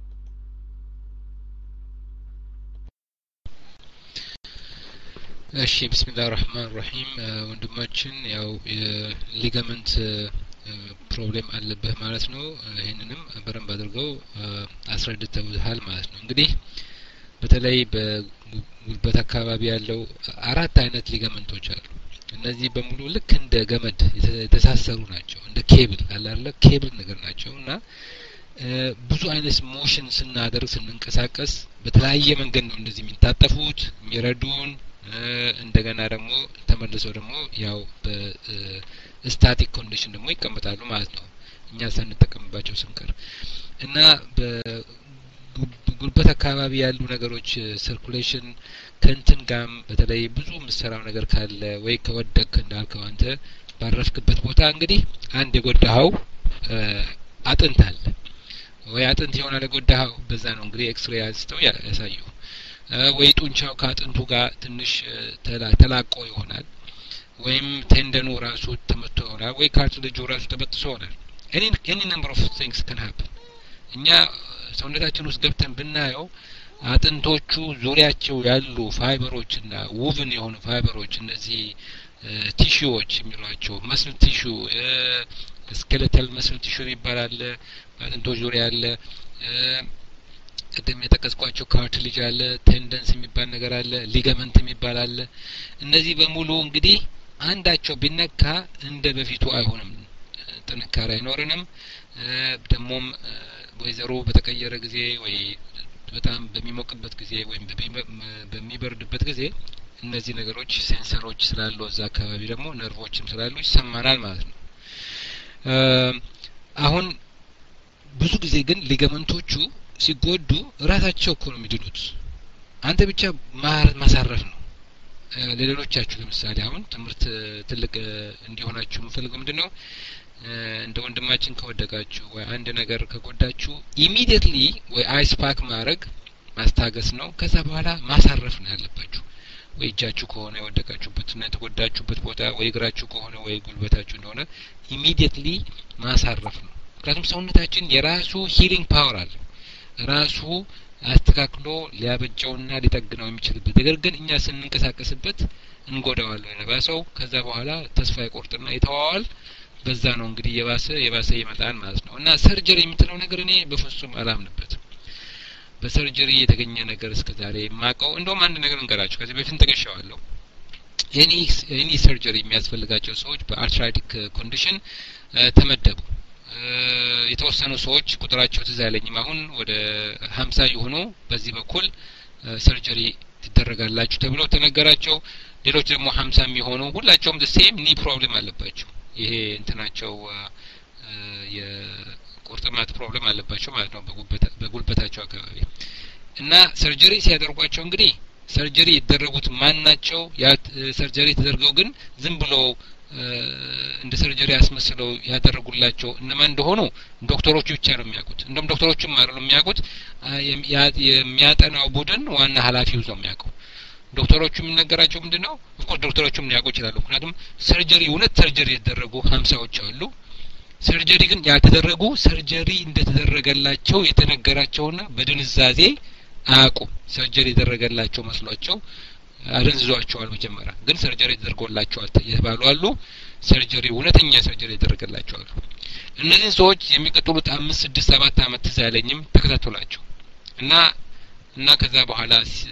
እሺ ቢስሚላህ الرحمن الرحيم ወንድማችን ያው የሊጋመንት ፕሮብሌም አለበት ማለት ነው ይሄንንም በረንብ አድርገው አስረድተውታል ማለት ነው እንግዲህ በተለይ በጉልበት አካባቢ ያለው አራት አይነት ሊጋመንቶች አሉ እነዚህ በሙሉ ልክ እንደ ገመድ የተሳሰሩ ናቸው እንደ ኬብል አለ አይደል ኬብል ነገር ናቸው እና ብዙ አይነት ሞሽን ስናደርግ ስንንቀሳቀስ በተለያየ መንገድ ነው እንደዚህ የሚታጠፉት የሚረዱን እንደገና ደግሞ ተመልሰው ደግሞ ያው በስታቲክ ኮንዲሽን ደግሞ ይቀመጣሉ ማለት ነው እኛ ሳንጠቀምባቸው ስንቀር እና በጉልበት አካባቢ ያሉ ነገሮች ሰርኩሌሽን ከንትን ጋም በተለይ ብዙ ምሰራው ነገር ካለ ወይ ከወደክ እንዳልከው አንተ ባረፍክበት ቦታ እንግዲህ አንድ የጎዳኸው አጥንት አለ ወይ አጥንት ይሆናል የጎዳኸው በዛ ነው እንግዲህ ኤክስሬይ አንስተው ያሳዩ ወይ ጡንቻው ከአጥንቱ ጋር ትንሽ ተላቆ ይሆናል ወይም ቴንደኑ ራሱ ተመቶ ይሆናል ወይ ካርትሌጁ ራሱ ተበጥሶ ይሆናል any any number of things can happen እኛ ሰውነታችን ውስጥ ገብተን ብናየው አጥንቶቹ ዙሪያቸው ያሉ ፋይበሮችና ውብን የሆኑ ፋይበሮች እነዚህ ቲሹዎች የሚሏቸው መስል ቲሹ ስኬሌታል መስል ቲሹ ይባላል አጥንቶች ዙሪያ ያለ ቅድም የጠቀስኳቸው ካርትሌጅ አለ ቴንደንስ የሚባል ነገር አለ ሊጋመንት የሚባል አለ እነዚህ በሙሉ እንግዲህ አንዳቸው ቢነካ እንደ በፊቱ አይሆንም ጥንካሬ አይኖርንም ደሞም ወይዘሮ በተቀየረ ጊዜ ወይ በጣም በሚሞቅበት ጊዜ ወይም በሚበርድበት ጊዜ እነዚህ ነገሮች ሴንሰሮች ስላሉ እዛ አካባቢ ደግሞ ነርቮችም ስላሉ ይሰማናል ማለት ነው አሁን ብዙ ጊዜ ግን ሊጋመንቶቹ ሲጎዱ ራሳቸው እኮ ነው የሚድኑት አንተ ብቻ ማሳረፍ ነው ለሌሎቻችሁ ለምሳሌ አሁን ትምህርት ትልቅ እንዲሆናችሁ የምፈልገው ምንድነው እንደ ወንድማችን ከወደቃችሁ ወይ አንድ ነገር ከጎዳችሁ ኢሚዲየትሊ ወይ አይስ ፓክ ማድረግ ማስታገስ ነው ከዛ በኋላ ማሳረፍ ነው ያለባችሁ ወይ እጃችሁ ከሆነ የወደቃችሁበት እና የተጎዳችሁበት ቦታ ወይ እግራችሁ ከሆነ ወይ ጉልበታችሁ እንደሆነ ኢሚዲየትሊ ማሳረፍ ነው ምክንያቱም ሰውነታችን የራሱ ሂሊንግ ፓወር አለ ራሱ አስተካክሎ ሊያበጀውና ሊጠግነው የሚችልበት ነገር ግን እኛ ስንንቀሳቀስበት እንጎዳዋለን ለባሰው ከዛ በኋላ ተስፋ ይቆርጥና ይተዋዋል በዛ ነው እንግዲህ የባሰ የባሰ ይመጣል ማለት ነው እና ሰርጀሪ የምትለው ነገር እኔ በፍጹም አላምንበትም በሰርጀሪ የተገኘ ነገር እስከዛሬ ማቀው እንደውም አንድ ነገር እንገራችሁ ከዚህ በፊት ተገሻዋለሁ ኤኒ ኤኒ ሰርጀሪ የሚያስፈልጋቸው ሰዎች በአርትራይቲክ ኮንዲሽን ተመደቡ የተወሰኑ ሰዎች ቁጥራቸው ትዝ አይለኝም አሁን ወደ ሀምሳ የሆኑ በዚህ በኩል ሰርጀሪ ትደረጋላችሁ ተብሎ ተነገራቸው ሌሎች ደግሞ ሀምሳ የሚሆኑ ሁላቸውም the same knee problem አለባቸው ይሄ እንትናቸው የቁርጥማት ፕሮብሌም አለባቸው ማለት ነው በጉልበታቸው አካባቢ እና ሰርጀሪ ሲያደርጓቸው እንግዲህ ሰርጀሪ ይደረጉት ማን ናቸው ያ ሰርጀሪ ተደርገው ግን ዝም ብሎ እንደ ሰርጀሪ አስመስለው ያደረጉላቸው እነማን እንደሆኑ ዶክተሮቹ ብቻ ነው የሚያውቁት እንደም ዶክተሮቹም አይደሉም የሚያውቁት የሚያጠናው ቡድን ዋና ኃላፊው ነው የሚያውቀው ዶክተሮቹ የሚነገራቸው ምንድነው ኦፍኮርስ ዶክተሮቹም ሊያውቁ ይችላሉ ምክንያቱም ሰርጀሪ እውነት ሰርጀሪ የተደረጉ ሀምሳዎች አሉ ሰርጀሪ ግን ያልተደረጉ ሰርጀሪ እንደተደረገላቸው የተነገራቸውና በድንዛዜ አያውቁም ሰርጀሪ የተደረገላቸው መስሏቸው አደንዝዟቸዋል መጀመሪያ ግን ሰርጀሪ ተደርጎላቸዋል የተባሉ አሉ ሰርጀሪ እውነተኛ ሰርጀሪ የተደረገላቸው አሉ እነዚህ ሰዎች የሚቀጥሉት አምስት ስድስት ሰባት አመት ተዛለኝም ተከታተሏቸው እና እና ከዛ በኋላ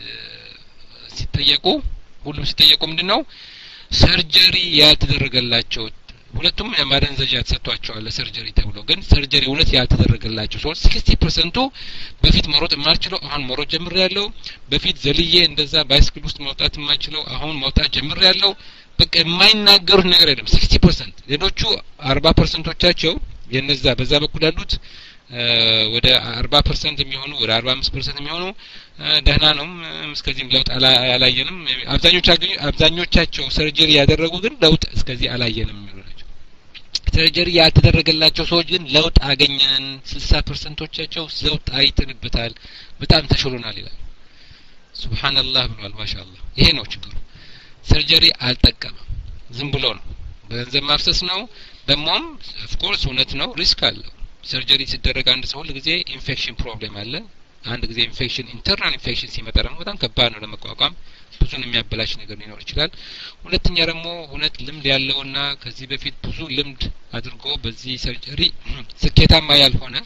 ሲጠየቁ ሁሉም ሲጠየቁ ምንድነው ሰርጀሪ ያልተደረገላቸው ሁለቱም ማደንዘዣ ተሰጥቷቸዋል ሰርጀሪ ተብሎ ግን ሰርጀሪ እውነት ያልተደረገላቸው ሰዎች ስልሳ ፐርሰንት በፊት መሮጥ የማልችለው አሁን መሮጥ ጀምሬያለሁ በፊት ዘልዬ እንደዛ ባይስክል ውስጥ መውጣት የማልችለው አሁን መውጣት ጀምሬያለሁ በቃ የማይናገሩት ነገር አይደለም ስልሳ ፐርሰንት ሌሎቹ አርባ ፐርሰንቶቻቸው የነዛ በዛ በኩል ያሉት ወደ አርባ ፐርሰንት የሚሆኑ ወደ አርባ አምስት ፐርሰንት የሚሆኑ ደህና ነው እስከዚህም ለውጥ አላየንም አብዛኞቻቸው አብዛኞቻቸው ሰርጀሪ ያደረጉ ግን ለውጥ እስከዚህ አላየንም የሚሉናቸው ሰርጀሪ ያልተደረገላቸው ሰዎች ግን ለውጥ አገኘን ስልሳ ፐርሰንቶቻቸው ለውጥ አይተንበታል በጣም ተሽሎናል ይላል ሱብሃንአላህ ብሏል ማሻአላህ ይሄ ነው ችግሩ ሰርጀሪ አልጠቀመም ዝም ብሎ ነው በገንዘብ ማፍሰስ ነው ደሞም ኦፍ ኮርስ እውነት ነው ሪስክ አለው ሰርጀሪ ሲደረግ አንድ ሰው ለጊዜ ኢንፌክሽን ፕሮብሌም አለ አንድ ጊዜ ኢንፌክሽን ኢንተርናል ኢንፌክሽን ሲመጣ ደግሞ በጣም ከባድ ነው ለመቋቋም ብዙን የሚያበላሽ ነገር ሊኖር ይችላል ሁለተኛ ደግሞ እውነት ልምድ ያለውና ከዚህ በፊት ብዙ ልምድ አድርጎ በዚህ ሰርጀሪ ስኬታማ ያልሆነ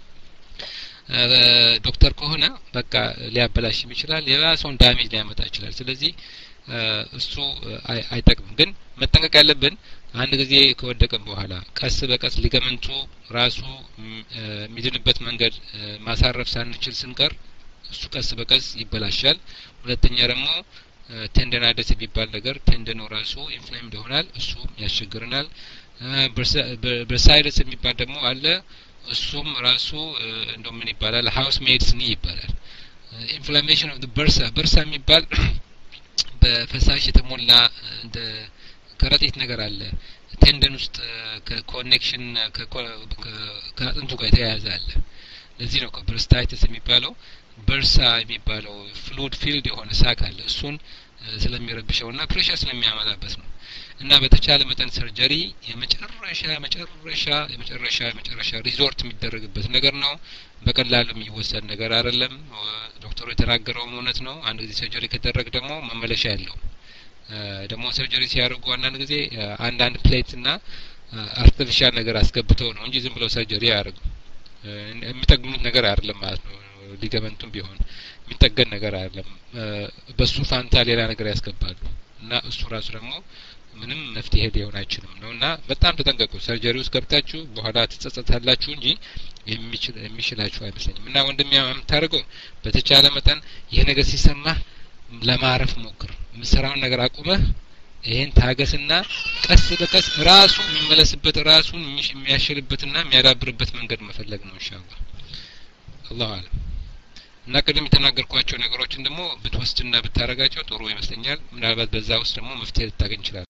ዶክተር ከሆነ በቃ ሊያበላሽ ይችላል የራሱን ዳሜጅ ሊያመጣ ይችላል ስለዚህ እሱ አይጠቅምም ግን መጠንቀቅ ያለብን አንድ ጊዜ ከወደቀን በኋላ ቀስ በቀስ ሊገመንቱ ራሱ የሚድንበት መንገድ ማሳረፍ ሳንችል ስንቀር እሱ ቀስ በቀስ ይበላሻል ሁለተኛ ደግሞ ቴንደናይተስ የሚባል ነገር ቴንደኑ ራሱ ኢንፍላምድ ይሆናል እሱ ያስቸግረናል በርሳይተስ የሚባል ደግሞ አለ እሱም ራሱ እንደው ምን ይባላል ሃውስ ሜድስ ኒ ይባላል ኢንፍላሜሽን ኦፍ ዘ በርሳ በርሳ የሚባል በፈሳሽ የተሞላ እንደ ከረጢት ነገር አለ ቴንደን ውስጥ ከኮኔክሽን ከአጥንቱ ጋር የተያያዘ አለ ለዚህ ነው በርስታይተስ የሚባለው በርሳ የሚባለው ፍሉድ ፊልድ የሆነ ሳክ አለ እሱን ስለሚረብሸውና ፕሬሸር ስለሚያመጣበት ነው እና በተቻለ መጠን ሰርጀሪ የመጨረሻ መጨረሻ የመጨረሻ የመጨረሻ ሪዞርት የሚደረግበት ነገር ነው በቀላሉ የሚወሰድ ነገር አይደለም ዶክተሩ የተናገረው እውነት ነው አንድ ጊዜ ሰርጀሪ ከደረግ ደግሞ መመለሻ ያለው ደግሞ ሰርጀሪ ሲያደርጉ አንዳንድ ጊዜ አንዳንድ ፕሌት እና አርቲፊሻል ነገር አስገብተው ነው እንጂ ዝም ብለው ሰርጀሪ ያደርጉ የሚጠግኑት ነገር አይደለም ማለት ነው ሊገመንቱም ቢሆን የሚጠገን ነገር አይደለም በሱ ፋንታ ሌላ ነገር ያስገባሉ እና እሱ ራሱ ደግሞ ምንም መፍትሄ ሊሆን አይችልም ነውና በጣም ተጠንቀቁ ሰርጀሪ ውስጥ ገብታችሁ በኋላ ትጸጸታላችሁ እንጂ የሚችል የሚችላችሁ አይመስለኝም እና ወንድም ያምታርገው በተቻለ መጠን ይሄ ነገር ሲሰማ ለማረፍ ሞክር ምሰራውን ነገር አቁመህ ይሄን ታገስና ቀስ በቀስ ራሱ የሚመለስበት ራሱን የሚያሽልበትና የሚያዳብርበት መንገድ መፈለግ ነው ኢንሻአላህ አላህ አለም እና ቅድም የተናገርኳቸው ነገሮችን ደግሞ ብትወስድና ብታረጋቸው ጥሩ ይመስለኛል ምናልባት በዛ ውስጥ ደግሞ መፍትሄ ልታገኝ ይችላል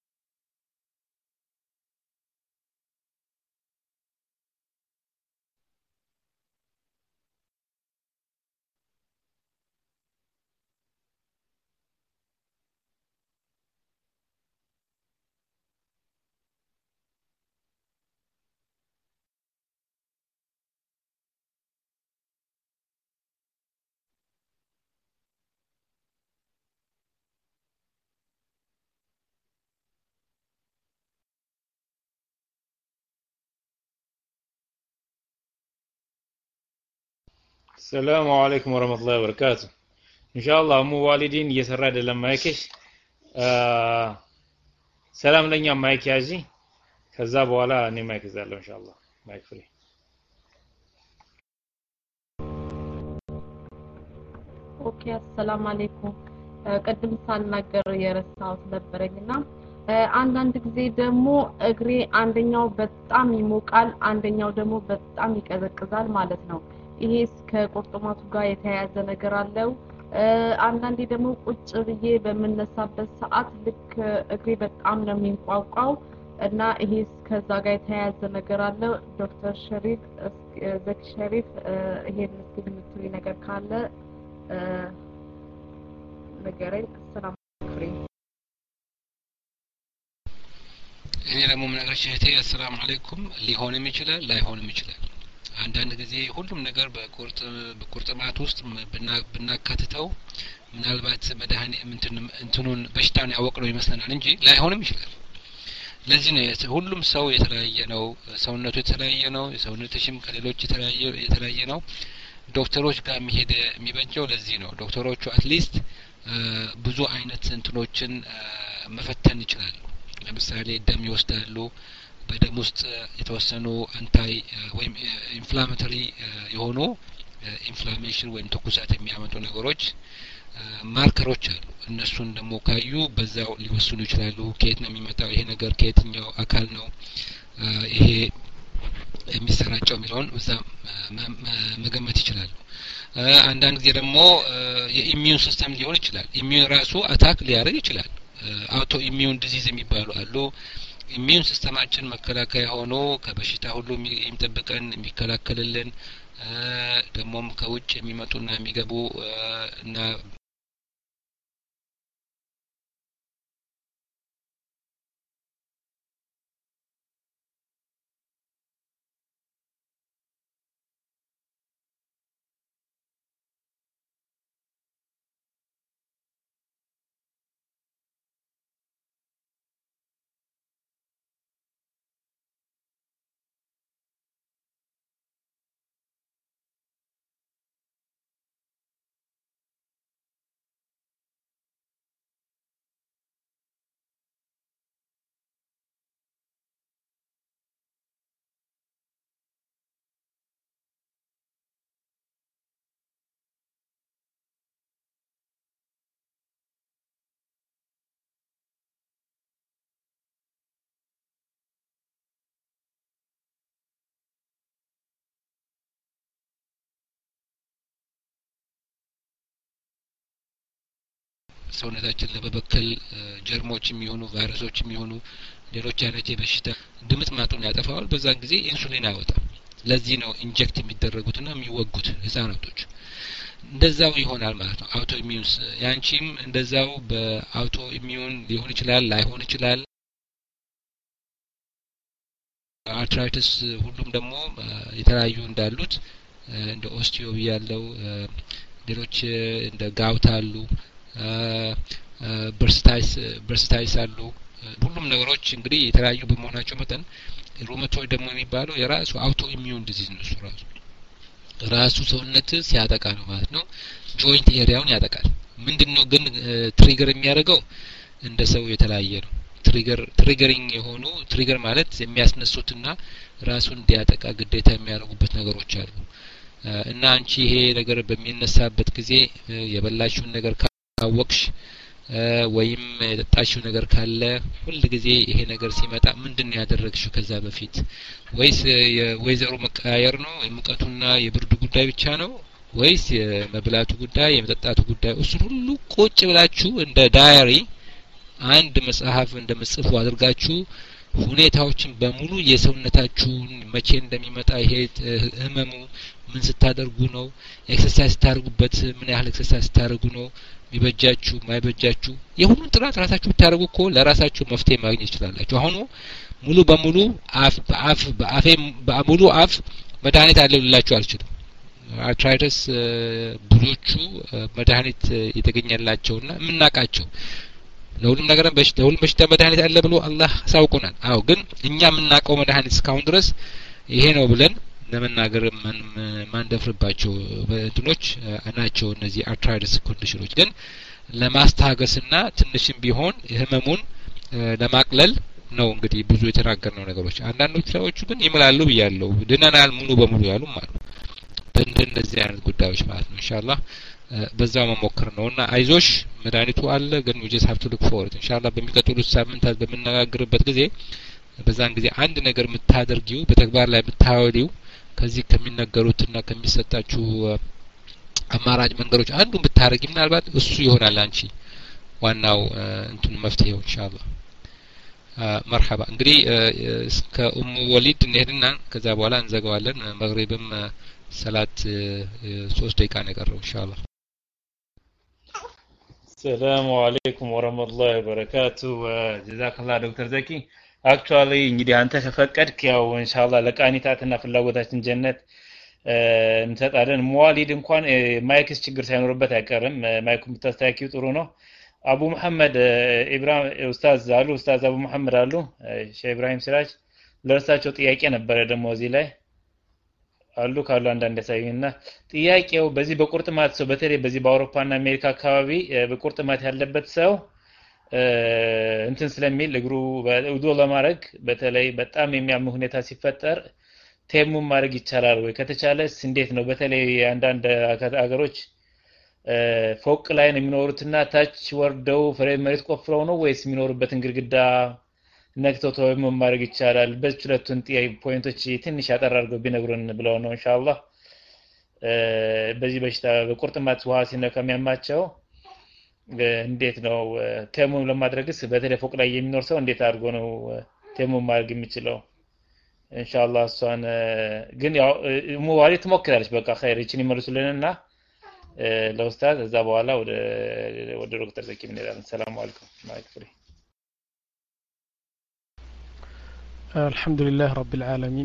السلام عليكم ورحمة الله وبركاته إن شاء الله مو والدين يسرد لما يكش آه سلام لنا مايك يازي كذاب ولا أني مايك زالو إن شاء الله مايك فري ኦኬ አሰላም አለይኩም ቀድም ሳልናገር የረሳሁት ነበረኝና አንዳንድ ጊዜ ደግሞ እግሬ አንደኛው በጣም ይሞቃል አንደኛው ደግሞ በጣም ይቀዘቅዛል ማለት ነው ይሄስ ከቁርጥማቱ ጋር የተያያዘ ነገር አለው አንዳንዴ ደግሞ ቁጭ ብዬ በመነሳበት ሰዓት ልክ እግሬ በጣም ነው የሚንቋቋው እና ይሄስ ከዛ ጋር የተያያዘ ነገር አለው ዶክተር ሸሪፍ ዘኪ ሸሪፍ ይሄን እስኪ የምትሉኝ ነገር ካለ ነገረኝ ሰላም አለይኩም እኔ ደግሞ ምንነግርሽ እህቴ ሰላም አለይኩም ሊሆንም ይችላል ላይሆንም ይችላል አንዳንድ ጊዜ ሁሉም ነገር በቁርጥ በቁርጥማት ውስጥ ብናካትተው ምናልባት መድኃኒ እንትኑን በሽታውን ያወቅነው ይመስለናል እንጂ ላይሆንም ይችላል ለዚህ ነው ሁሉም ሰው የተለያየ ነው ሰውነቱ የተለያየ ነው የሰውነትሽም ከሌሎች የተለያየ የተለያየ ነው ዶክተሮች ጋር የሚሄድ የሚበጀው ለዚህ ነው ዶክተሮቹ አትሊስት ብዙ አይነት እንትኖችን መፈተን ይችላሉ ለምሳሌ ደም ይወስዳሉ በደም ውስጥ የተወሰኑ አንታይ ወይም ኢንፍላሜተሪ የሆኑ ኢንፍላሜሽን ወይም ትኩሳት የሚያመጡ ነገሮች ማርከሮች አሉ እነሱን ደግሞ ካዩ በዛው ሊወስኑ ይችላሉ ከየት ነው የሚመጣው ይሄ ነገር ከየትኛው አካል ነው ይሄ የሚሰራጨው የሚለውን እዛ መገመት ይችላሉ አንዳንድ ጊዜ ደግሞ የኢሚዩን ሲስተም ሊሆን ይችላል ኢሚዩን ራሱ አታክ ሊያደርግ ይችላል አውቶ ኢሚዩን ዲዚዝ የሚባሉ አሉ ኢሚዩን ሲስተማችን መከላከያ ሆኖ ከበሽታ ሁሉ የሚጠብቀን የሚከላከልልን ደግሞም ከውጭ የሚመጡና የሚገቡ እና ሰውነታችን ለበበከል ጀርሞች የሚሆኑ ቫይረሶች የሚሆኑ ሌሎች አይነት የበሽታ ድምጥ ማጡን ያጠፋዋል። በዛን ጊዜ ኢንሱሊን አይወጣም። ለዚህ ነው ኢንጀክት የሚደረጉትና የሚወጉት ህፃናቶች። እንደዛው ይሆናል ማለት ነው። አውቶ ኢሚዩንስ ያንቺም እንደዛው በአውቶ ኢሚዩን ሊሆን ይችላል ላይሆን ይችላል። አርትራይተስ ሁሉም ደግሞ የተለያዩ እንዳሉት እንደ ኦስቲዮ ያለው ሌሎች እንደ ጋውት አሉ፣ በርስታይስ በርስታይስ አሉ። ሁሉም ነገሮች እንግዲህ የተለያዩ በመሆናቸው መጠን ሩመቶይድ ደግሞ የሚባለው የራሱ አውቶ ኢሚዩን ዲዚዝ ነው። እሱ ራሱ ራሱ ሰውነት ሲያጠቃ ነው ማለት ነው። ጆይንት ኤሪያውን ያጠቃል። ምንድነው ግን ትሪገር የሚያደርገው እንደ ሰው የተለያየ ነው። ትሪገር ትሪገሪንግ የሆኑ ትሪገር ማለት የሚያስነሱትና ራሱን እንዲያጠቃ ግዴታ የሚያደርጉበት ነገሮች አሉ። እና አንቺ ይሄ ነገር በሚነሳበት ጊዜ የበላሽውን ነገር ካወቅሽ ወይም የጠጣሽው ነገር ካለ ሁሉ ጊዜ ይሄ ነገር ሲመጣ ምንድነው ያደረግሽው ከዛ በፊት? ወይስ የወይዘሮ መቀያየር ነው የሙቀቱና የብርዱ ጉዳይ ብቻ ነው ወይስ የመብላቱ ጉዳይ የመጠጣቱ ጉዳይ? እሱ ሁሉ ቁጭ ብላችሁ እንደ ዳይሪ አንድ መጽሐፍ እንደምጽፉ አድርጋችሁ ሁኔታዎችን በሙሉ የሰውነታችሁን መቼ እንደሚመጣ ይሄ ህመሙ ምን ስታደርጉ ነው፣ ኤክሰርሳይዝ ስታደርጉበት ምን ያህል ኤክሰርሳይዝ ስታደርጉ ነው የሚበጃችሁ ማይበጃችሁ፣ የሁሉን ጥራት ራሳችሁ ብታደርጉ እኮ ለራሳችሁ መፍትሄ ማግኘት ይችላልላችሁ። አሁን ሙሉ በሙሉ አፍ በአፍ በአፌ በሙሉ አፍ መድኃኒት አለው ልላችሁ አልችልም። አርትራይተስ ብዙዎቹ መድኃኒት የተገኘላቸውና የምናውቃቸው ለሁሉም ነገር በሽታ ለሁሉም በሽታ መድኃኒት አለ ብሎ አላህ አሳውቆናል። አዎ ግን እኛ የምናውቀው መድኃኒት እስካሁን ድረስ ይሄ ነው ብለን ለመናገር ማንደፍርባቸው እንትኖች ናቸው እነዚህ አርትራይተስ ኮንዲሽኖች። ግን ለማስታገስና ትንሽም ቢሆን ህመሙን ለማቅለል ነው እንግዲህ ብዙ የተናገርነው ነገሮች። አንዳንዶቹ ሰዎች ግን ይምላሉ ብያለሁ ድነናል ሙሉ በሙሉ ያሉም አሉ። እንደዚህ አይነት ጉዳዮች ማለት ነው። ኢንሻአላህ በዛው መሞከር ነውና አይዞሽ መድኃኒቱ አለ። ግን we just have to look for it ኢንሻአላህ በሚቀጥሉት ሳምንታት በመነጋገርበት ጊዜ በዛን ጊዜ አንድ ነገር የምታደርጊው በተግባር ላይ የምታወዲው ከዚህ ከሚነገሩትና ከሚሰጣችሁ አማራጭ መንገዶች አንዱ ብታረጊ ምናልባት እሱ ይሆናል አንቺ ዋናው እንትን መፍትሄው ኢንሻአላህ። መርሐባ እንግዲህ እስከ ኡሙ ወሊድ እንሄድና ከዛ በኋላ እንዘጋዋለን። መግሪብም ሰላት ሶስት ደቂቃ ነው የቀረው ኢንሻአላህ። ሰላሙ አለይኩም ወራህመቱላሂ ወበረካቱ። ጀዛከላህ ዶክተር ዘኪ። አክቹአሊ እንግዲህ አንተ ከፈቀድክ ያው ኢንሻአላህ ለቃኒታትና ፍላጎታችን ጀነት እንሰጣለን። ሙዋሊድ እንኳን ማይክስ ችግር ሳይኖርበት አይቀርም። ማይኩም ብታስተካክሉ ጥሩ ነው። አቡ መሐመድ ኢብራሂም ኡስታዝ አሉ ኡስታዝ አቡ መሐመድ አሉ ሼህ ኢብራሂም ሲራጅ ለርሳቸው ጥያቄ ነበረ ደግሞ እዚህ ላይ አሉ ካሉ አንዳንድ ያሳዩና ጥያቄው በዚህ በቁርጥማት ሰው በተለይ በዚህ በአውሮፓና አሜሪካ አካባቢ በቁርጥማት ያለበት ሰው እንትን ስለሚል እግሩ ውዱ ለማድረግ በተለይ በጣም የሚያም ሁኔታ ሲፈጠር ተየሙም ማድረግ ይቻላል ወይ? ከተቻለስ እንዴት ነው? በተለይ አንዳንድ አገሮች ፎቅ ላይ ነው የሚኖሩትና ታች ወርደው ፍሬም መሬት ቆፍረው ነው ወይስ የሚኖሩበትን ግድግዳ ነክተው ተየሙም ማድረግ ይቻላል? በዚህ ሁለቱን ጥያቄ ፖይንቶች ትንሽ ያጠራርገው ቢነግሩን ብለው ነው ኢንሻአላህ። በዚህ በሽታ በቁርጥማት ውሃ ሲነካ የሚያማቸው እንዴት ነው ተየሙም ለማድረግስ በተለይ ፎቅ ላይ የሚኖር ሰው እንዴት አድርጎ ነው ተየሙም ማድረግ የሚችለው? ኢንሻአላህ እሷን ግን ያው ሙዋሊ ትሞክራለች። በቃ ኸይር እቺን ይመልሱልንና ለኡስታዝ እዛ በኋላ ወደ ወደ ዶክተር ዘኪ እንሄዳለን። ሰላም አለይኩም ማይክ ፍሪ። አልহামዱሊላህ ረብል ዓለሚን።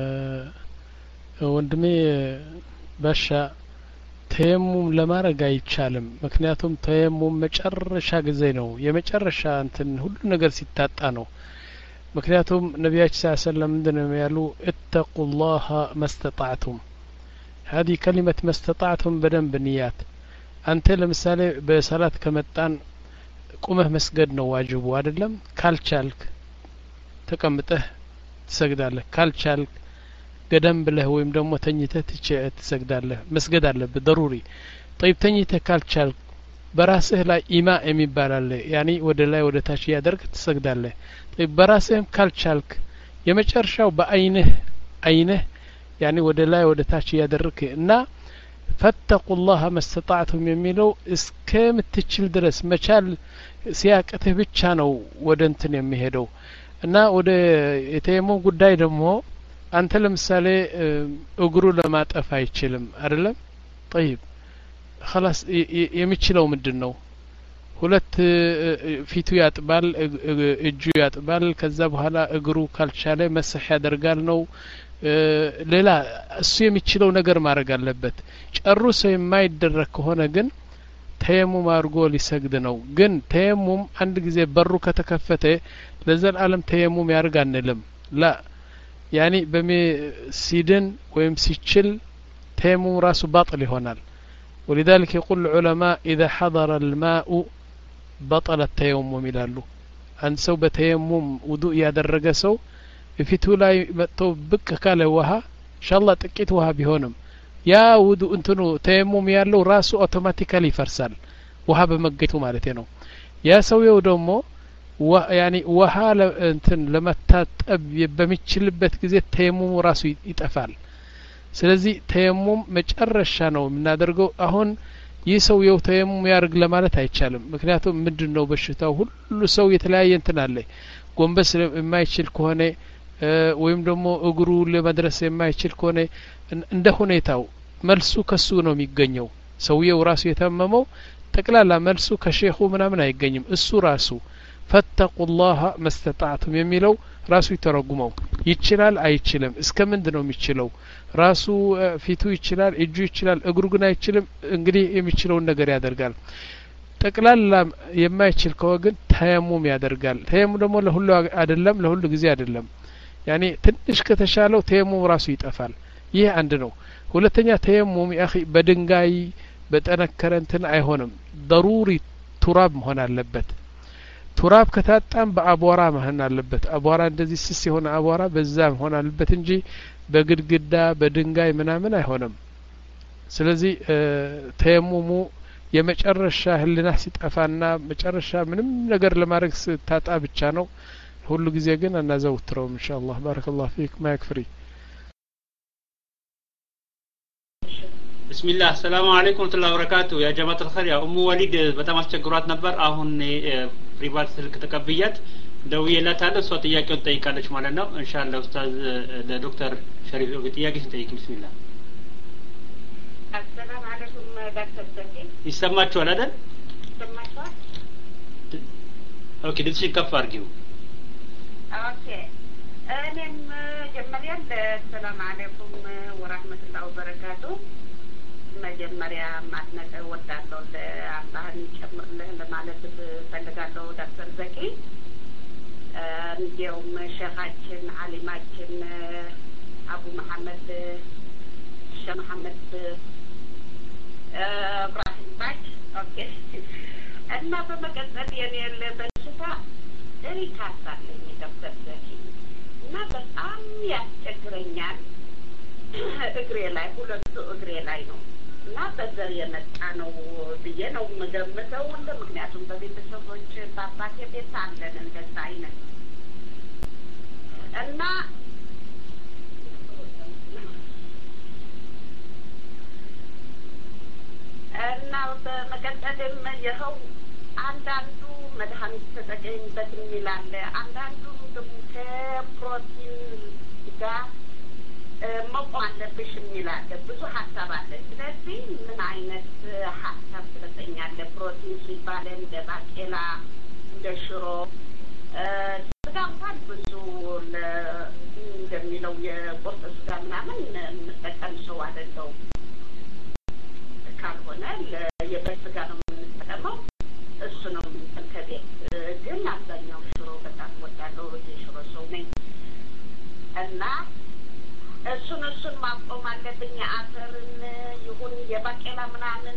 ወንድሜ ባሻ ተየሙም ለማድረግ አይቻልም። ምክንያቱም ተየሙም መጨረሻ ጊዜ ነው የመጨረሻ እንትን ሁሉ ነገር ሲታጣ ነው። ምክንያቱም ነቢያችን ሰለላሁ ዐለይሂ ወሰለም እንደነው ያሉ እተቁላህ መስተጣዕቱም هذه كلمة مستطعتم بدن بنيات أنت لمثال بصلاة كمتان قمه مسجد ነው ዋጅቡ አይደለም። ካልቻልክ ተቀምጠህ ትሰግዳለህ። ካልቻልክ ገደም ብለህ ወይም ደግሞ ተኝተህ ትሰግዳለህ። መስገድ አለብህ ضروري። طيب ተኝተህ ካልቻልክ በራስህ ላይ ኢማ የሚባል አለ። ያኒ ወደ ላይ ወደ ታች ያደርግ ትሰግዳለህ። طيب በራስህም ካልቻልክ የመጨረሻው በአይንህ አይንህ ያኒ ወደ ላይ ወደ ታች ያደርክ እና فاتقوا الله ما استطعتم የሚለው እስከምትችል ድረስ መቻል ሲያቅትህ ብቻ ነው ወደ እንትን የሚሄደው እና ወደ የተየሙም ጉዳይ ደግሞ አንተ ለምሳሌ እግሩ ለማጠፍ አይችልም አይደለም طيب خلاص የሚችለው ምንድነው ሁለት ፊቱ ያጥባል እጁ ያጥባል ከዛ በኋላ እግሩ ካልቻለ መስህ ያደርጋል ነው ሌላ እሱ የሚችለው ነገር ማድረግ አለበት ጨርሶ የማይደረግ ከሆነ ግን ተየሙም አድርጎ ሊሰግድ ነው ግን ተየሙም አንድ ጊዜ በሩ ከተከፈተ ለዘላለም ተየሙም ያርግ አንልም ላ ያኒ በሚሲድን ወይም ሲችል ተየሙም ራሱ ባጥል ይሆናል ولذلك يقول العلماء إذا حضر الماء بطل التيمم ይላሉ አንድ ሰው በተየሙም ውዱእ ያደረገ ሰው ፊቱ ላይ መጥቶ ብቅ ካለ ውሃ ኢንሻአላህ ጥቂት ውሃ ቢሆንም ያ ውዱእ እንትኑ ተየሙም ያለው ራሱ አውቶማቲካሊ ይፈርሳል ውሃ በመገኘቱ ማለት ነው ያ ሰውየው ደግሞ ያኒ ውሃ እንትን ለመታጠብ በሚችልበት ጊዜ ተየሙም ራሱ ይጠፋል ስለዚህ ተየሙም መጨረሻ ነው የምናደርገው አሁን ይህ ሰውየው ተየሙም ያርግ ለማለት አይቻልም ምክንያቱም ምንድነው በሽታው ሁሉ ሰው የተለያየ እንትን አለ ጎንበስ የማይችል ከሆነ ወይም ደግሞ እግሩ ለመድረስ የማይችል ከሆነ እንደ ሁኔታው መልሱ ከሱ ነው የሚገኘው ሰውየው ራሱ የተመመው ጠቅላላ መልሱ ከሼኹ ምናምን አይገኝም እሱ ራሱ ፈተቁላህ መስተጣዕቱም የሚለው ራሱ ይተረጉመው ይችላል አይችልም እስከምንድን ነው የሚችለው ራሱ ፊቱ ይችላል እጁ ይችላል እግሩ ግን አይችልም እንግዲህ የሚችለውን ነገር ያደርጋል ጠቅላላ የማይችል ከሆነ ተየሙም ያደርጋል ተየሙም ደግሞ ለሁሉ አይደለም ለሁሉ ጊዜ አይደለም ያኒ ትንሽ ከተሻለው ተየሙም ራሱ ይጠፋል ይሄ አንድ ነው ሁለተኛ ተየሙም ያኺ በድንጋይ በጠነከረ እንትን አይሆንም ضروري ቱራብ መሆን አለበት ቱራብ ከታጣም በአቧራ መሆን አለበት አቧራ እንደዚህ ስስ የሆነ አቧራ በዛ መሆን አለበት እንጂ በግድግዳ በድንጋይ ምናምን አይሆንም ስለዚህ ተየሙሙ የመጨረሻ ህልና ሲጠፋና መጨረሻ ምንም ነገር ለማድረግ ስታጣ ብቻ ነው ሁሉ ጊዜ ግን እናዘውትረው ኢንሻአላህ ባረከላሁ ፊክ ማይክፍሪ ብስሚላህ ሰላም አለይኩም ወራህመቱላሂ ወበረካቱ ያ ጀማዓት الخير ያ ኡሙ ወሊድ በጣም አስቸግሯት ነበር አሁን ፕሪቫት ስልክ ተቀብያት ደውዬላታለሁ እሷ ጥያቄውን ጠይቃለች ማለት ነው ኢንሻአላህ ኡስታዝ ለዶክተር ሸሪፍ ጥያቄ ሲጠይቅ ቢስሚላህ አሰላሙ አለይኩም ዶክተር ዘኪ ይሰማችኋል አይደል ይሰማችኋል ኦኬ ድምፅሽን ከፍ አድርጊው ኦኬ እኔም መጀመሪያ ሰላም አለይኩም ወራህመቱላሂ ወበረካቱ መጀመሪያ ማድነቅ ወዳለሁ ለአላህን ይጨምርልህ ለማለት ፈልጋለሁ ዶክተር ዘኪ እንዲያውም ሸኻችን አሊማችን አቡ መሐመድ ሸህ መሐመድ እብራሂም ባች ኦኬ እና በመቀጠል የኔ በሽታ ሪካስ አለኝ ዶክተር ዘኪ እና በጣም ያስቸግረኛል እግሬ ላይ ሁለቱ እግሬ ላይ ነው እና በዘር የመጣ ነው ብዬ ነው የምገምተው ምክንያቱም በቤተሰቦች በአባቴ ቤት አለን እንደዛ አይነት እና እና በመቀጠልም ይኸው አንዳንዱ መድኃኒት ተጠቀሚበት የሚላለ አንዳንዱ ደግሞ ከፕሮቲን ጋር መቆም አለብሽ የሚላለ ብዙ ሀሳብ አለ ስለዚህ ምን አይነት ሀሳብ ትሰጠኛለህ ፕሮቲን ሲባል እንደ ባቄላ እንደ ሽሮ ስጋ እንኳን ብዙ እንደሚለው የቁርጥ ስጋ ምናምን የምጠቀም ሰው አይደለሁም ካልሆነ የበግ ስጋ ነው የምንጠቀመው እሱ ነው ከቤት ግን አብዛኛው ሽሮ በጣም ወዳለው የሽሮ ሰው ነኝ እና እሱን እሱን ማቆም አለብኝ አተርን ይሁን የባቄላ ምናምን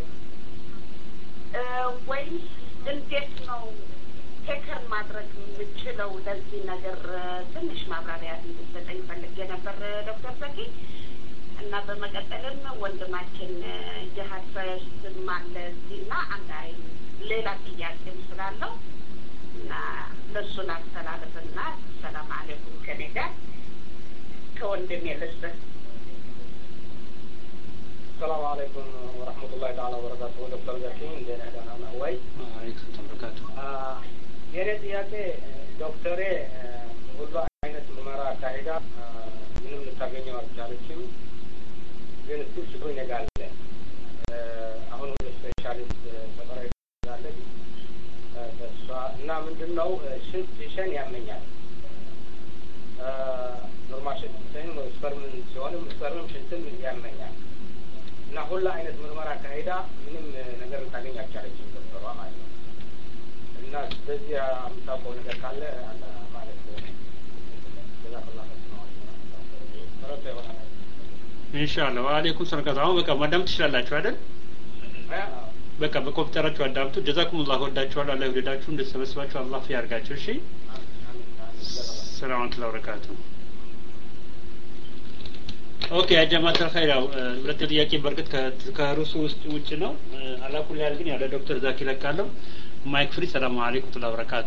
ወይም እንዴት ነው ቴከር ማድረግ የምችለው ለዚህ ነገር ትንሽ ማብራሪያ እንድትሰጠኝ ፈልጌ ነበር ዶክተር ዘኪ እና በመቀጠልም ወንድማችን ጀሃድ ፈርስም አለ እዚህና አንድ አይ ሌላ ጥያቄም ስላለው እና ለሱ ላስተላልፍና ሰላም አለይኩም ከኔ ጋር ከወንድሜ ልስበት السلام عليكم ورحمة الله تعالى وبركاته. دكتور زكي እንደና ደህና ነው ወይ? አለይኩም ተበረካቱ። የኔ ጥያቄ ዶክተሬ ሁሉ አይነት ምርመራ አካሄዳ ምንም ልታገኘው አልቻለችም፣ ግን እሱ ችግር ይነጋለ አሁን ወደ ስፔሻሊስት ተቀራ ይዛለች በሷ እና ምንድነው ሽንት ሸን ያመኛል ኖርማል ሽንት ሸን ነው ስፐርም ሲሆንም ስፐርም ሽንትም ያመኛል እና ሁሉ አይነት ምርመራ አካሄዳ ምንም ነገር ልታገኝ አልቻለችም ዶክተሯ ማለት ነው። እና በዚህ አምጣው ነገር ካለ ማለት ኢንሻአላህ ወአለይኩም ሰላም። አሁን በቃ ማዳም ትችላላችሁ አይደል? በቃ በኮምፒውተራችሁ አዳምጡ። ጀዛኩሙላህ ወዳችኋለሁ። አላህ ይወደዳችሁ፣ እንደተሰበሰባችሁ አላህ ያርጋችሁ። እሺ ሰላም አለይኩም ወበረካቱ። ኦኬ ያ ጀማዓት الخير ያው ሁለት ጥያቄ በርግጥ ከሩሱ ውስጥ ውጭ ነው። አላኩል ያል ግን ያለ ዶክተር ዛኪ ለካለው ማይክ ፍሪ። ሰላም አለይኩም ወበረካቱ።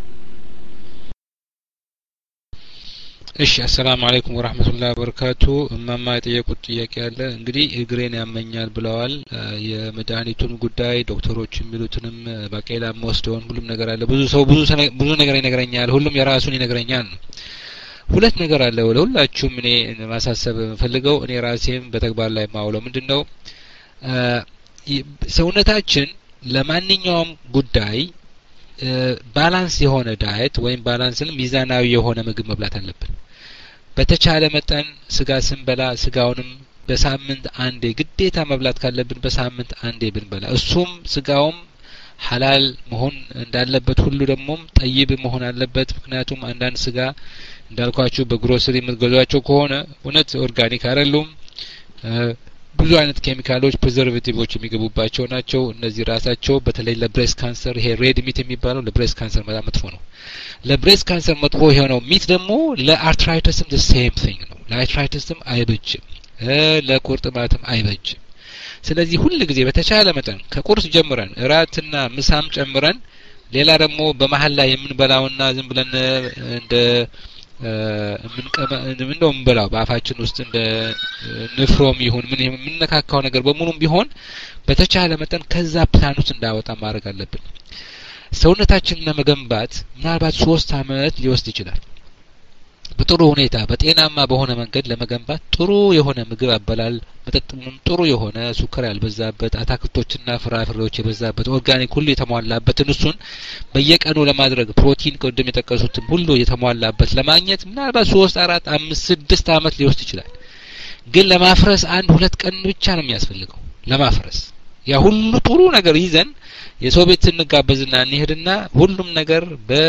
እሺ አሰላሙ አለይኩም ወራህመቱላሂ ወበረካቱ። እማማ የጠየቁት ጥያቄ አለ። እንግዲህ እግሬን ያመኛል ብለዋል። የመድኃኒቱን ጉዳይ ዶክተሮች የሚሉትንም ባቄላም ወስደውን ሁሉም ነገር አለ። ብዙ ሰው ብዙ ብዙ ነገር ይነግረኛል። ሁሉም የራሱን ይነግረኛል ነው። ሁለት ነገር አለ ለሁላችሁም እኔ ማሳሰብ ፈልገው እኔ ራሴም በተግባር ላይ ማውለው ምንድነው ሰውነታችን ለማንኛውም ጉዳይ ባላንስ የሆነ ዳይት ወይም ባላንስን ሚዛናዊ የሆነ ምግብ መብላት አለብን። በተቻለ መጠን ስጋ ስንበላ ስጋውንም በሳምንት አንዴ ግዴታ መብላት ካለብን በሳምንት አንዴ ብንበላ እሱም ስጋውም ሐላል መሆን እንዳለበት ሁሉ ደግሞ ጠይብ መሆን አለበት። ምክንያቱም አንዳንድ ስጋ እንዳልኳችሁ በግሮሰሪ የምትገዟቸው ከሆነ እውነት ኦርጋኒክ አይደሉም። ብዙ አይነት ኬሚካሎች ፕሪዘርቬቲቮች የሚገቡባቸው ናቸው። እነዚህ ራሳቸው በተለይ ለብሬስ ካንሰር ይሄ ሬድ ሚት የሚባለው ለብሬስ ካንሰር በጣም መጥፎ ነው። ለብሬስ ካንሰር መጥፎ የሆነው ሚት ደግሞ ለአርትራይተስም the same thing ነው። ለአርትራይተስም አይበጅም፣ ለቁርጥማትም አይበጅም። ስለዚህ ሁሉ ጊዜ በተቻለ መጠን ከቁርስ ጀምረን እራትና ምሳም ጨምረን ሌላ ደግሞ በመሃል ላይ የምንበላውና ዝም ብለን እንደ ምን ነው የምንበላው በአፋችን ውስጥ እንደ ንፍሮም ይሁን ምን የምንነካካው ነገር በሙሉም ቢሆን በተቻለ መጠን ከዛ ፕላን ውስጥ እንዳወጣ ማድረግ አለብን። ሰውነታችንን ለመገንባት ምናልባት ሶስት አመት ሊወስድ ይችላል። በጥሩ ሁኔታ በጤናማ በሆነ መንገድ ለመገንባት ጥሩ የሆነ ምግብ አበላል መጠጥም ጥሩ የሆነ ሱከር ያልበዛበት አታክልቶችና ፍራፍሬዎች የበዛበት ኦርጋኒክ ሁሉ የተሟላበት እሱን በየቀኑ ለማድረግ ፕሮቲን ቅድም የጠቀሱትን ሁሉ የተሟላበት ለማግኘት ምናልባት ሶስት አራት አምስት ስድስት አመት ሊወስድ ይችላል። ግን ለማፍረስ አንድ ሁለት ቀን ብቻ ነው የሚያስፈልገው ለማፍረስ። ያ ሁሉ ጥሩ ነገር ይዘን የሰው ቤት እንጋበዝና እንሄድና ሁሉም ነገር በ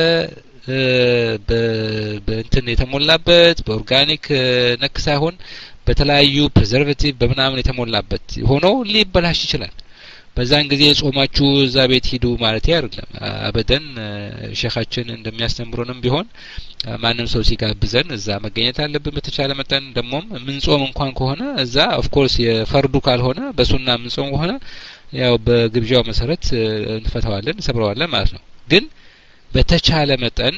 በእንትን የተሞላበት በኦርጋኒክ ነክ ሳይሆን በተለያዩ ፕሪዘርቬቲቭ በምናምን የተሞላበት ሆኖ ሊበላሽ ይችላል። በዛን ጊዜ ጾማችሁ እዛ ቤት ሂዱ ማለት አይደለም። አበደን ሼኻችን እንደሚያስተምሩንም ቢሆን ማንም ሰው ሲጋብዘን እዛ መገኘት አለብን። በተቻለ መጠን ደሞም ምን ጾም እንኳን ከሆነ እዛ ኦፍ ኮርስ የፈርዱ ካልሆነ በሱና ምን ጾም ከሆነ ያው በግብዣው መሰረት እንፈታዋለን ሰብረዋለን ማለት ነው። ግን በተቻለ መጠን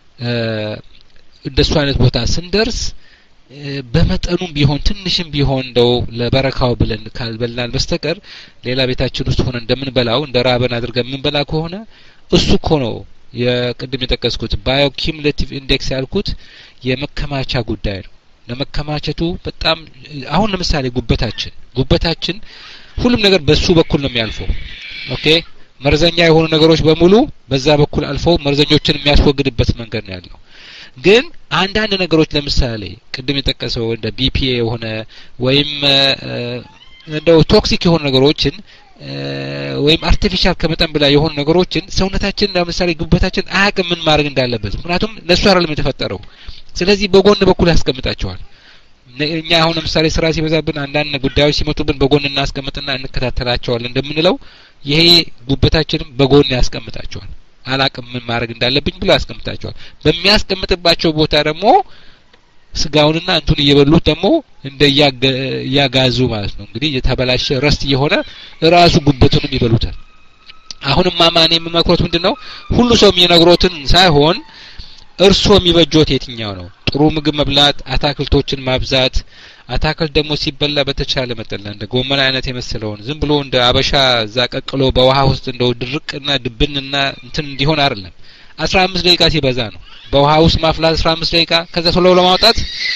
እንደሱ አይነት ቦታ ስንደርስ በመጠኑም ቢሆን ትንሽም ቢሆን እንደው ለበረካው ብለን ካልበላን በስተቀር ሌላ ቤታችን ውስጥ ሆነ እንደምንበላው እንደራበን አድርገን የምንበላ ከሆነ እሱ እኮ ነው የቅድም የጠቀስኩት ባዮኪሙሌቲቭ ኢንዴክስ ያልኩት የመከማቻ ጉዳይ ነው። ለመከማቸቱ በጣም አሁን ለምሳሌ ጉበታችን ጉበታችን ሁሉም ነገር በሱ በኩል ነው የሚያልፈው። ኦኬ መርዘኛ የሆኑ ነገሮች በሙሉ በዛ በኩል አልፈው መርዘኞችን የሚያስወግድበት መንገድ ነው ያለው። ግን አንዳንድ ነገሮች ለምሳሌ ቅድም የጠቀሰው እንደ ቢፒኤ የሆነ ወይም እንደው ቶክሲክ የሆኑ ነገሮችን ወይም አርቲፊሻል ከመጠን በላይ የሆኑ ነገሮችን ሰውነታችን ለምሳሌ ጉበታችን አያውቅም ምን ማድረግ እንዳለበት። ምክንያቱም ለሱ አይደለም የተፈጠረው። ስለዚህ በጎን በኩል ያስቀምጣቸዋል። እኛ አሁን ለምሳሌ ስራ ሲበዛብን አንዳንድ ጉዳዮች ሲመጡብን በጎን እናስቀምጥና እንከታተላቸዋለን እንደምንለው ይሄ ጉበታችንም በጎን ያስቀምጣቸዋል። አላቅም ምን ማድረግ እንዳለብኝ ብሎ ያስቀምጣቸዋል። በሚያስቀምጥባቸው ቦታ ደግሞ ስጋውንና እንቱን እየበሉት ደግሞ እንደ ያጋዙ ማለት ነው። እንግዲህ የተበላሸ ረስት የሆነ ራሱ ጉበቱንም ይበሉታል። አሁንም ማማኔ የምመክሮት ምንድነው ሁሉ ሰው የሚነግሮትን ሳይሆን እርሶ የሚበጆት የትኛው ነው? ጥሩ ምግብ መብላት አታክልቶችን ማብዛት አታክልት ደግሞ ሲበላ በተቻለ መጠን እንደ ጎመን አይነት የመሰለውን ዝም ብሎ እንደ አበሻ ዛቀቅሎ በውሃ ውስጥ እንደው ድርቅና ድብንና እንትን እንዲሆን አይደለም አስራ አምስት ደቂቃ ሲበዛ ነው በውሃ ውስጥ ማፍላት አስራ አምስት ደቂቃ ከዛ ቶሎ ለማውጣት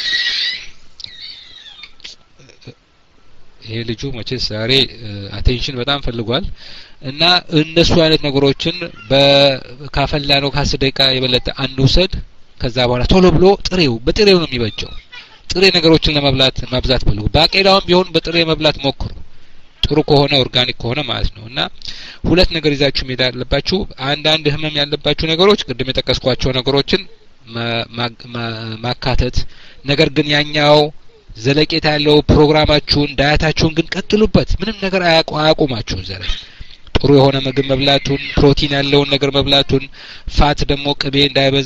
ይሄ ልጁ መቼስ ዛሬ አቴንሽን በጣም ፈልጓል እና እነሱ አይነት ነገሮችን በካፈላ ነው ከአስር ደቂቃ የበለጠ አንውሰድ ከዛ በኋላ ቶሎ ብሎ ጥሬው በጥሬው ነው የሚበጀው ጥሬ ነገሮችን ለመብላት ማብዛት ብሎ ባቄላውን ቢሆን በጥሬ መብላት ሞክሩ ጥሩ ከሆነ ኦርጋኒክ ከሆነ ማለት ነው እና ሁለት ነገር ይዛችሁ መሄድ አለባችሁ አንድ አንድ ህመም ያለባችሁ ነገሮች ቅድም የጠቀስኳቸው ነገሮችን ማካተት ነገር ግን ያኛው ዘለቄታ ያለው ፕሮግራማችሁን ዳያታችሁን ግን ቀጥሉበት ምንም ነገር አያቆማችሁ ዘረ ጥሩ የሆነ ምግብ መብላቱን ፕሮቲን ያለውን ነገር መብላቱን ፋት ደግሞ ቅቤ እንዳይበዛ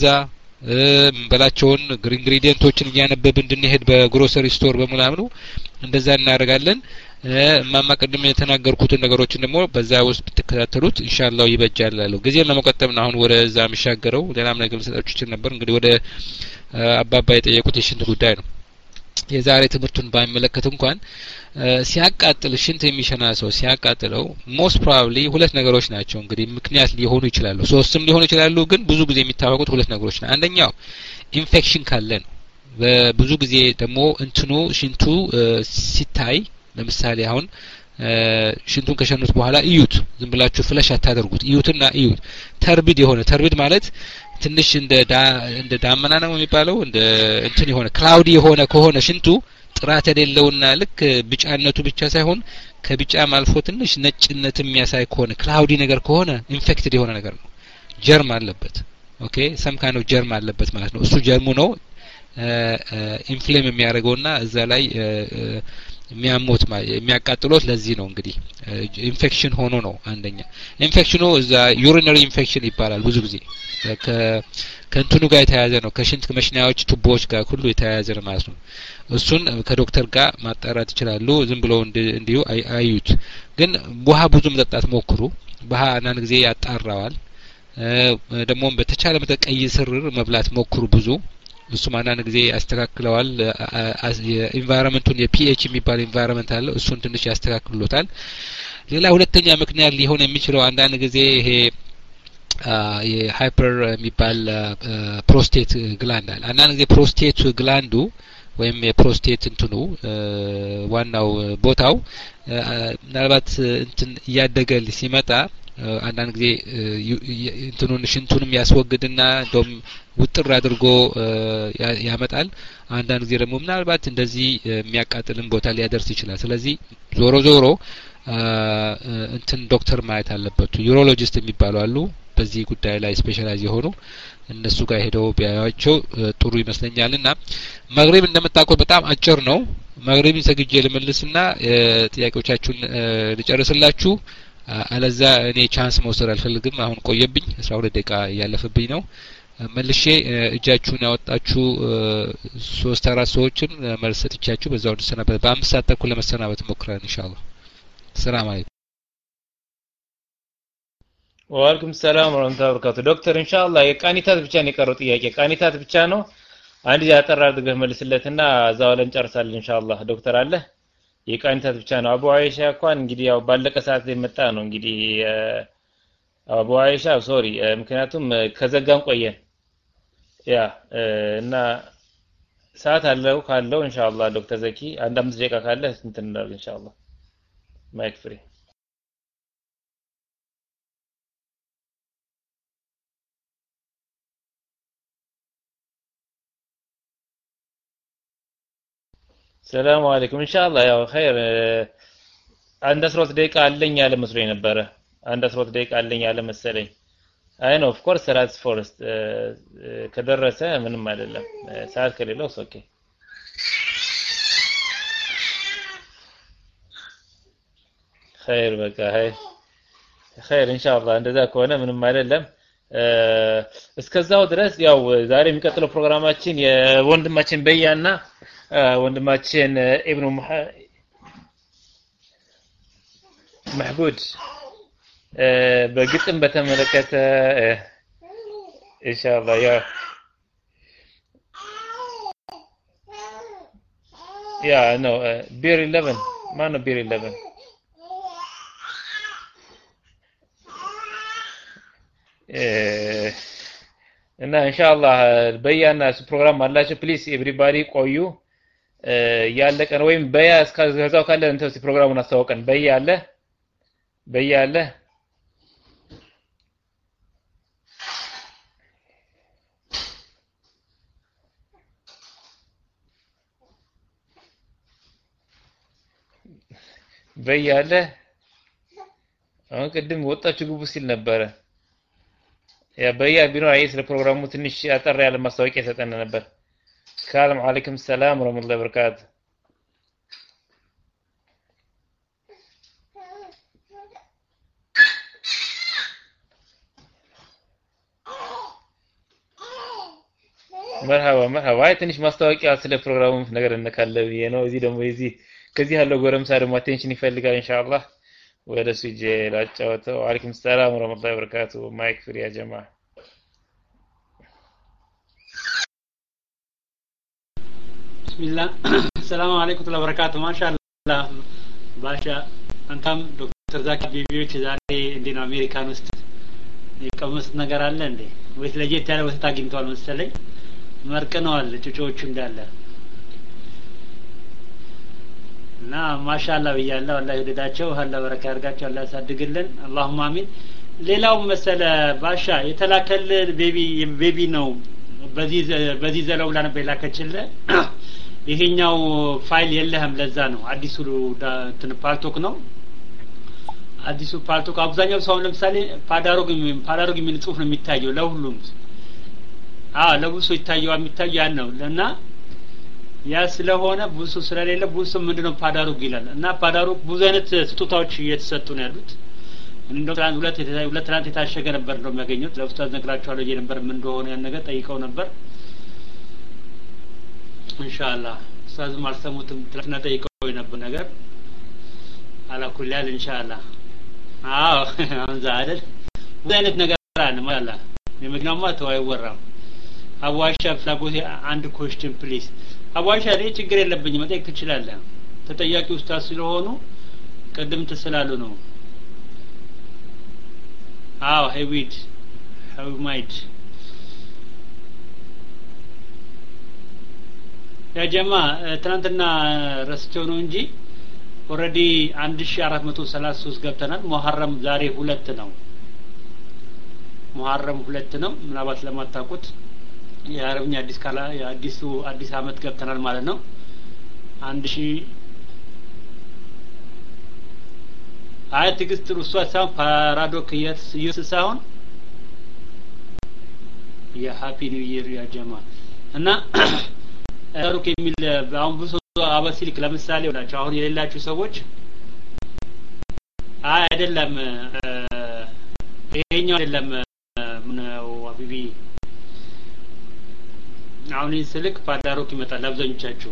በላቸውን ኢንግሪዲየንቶችን እያነበብን እንድንሄድ በግሮሰሪ ስቶር በመላምኑ እንደዛ እናደርጋለን ማማ ቀደም የተናገርኩትን ነገሮችን ደግሞ በዛ ውስጥ ተከታተሉት ኢንሻአላህ ይበጃል አለው ጊዜን ለመቆጠብ ነው አሁን ወደዛ ምሻገረው ሌላም ነገር ልሰጣችሁ ይችላል ነበር እንግዲህ ወደ አባባ የጠየቁት የሽንት ጉዳይ ነው የዛሬ ትምህርቱን ባይመለከት እንኳን ሲያቃጥል ሽንት የሚሸና ሰው ሲያቃጥለው ሞስት ፕሮባብሊ ሁለት ነገሮች ናቸው እንግዲህ ምክንያት ሊሆኑ ይችላሉ ሶስትም ሊሆኑ ይችላሉ ግን ብዙ ጊዜ የሚታወቁት ሁለት ነገሮች ናቸው አንደኛው ኢንፌክሽን ካለ ነው በብዙ ጊዜ ደግሞ እንትኑ ሽንቱ ሲታይ ለምሳሌ አሁን ሽንቱን ከሸኑት በኋላ እዩት ዝም ብላችሁ ፍለሽ አታደርጉት እዩትና እዩት ተርቢድ የሆነ ተርቢድ ማለት ትንሽ እንደ እንደ ዳመና ነው የሚባለው እንደ እንትን የሆነ ክላውዲ የሆነ ከሆነ ሽንቱ ጥራት የሌለውና ልክ ቢጫነቱ ብቻ ሳይሆን ከቢጫም አልፎ ትንሽ ነጭነት የሚያሳይ ከሆነ ክላውዲ ነገር ከሆነ ኢንፌክትድ የሆነ ነገር ነው ጀርም አለበት ኦኬ ሰም ካይንድ ኦፍ ጀርም አለበት ማለት ነው እሱ ጀርሙ ነው ኢንፍሌም የሚያደርገውና እዛ ላይ የሚያሞት የሚያቃጥሉት ለዚህ ነው እንግዲህ ኢንፌክሽን ሆኖ ነው አንደኛ ኢንፌክሽኑ እዛ ዩሪነሪ ኢንፌክሽን ይባላል ብዙ ጊዜ ከ ከእንትኑ ጋር የተያያዘ ነው ከሽንት መሽናዎች ቱቦዎች ጋር ሁሉ የተያያዘ ነው ማለት ነው እሱን ከዶክተር ጋር ማጣራት ይችላሉ ዝም ብሎ እንዲሁ አዩት ግን ውሃ ብዙ መጠጣት ሞክሩ ውሃ አንዳንድ ጊዜ ያጣራዋል ደግሞ በተቻለ መጠን ቀይ ስር መብላት ሞክሩ ብዙ እሱ አንዳንድ ጊዜ ያስተካክለዋል የኢንቫይሮንመንቱን የፒኤች የሚባል ኢንቫይሮንመንት አለ እሱን ትንሽ ያስተካክሉታል ሌላ ሁለተኛ ምክንያት ሊሆን የሚችለው አንዳንድ ጊዜ ይሄ የሃይፐር የሚባል ፕሮስቴት ግላንድ አለ አንዳንድ ጊዜ ፕሮስቴት ግላንዱ ወይም የፕሮስቴት እንትኑ ዋናው ቦታው ምናልባት እንትን እያደገ ሲመጣ አንዳንድ ጊዜ እንትኑን ሽንቱንም ያስወግድና እንደም ውጥር አድርጎ ያመጣል አንዳንድ ጊዜ ደግሞ ምናልባት እንደዚህ የሚያቃጥልን ቦታ ሊያደርስ ይችላል ስለዚህ ዞሮ ዞሮ እንትን ዶክተር ማየት አለበት ዩሮሎጂስት የሚባሉ አሉ በዚህ ጉዳይ ላይ ስፔሻላይዝ የሆኑ እነሱ ጋር ሄደው ቢያያቸው ጥሩ ይመስለኛልና መግሪብ እንደምታውቁት በጣም አጭር ነው መግሪብን ሰግጄ ልመልስና ጥያቄዎቻችሁን ልጨርስላችሁ አለዛ እኔ ቻንስ መውሰድ አልፈልግም አሁን ቆየብኝ አስራ ሁለት ደቂቃ ያለፈብኝ ነው መልሼ እጃችሁን ያወጣችሁ ሶስት አራት ሰዎችን መልስ ሰጥቻችሁ በዛው እንሰናበት በአምስት ሰዓት ተኩል ለመሰናበት ሞክረን ኢንሻአላህ ሰላም አለይኩም ወአለይኩም ሰላም ወራህመቱላሂ ወበረካቱ ዶክተር ኢንሻአላህ የቃኒታት ብቻ ነው የቀረው ጥያቄ ቃኒታት ብቻ ነው አንድ ያጠራ አድርገህ መልስለትና እዛው ላይ እንጨርሳለን ኢንሻአላህ ዶክተር አለ የቃኒታት ብቻ ነው አቡ አይሻ እንኳን እንግዲህ ያው ባለቀ ሰዓት ላይ መጣ ነው እንግዲህ አቡ አይሻ ሶሪ ምክንያቱም ከዘጋን ቆየን ያ እና ሰዓት አለው ካለው ኢንሻአላህ ዶክተር ዘኪ አንድ አምስት ደቂቃ ካለ እንትን እናደርግ ኢንሻአላህ ማይክ ፍሪ ሰላም አለይኩም ኢንሻአላህ ያው ኸይር አንድ አስራ ሁለት ደቂቃ አለኝ ያለ መስሎኝ ነበር አንድ አስራ ሁለት ደቂቃ አለኝ ያለ መሰለኝ አይ ነው ኦፍ ኮርስ ሰላት ፎረስት ከደረሰ ምንም አይደለም ሰዓት ከሌለው ኦኬ ኸይር በቃ ኸይር ኸይር ኢንሻአላህ እንደዛ ከሆነ ምንም አይደለም እስከዛው ድረስ ያው ዛሬ የሚቀጥለው ፕሮግራማችን የወንድማችን በያና ወንድማችን ኢብኑ መህቡድ በግጥም በተመለከተ ኢንሻአላህ ያ Yeah, no, uh, beer eleven. ማን ነው beer eleven? እና ኢንሻአላህ በያና ፕሮግራም አላችሁ ፕሊስ ኤቭሪባዲ ቆዩ ያለቀ ነው ወይም በያ እስከዛው ካለ እንተስ ፕሮግራሙን አስተዋውቀን በያ አለ በያ አለ በያ አለ አሁን ቅድም ወጣችሁ ግቡ ሲል ነበረ ያ በያ ቢኖር አይ ስለ ፕሮግራሙ ትንሽ አጠር ያለ ማስታወቂያ ሰጠን ነበር ሰላም አለይኩም ሰላም ወራህመቱላሂ ወበረካቱ مرحبا مرحبا አይ ትንሽ ማስታወቂያ ስለ ፕሮግራሙ ነገር እንካለ ብዬ ነው እዚህ ደግሞ እዚህ ከዚህ ያለው ጎረምሳ ደግሞ አቴንሽን ይፈልጋል ኢንሻአላህ ወደ ሲጄ ላጫወተው አለይኩም ሰላም ወራህመቱላሂ ወበረካቱ ማይክ ፍሪ ያ ጀማ ቢስሚላህ ሰላም አለይኩም ወራህመቱላሂ ወበረካቱ ማሻአላህ ባሻ አንተም ዶክተር ዛኪ ቢቢዎች ዛሬ እንዴ ነው አሜሪካን ውስጥ የቀመሱት ነገር አለ እንዴ ወይስ ለየት ያለ ወስታ አግኝተዋል መሰለኝ መርቀነዋል ጩጮቹ እንዳለ እና ማሻአላህ ብያለሁ አላህ ይወደዳቸው አላህ በረካ ያርጋቸው አላህ ያሳድግልን አላሁም አሚን ሌላው መሰለ ባሻ የተላከል ቤቢ ቤቢ ነው በዚህ በዚህ ዘለው ላነበ ይላከችልህ ይሄኛው ፋይል የለህም ለዛ ነው አዲሱ እንትን ፓልቶክ ነው አዲሱ ፓልቶክ አብዛኛው ሰው ለምሳሌ ፓዳሮግ ፓዳሮግ የሚል ጽሁፍ ነው የሚታየው ለሁሉም አዎ ለብዙ ይታየው የሚታየው ያን ነው እና ያ ስለሆነ ብዙ ስለሌለ ብዙ ምንድነው ፓዳሮግ ይላል እና ፓዳሮግ ብዙ አይነት ስጦታዎች እየተሰጡ ነው ያሉት እንደው ትናንት ሁለት ሁለት ትናንት የታሸገ ነበር ነው የሚያገኙት ለኡስታዝ ነግራቸዋለሁ የነበር ምን እንደሆነ ያን ነገር ጠይቀው ነበር ኢንሻአላህ ኡስታዝ ማልሰሙትም ትናንትና ጠይቀው ነበር ነገር አላኩላል ኢንሻአላህ አዎ አንዛ አይደል ብዙ አይነት ነገር አለ ማለት የመግናማ ተው አይወራም አዋሻ ፍላጎት አንድ ኩዌስችን ፕሊዝ አዋሻ ላይ ችግር የለብኝም መጠየቅ ትችላለህ ተጠያቂ ኡስታዝ ስለሆኑ ቀደም ተስላሉ ነው አዎ ሄዊድ how might ያ ጀማ ትናንትና ረስቸው ነው እንጂ ኦሬዲ አንድ ሺህ አራት መቶ ሰላሳ ሶስት ገብተናል ሙሐረም ዛሬ ሁለት ነው ሙሐረም ሁለት ነው ምናባት ለማታውቁት የአረብኛ አዲስ ካላ የአዲሱ አዲስ አመት ገብተናል ማለት ነው አንድ ሺህ አይ ትግስት ሩሷ ሳን ፓራዶክ ኢየሱስ ሳይሆን የሃፒ ኒው ኢየር ያ ጀማ እና ሩክ የሚል አሁን ብዙ አባሲልክ ለምሳሌ ወላችሁ አሁን የሌላችሁ ሰዎች አይ አይደለም ይሄኛው አይደለም ነው አቢቢ አሁን ስልክ ፓዳሮክ ይመጣል አብዛኞቻችሁ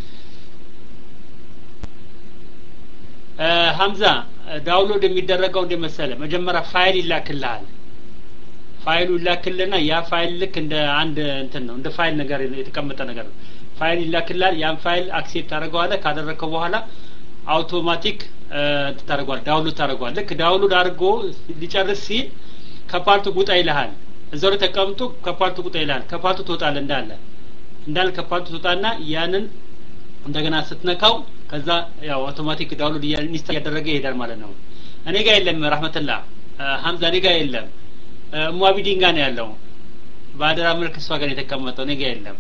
ሀምዛ ዳውንሎድ የሚደረገው እንደመሰለ መጀመሪያ ፋይል ይላክልሃል ፋይሉ ይላክልና ያ ፋይል ልክ እንደ አንድ እንትን ነው እንደ ፋይል ነገር የተቀመጠ ነገር ነው ፋይል ይላክልሃል ያን ፋይል አክሴፕት ታደርገዋለህ ካደረከው በኋላ አውቶማቲክ ታደርገዋለህ ዳውንሎድ ታደርገዋለህ ልክ ዳውንሎድ አድርጎ ሊጨርስ ሲል ከፓርቱ ጉጣ ይልሃል እዛው ተቀምጦ ከፓርቱ ጉጣ ይልሃል ከፓርቱ ትወጣለህ እንዳለ እንዳለ ከፓርቱ ትወጣና ያንን እንደገና ስትነካው ከዛ ያው አውቶማቲክ ዳውንሎድ ኢንስታል ያደረገ ይሄዳል ማለት ነው እኔ ጋር የለም ረህመቱላህ ሀምዛ እኔ ጋር የለም ሙአቢዲን ጋር ነው ያለው ባደራ መልክ እሷ ጋር የተቀመጠው እኔ ጋር የለም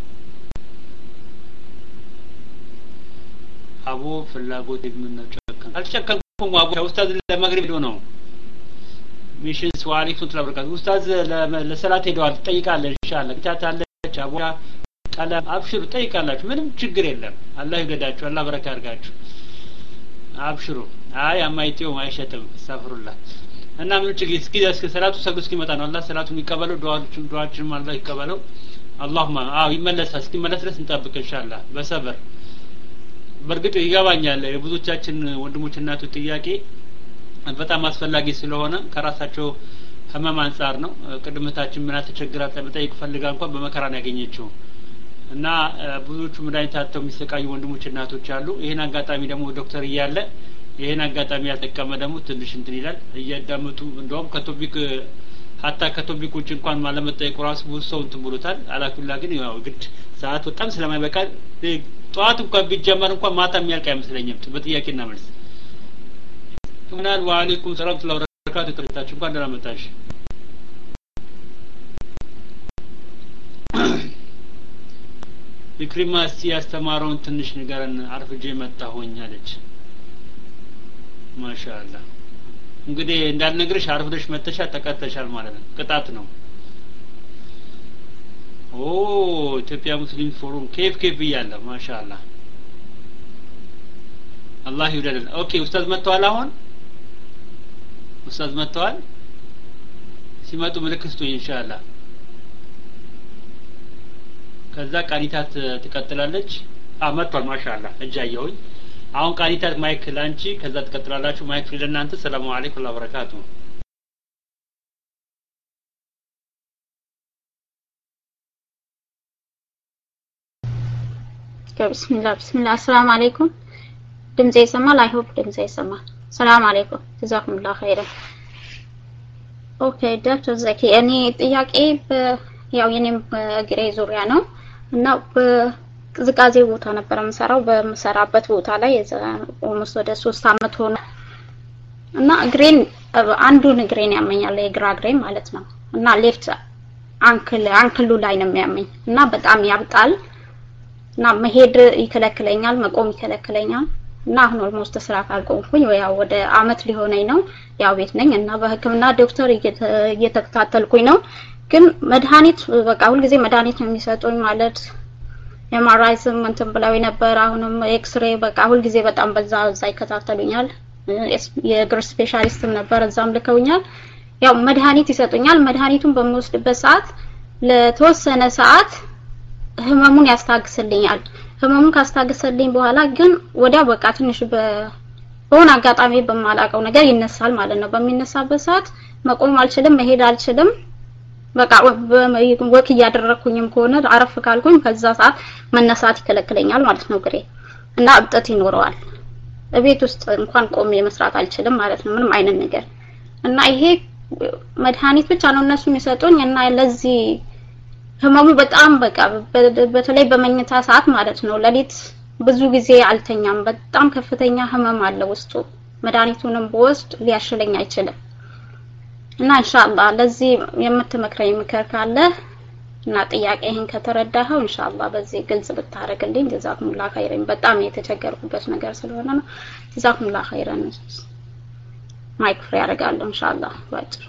አቡ ፍላጎት ምን ነው ጨከን አልጨከንኩም አቡ ኡስታዝ ለመግሪብ ሄዶ ነው ሚሽን ስዋሊፍ ተላብረካት ኡስታዝ ለሰላት ሄደዋል ጠይቃለህ ኢንሻአላህ ግታታለች አቡ ቀለም አብሽሩ ጠይቃላችሁ ምንም ችግር የለም አላህ ይገዳችሁ አላህ በረካ ያርጋችሁ አብሽሩ አይ አማይቴው ማይሸጥም ሰፍሩላህ እና ምን ችግር እስኪ እስኪ ሰላቱ ሰግዶ እስኪመጣ ነው አላህ ሰላቱን ይቀበለው ዱዓችን ዱዓችን አላህ ይቀበለው አላሁማ አው ይመለሳል እስኪመለስ ድረስ እንጠብቅ ኢንሻአላህ በሰብር በርግጥ ይገባኛል የብዙዎቻችን ወንድሞች እናቱ ጥያቄ በጣም አስፈላጊ ስለሆነ ከራሳቸው ህመም አንፃር ነው ቅድመታችን ምን ተቸግራታ በጠይቅ ፈልጋ እንኳን በመከራ ነው ያገኘችው እና ብዙዎቹ መድኃኒት አጥተው የሚሰቃዩ ወንድሞች እናቶች አሉ። ይሄን አጋጣሚ ደግሞ ዶክተር እያለ ይሄን አጋጣሚ ያጠቀመ ደግሞ ትንሽ እንትን ይላል እያዳመጡ እንደውም ከቶፒክ ሀታ ከቶፒክ ውጭ እንኳን ማለመጠየቁ ራሱ ብዙ ሰው እንትን ብሎታል። አላኩላ ግን ያው ግድ ሰዓት በጣም ስለማይበቃ ጠዋት እንኳን ቢጀመር እንኳን ማታ የሚያልቅ አይመስለኝም በጥያቄና መልስ። ምናል ወአለይኩም ሰላም ወበረካቱ ተረታችሁ እንኳን ደህና መጣሽ። ኢክሪማ እስቲ ያስተማረውን ትንሽ ንገረን አርፍጄ መጣሁኝ አለች። ማሻአላህ እንግዲህ እንዳልነግርሽ አርፍደሽ መተሻ ተቀጥተሻል ማለት ነው። ቅጣት ነው። ኦ ኢትዮጵያ ሙስሊም ፎረም ኬፍ ኬፍ ይያለ ማሻአላህ አላህ ይውደደን። ኦኬ ኡስታዝ መጥተዋል። አሁን ኡስታዝ መጥተዋል። ሲመጡ ምልክቱ ኢንሻአላህ ከዛ ቃሊታት ትቀጥላለች። አመጣል ማሻአላህ እጃየውኝ አሁን ቃሊታት ማይክ ላንቺ ከዛ ትቀጥላላችሁ። ማይክ ለእናንተ። ሰላም አለይኩም ወበረካቱ። ብስሚላህ ብስሚላህ አሰላሙ አለይኩም። ድምጼ ይሰማል? አይ ሆፕ ድምጼ ይሰማል። ሰላም አለይኩም ጀዛኩሙላህ ኸይረን። ኦኬ ዶክተር ዘኪ እኔ ጥያቄ ያው የኔም በግሬ ዙሪያ ነው እና በቅዝቃዜ ቦታ ነበር የምሰራው። በምሰራበት ቦታ ላይ ኦልሞስት ወደ ሶስት አመት ሆነ እና እግሬን አንዱን እግሬን ያመኛል፣ የግራ እግሬን ማለት ነው እና ሌፍት አንክል አንክሉ ላይ ነው የሚያመኝ እና በጣም ያብጣል እና መሄድ ይከለክለኛል፣ መቆም ይከለክለኛል እና አሁን ኦልሞስት ስራ ካልቆምኩኝ ያው ወደ አመት ሊሆነኝ ነው። ያው ቤት ነኝ እና በህክምና ዶክተር እየተከታተልኩኝ ነው። ግን መድኃኒት በቃ ሁሉ ጊዜ መድኃኒት ነው የሚሰጡኝ ማለት ኤምአርአይስም እንትን ብለው ነበር። አሁንም ኤክስሬ በቃ ሁሉ ጊዜ በጣም በዛ በዛ ይከታተሉኛል። የእግር ስፔሻሊስትም ነበር እዛም ልከውኛል። ያው መድኃኒት ይሰጡኛል። መድኃኒቱን በምወስድበት ሰዓት ለተወሰነ ሰዓት ህመሙን ያስታግስልኛል። ህመሙን ካስታገሰልኝ በኋላ ግን ወዲያው በቃ ትንሽ በሆነ አጋጣሚ በማላቀው ነገር ይነሳል ማለት ነው። በሚነሳበት ሰዓት መቆም አልችልም፣ መሄድ አልችልም። በቃ ወክ እያደረኩኝም ከሆነ አረፍ ካልኩኝ ከዛ ሰዓት መነሳት ይከለክለኛል ማለት ነው ግሬ እና እብጠት ይኖረዋል። እቤት ውስጥ እንኳን ቆሜ መስራት አልችልም ማለት ነው ምንም አይነት ነገር እና ይሄ መድኃኒት ብቻ ነው እነሱ የሚሰጡኝ እና ለዚህ ህመሙ በጣም በቃ በተለይ በመኝታ ሰዓት ማለት ነው ለሊት ብዙ ጊዜ አልተኛም። በጣም ከፍተኛ ህመም አለ ውስጡ። መድኃኒቱንም በወስድ ሊያሽለኝ አይችልም እና ኢንሻአላህ ለዚህ የምትመክረኝ ምክር ካለ እና ጥያቄህን ከተረዳኸው ኢንሻአላህ በዚህ ግልጽ ብታረግልኝ ጀዛኩሙላህ ኸይረን። በጣም የተቸገርኩበት ነገር ስለሆነ ነው። ጀዛኩሙላህ ኸይረን። ማይክ ፍሪ ያደርጋለሁ ኢንሻአላህ ባጭሩ።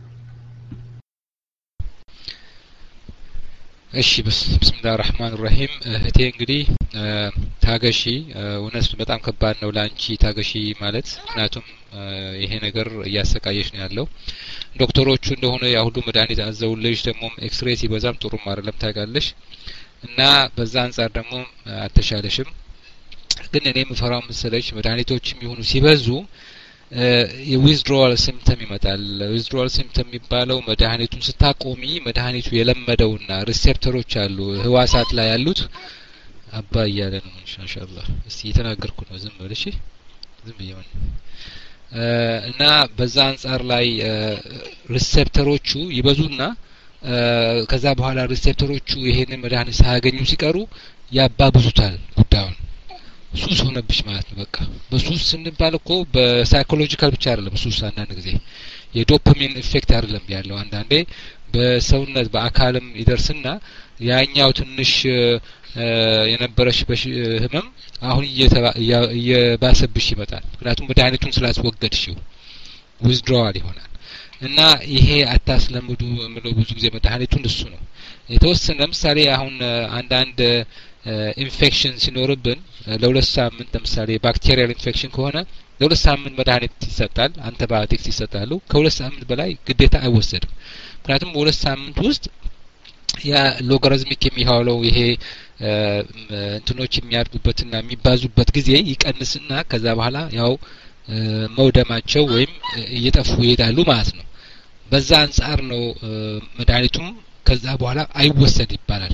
እሺ ቢስሚላሂር ረህማኒር ረሂም። እህቴ እንግዲህ ታገሺ። እውነት በጣም ከባድ ነው ላንቺ ታገሺ ማለት ምክንያቱም ይሄ ነገር እያሰቃየሽ ነው ያለው። ዶክተሮቹ እንደሆነ ያ ሁሉ መድኃኒት አዘውልሽ ደግሞ ኤክስሬይ ሲበዛም ጥሩ አይደለም ታውቃለሽ እና በዛ አንፃር ደግሞ አልተሻለሽም። ግን እኔ የምፈራው መሰለሽ መድኃኒቶችም ይሁኑ ሲበዙ የዊዝድሮዋል ሲምፕተም ይመጣል። ዊዝድሮዋል ሲምፕተም የሚባለው መድኃኒቱን ስታቆሚ መድኃኒቱ የለመደውና ሪሴፕተሮች አሉ ህዋሳት ላይ ያሉት አባ እያለ ነው ኢንሻአላህ። እስቲ የተናገርኩ ነው ዝም ብለሽ ዝም ብየውን እና በዛ አንፃር ላይ ሪሴፕተሮቹ ይበዙና ከዛ በኋላ ሪሴፕተሮቹ ይሄንን መድኃኒት ሳያገኙ ሲቀሩ ያባብዙታል ጉዳዩን። ሱስ ሆነብሽ ማለት ነው። በቃ በሱስ ስንባል እኮ በሳይኮሎጂካል ብቻ አይደለም ሱስ። አንዳንድ ጊዜ የዶፓሚን ኢፌክት አይደለም ያለው አንዳንዴ በሰውነት በአካልም ይደርስና ያኛው ትንሽ የነበረሽ ህመም አሁን እየባሰብሽ ይመጣል። ምክንያቱም መድኃኒቱን ስላስወገድሽው ዊዝድሮዋል ይሆናል እና ይሄ አታስለምዱ ምለው ብዙ ጊዜ መድኃኒቱን እሱ ነው የተወሰነ። ለምሳሌ አሁን አንዳንድ ኢንፌክሽን ሲኖርብን ለሁለት ሳምንት ለምሳሌ ባክቴሪያል ኢንፌክሽን ከሆነ ለሁለት ሳምንት መድኃኒት ይሰጣል፣ አንቲባዮቲክስ ይሰጣሉ። ከሁለት ሳምንት በላይ ግዴታ አይወሰድም። ምክንያቱም በሁለት ሳምንት ውስጥ ያ ሎጋሪዝሚክ የሚሆነው ይሄ እንትኖች የሚያድጉበትና የሚባዙበት ጊዜ ይቀንስና ከዛ በኋላ ያው መውደማቸው ወይም እየጠፉ ይሄዳሉ ማለት ነው። በዛ አንፃር ነው መድኃኒቱም ከዛ በኋላ አይወሰድ ይባላል።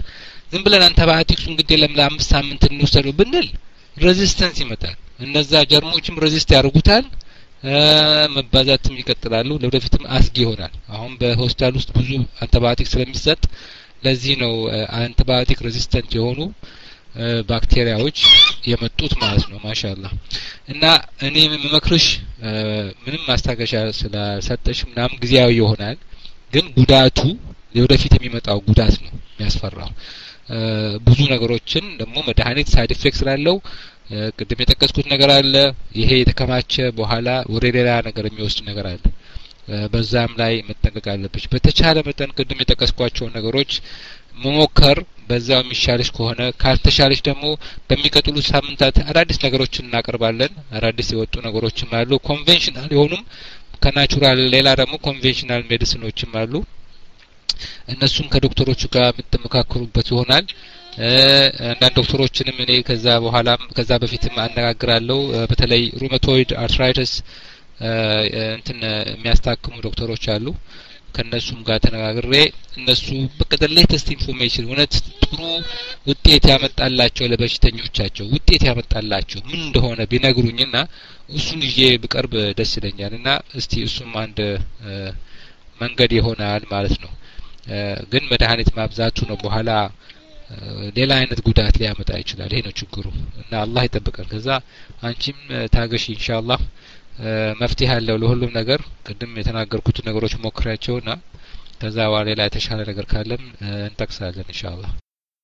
ዝም ብለን አንቲባዮቲክሱን ግድ የለም ለአምስት ሳምንት እንውሰደው ብንል ሬዚስተንስ ይመጣል። እነዛ ጀርሞችም ሬዚስት ያደርጉታል፣ መባዛትም ይቀጥላሉ፣ ለወደፊትም አስጊ ይሆናል። አሁን በሆስፒታል ውስጥ ብዙ አንቲባዮቲክ ስለሚሰጥ ለዚህ ነው አንቲባዮቲክ ሬዚስተንት የሆኑ ባክቴሪያዎች የመጡት ማለት ነው። ማሻአላህ። እና እኔ የምመክርሽ ምንም ማስታገሻ ስለሰጠሽ ምናምን ጊዜያዊ ይሆናል፣ ግን ጉዳቱ ለወደፊት የሚመጣው ጉዳት ነው የሚያስፈራው። ብዙ ነገሮችን ደግሞ መድኃኒት ሳይድ ኢፌክት ስላለው ቅድም የጠቀስኩት ነገር አለ። ይሄ የተከማቸ በኋላ ወደ ሌላ ነገር የሚወስድ ነገር አለ። በዛም ላይ መጠንቀቅ አለብሽ። በተቻለ መጠን ቅድም የጠቀስኳቸው ነገሮች መሞከር፣ በዛው የሚሻለሽ ከሆነ ካልተሻለሽ ደግሞ በሚቀጥሉት ሳምንታት አዳዲስ ነገሮችን እናቀርባለን። አዳዲስ የወጡ ነገሮችም አሉ፣ ኮንቬንሽናል የሆኑም ከናቹራል ሌላ ደግሞ ኮንቬንሽናል ሜዲሲኖችም አሉ። እነሱም ከዶክተሮቹ ጋር የምትመካከሩበት ይሆናል። አንዳንድ ዶክተሮችንም እኔ ከዛ በኋላም ከዛ በፊትም አነጋግራለሁ። በተለይ ሩመቶይድ አርትራይተስ እንትን የሚያስታክሙ ዶክተሮች አሉ። ከነሱም ጋር ተነጋግሬ እነሱ በቀደም ሌተስት ኢንፎርሜሽን እውነት ጥሩ ውጤት ያመጣላቸው ለበሽተኞቻቸው ውጤት ያመጣላቸው ምን እንደሆነ ቢነግሩኝና እሱን ይዤ ብቀርብ ደስ ይለኛልና እስቲ እሱም አንድ መንገድ ይሆናል ማለት ነው። ግን መድኃኒት ማብዛቱ ነው በኋላ ሌላ አይነት ጉዳት ሊያመጣ ይችላል። ይሄ ነው ችግሩ እና አላህ ይጠብቀን። ከዛ አንቺም ታገሺ ኢንሻአላህ። መፍትሄ አለው ለሁሉም ነገር። ቅድም የተናገርኩት ነገሮች ሞክራቸውና ከዛ በኋላ ሌላ የተሻለ ነገር ካለም እንጠቅሳለን ኢንሻአላህ።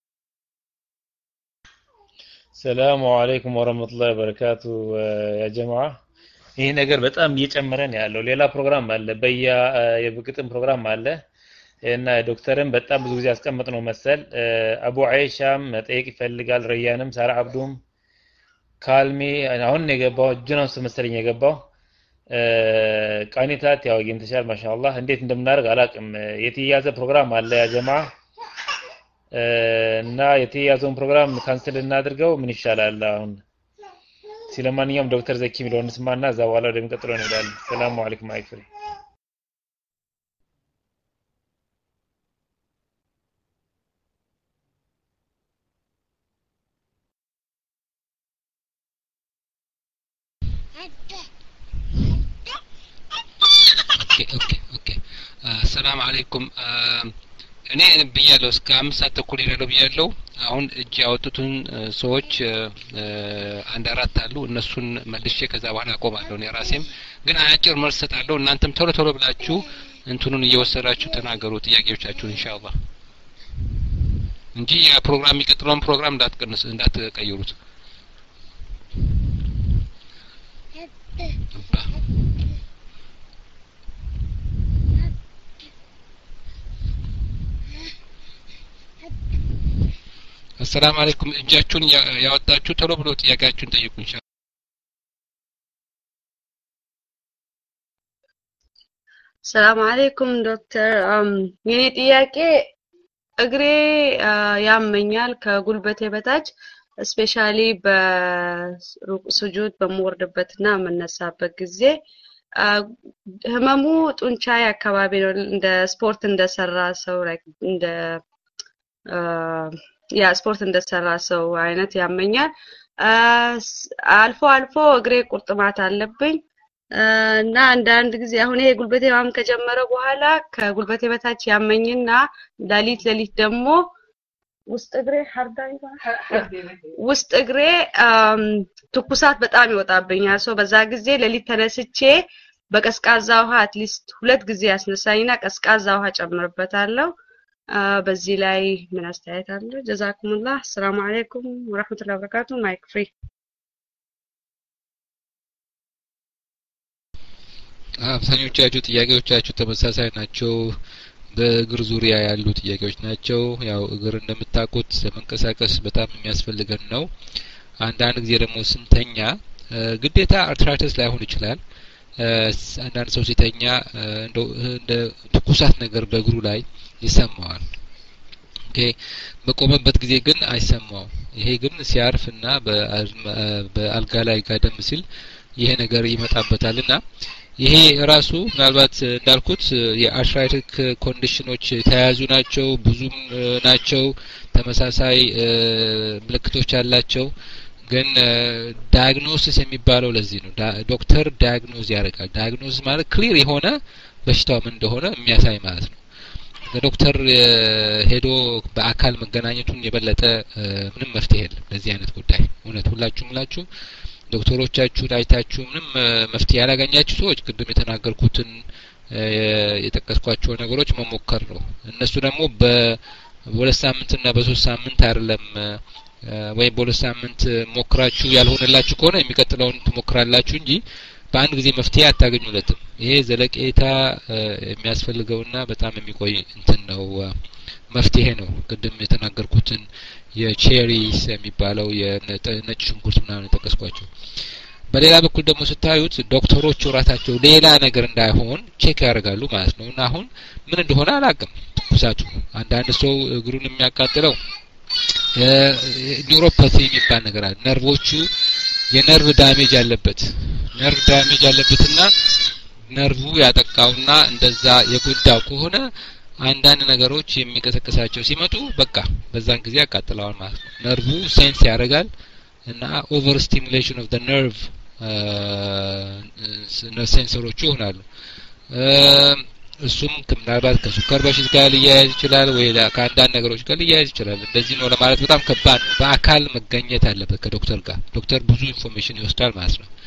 ሰላሙ አለይኩም ወራህመቱላሂ ወበረካቱ ያ ጀማዓ። ይሄ ነገር በጣም እየጨመረ ነው ያለው። ሌላ ፕሮግራም አለ፣ በያ የብቅጥም ፕሮግራም አለ እና ዶክተርም በጣም ብዙ ጊዜ አስቀምጥ ነው መሰል። አቡ አይሻም መጠየቅ ይፈልጋል፣ ረያንም፣ ሳራ አብዱም፣ ካልሚ አሁን የገባው ጁናስ መሰለኝ የገባው ቃኒታት ያው ይንተሻል ማሻአላህ። እንዴት እንደምናደርግ አላቅም። የተያዘ ፕሮግራም አለ ያ ጀማዓ እና የተያዘውን ፕሮግራም ካንሰል እናድርገው ምን ይሻላል አሁን? ስለማንኛውም ዶክተር ዘኪ ሚሊዮን ስማና እዛ በኋላ ወደሚቀጥለው እንሄዳለን። ሰላም አለይኩም አይፍሪ። ኦኬ ኦኬ ኦኬ ሰላም አለይኩም። እኔ ብያለሁ እስከ አምስት ሰዓት ተኩል ይላለው ብያለሁ። አሁን እጅ ያወጡትን ሰዎች አንድ አራት አሉ። እነሱን መልሼ ከዛ በኋላ አቆማለሁ። እኔ ራሴም ግን አጭር መልስ ሰጣለሁ። እናንተም ቶሎ ቶሎ ብላችሁ እንትኑን እየወሰዳችሁ ተናገሩ ጥያቄዎቻችሁን ኢንሻአላህ እንጂ ያ ፕሮግራም የሚቀጥለውን ፕሮግራም እንዳትቀንስ እንዳትቀይሩት። السلام عليكم እጃችሁን ያወጣችሁ ቶሎ ብሎ ጥያቄያችሁን ጠይቁ ኢንሻአላህ። ሰላም አለይኩም ዶክተር። የኔ ጥያቄ እግሬ ያመኛል ከጉልበቴ በታች ስፔሻሊ በሩቅ ስጁድ በመወርድበትና መነሳበት ጊዜ ህመሙ ጡንቻዬ አካባቢ ነው። እንደ ስፖርት እንደሰራ ሰው ላይክ እንደ ያ ስፖርት እንደሰራ ሰው አይነት ያመኛል። አልፎ አልፎ እግሬ ቁርጥማት አለብኝ እና አንዳንድ ጊዜ አሁን ይሄ ጉልበቴ ማም ከጀመረ በኋላ ከጉልበቴ በታች ያመኝና ዳሊት ለሊት ደግሞ ውስጥ እግሬ ሀርዳኝ ውስጥ እግሬ ትኩሳት በጣም ይወጣብኛል። ሶ በዛ ጊዜ ለሊት ተነስቼ በቀዝቃዛ ውሃ አትሊስት ሁለት ጊዜ ያስነሳኝና ቀዝቃዛ ውሃ ጨምርበታለሁ። በዚህ ላይ ምን አስተያየት አለ? ጀዛኩሙላህ። ሰላም አለይኩም ወራህመቱላሂ ወበረካቱ። ማይክ ፍሪ። አብዛኞቻችሁ ጥያቄዎቻችሁ ተመሳሳይ ናቸው። በእግር ዙሪያ ያሉ ጥያቄዎች ናቸው። ያው እግር እንደምታውቁት ለመንቀሳቀስ በጣም የሚያስፈልገን ነው። አንዳንድ ጊዜ ደግሞ ስንተኛ ግዴታ አርትራይተስ ላይሆን ይችላል። አንዳንድ ሰው ሲተኛ እንደ ትኩሳት ነገር በእግሩ ላይ ይሰማዋል። ኦኬ በቆመበት ጊዜ ግን አይሰማውም። ይሄ ግን ሲያርፍና በአልጋ ላይ ጋደም ሲል ይሄ ነገር ይመጣበታልና ይሄ ራሱ ምናልባት እንዳልኩት የአርትራይቲክ ኮንዲሽኖች ተያያዙ ናቸው ብዙም ናቸው ተመሳሳይ ምልክቶች አላቸው ግን ዳያግኖሲስ የሚባለው ለዚህ ነው ዶክተር ዳያግኖዝ ያደርጋል ዳያግኖዝ ማለት ክሊር የሆነ በሽታው ምን እንደሆነ የሚያሳይ ማለት ነው ዶክተር ሄዶ በአካል መገናኘቱን የበለጠ ምንም መፍትሄ የለም ለዚህ አይነት ጉዳይ እውነት ሁላችሁም ላችሁ ዶክተሮቻችሁ አይታችሁ ምንም መፍትሄ ያላገኛችሁ ሰዎች ቅድም የተናገርኩትን የጠቀስኳቸው ነገሮች መሞከር ነው እነሱ ደግሞ በሁለት ሳምንትና በሶስት ሳምንት አይደለም ወይ በሁለት ሳምንት ሞክራችሁ ያልሆነላችሁ ከሆነ የሚቀጥለውን ትሞክራላችሁ እንጂ በአንድ ጊዜ መፍትሄ አታገኙለትም ይሄ ዘለቄታ የሚያስፈልገውና በጣም የሚቆይ እንትን ነው መፍትሄ ነው ቅድም የተናገርኩትን የቼሪስ የሚባለው የነጭ ሽንኩርት ምናምን ተቀስቋቸው በሌላ በኩል ደግሞ ስታዩት ዶክተሮቹ ራሳቸው ሌላ ነገር እንዳይሆን ቼክ ያደርጋሉ ማለት ነው እና አሁን ምን እንደሆነ አላውቅም ትኩሳቱ አንዳንድ ሰው እግሩን የሚያቃጥለው ኒውሮፓቲ የሚባል ነገር አለ ነርቮቹ የነርቭ ዳሜጅ አለበት ነርቭ ዳሜጅ አለበትና ነርቭ ያጠቃውና እንደዛ የጎዳው ከሆነ አንዳንድ ነገሮች የሚቀሰቀሳቸው ሲመጡ በቃ በዛን ጊዜ ያቃጥላዋል ማለት ነው ነርቭ ሴንስ ያደርጋል እና ኦቨር ስቲሙሌሽን ኦፍ ዘ ነርቭ ሴንሰሮቹ ይሆናሉ እሱም ምናልባት ከሱከር በሽታ ጋር ሊያያዝ ይችላል ወይ ከአንዳንድ ነገሮች ጋር ሊያያዝ ይችላል እንደዚህ ነው ለማለት በጣም ከባድ ነው በአካል መገኘት አለበት ከዶክተር ጋር ዶክተር ብዙ ኢንፎርሜሽን ይወስዳል ማለት ነው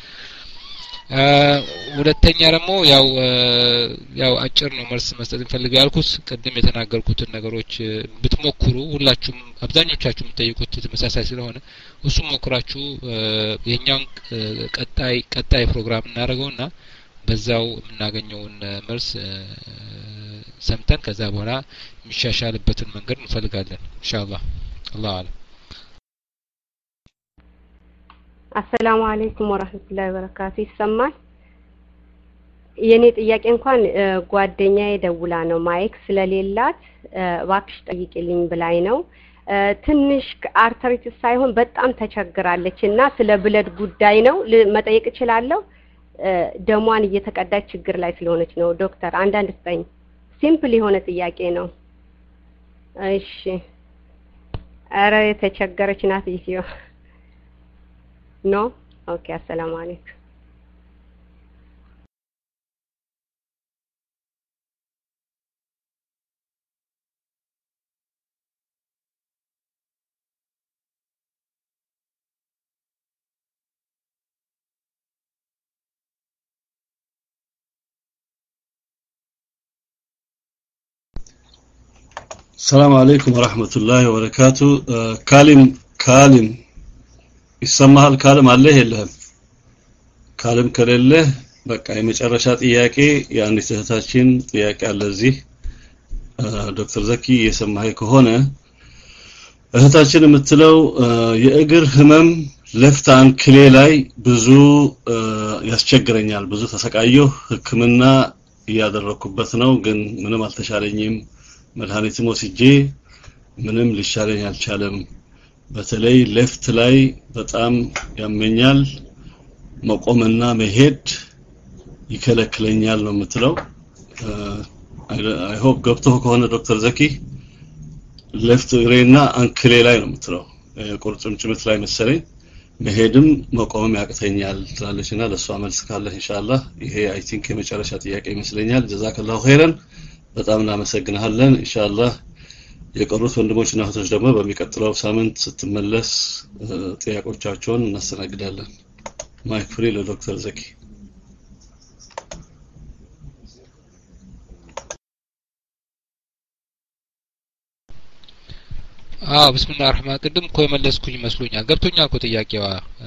ሁለተኛ ደግሞ ያው ያው አጭር ነው መልስ መስጠት እንፈልግ ያልኩት ቅድም የተናገርኩትን ነገሮች ብትሞክሩ ሁላችሁም አብዛኞቻችሁ የምትጠይቁት ተመሳሳይ ስለሆነ እሱም ሞክራችሁ የኛውን ቀጣይ ቀጣይ ፕሮግራም እናደርገውና በዛው የምናገኘውን መልስ ሰምተን ከዛ በኋላ የሚሻሻልበትን መንገድ እንፈልጋለን ኢንሻአላህ አላህ አለ አሰላሙ አለይኩም ወራህመቱላሂ ወበረካቱ ይሰማል የኔ ጥያቄ እንኳን ጓደኛዬ ደውላ ነው ማይክ ስለሌላት እባክሽ ጠይቂልኝ ብላኝ ነው ትንሽ አርተሪቲስ ሳይሆን በጣም ተቸግራለችና ስለ ብለድ ጉዳይ ነው መጠየቅ እችላለሁ ደሟን እየተቀዳች ችግር ላይ ስለሆነች ነው ዶክተር አንዳንድ ስጠኝ ሲምፕል የሆነ ጥያቄ ነው እሺ አረ የተቸገረች ናት ኢትዮ No? Okay, assalamu alaikum. السلام عليكم ورحمة الله وبركاته كالم كالم ይሰማሃል ካለም አለ የለህም ካለም ከሌለ በቃ የመጨረሻ ጥያቄ የአንዲት እህታችን ጥያቄ አለ እዚህ ዶክተር ዘኪ የሰማኸኝ ከሆነ እህታችን የምትለው የእግር ህመም ሌፍት አንክሌ ላይ ብዙ ያስቸግረኛል ብዙ ተሰቃየሁ ህክምና እያደረኩበት ነው ግን ምንም አልተሻለኝም መድኃኒትም ወስጄ ምንም ሊሻለኝ አልቻለም በተለይ ሌፍት ላይ በጣም ያመኛል መቆምና መሄድ ይከለክለኛል ነው የምትለው አይ ሆፕ ገብቶ ከሆነ ዶክተር ዘኪ ሌፍት ሬና አንክሌ ላይ ነው የምትለው ቁርጭምጭሚት ላይ መሰለኝ መሄድም መቆምም ያቅተኛል ትላለችና ለሷ መልስ ካለ ኢንሻአላህ ይሄ አይ ቲንክ የመጨረሻ ጥያቄ ይመስለኛል ጀዛከላሁ ኸይረን በጣም እናመሰግናለን ኢንሻአላህ የቀሩት ወንድሞችና እህቶች ደግሞ በሚቀጥለው ሳምንት ስትመለስ ጥያቄዎቻቸውን እናስተናግዳለን ማይክ ፍሪ ለዶክተር ዘኪ አዎ بسم الله الرحمن ቅድም እኮ የመለስኩኝ መስሎኛል ገብቶኛል እኮ ጥያቄዋ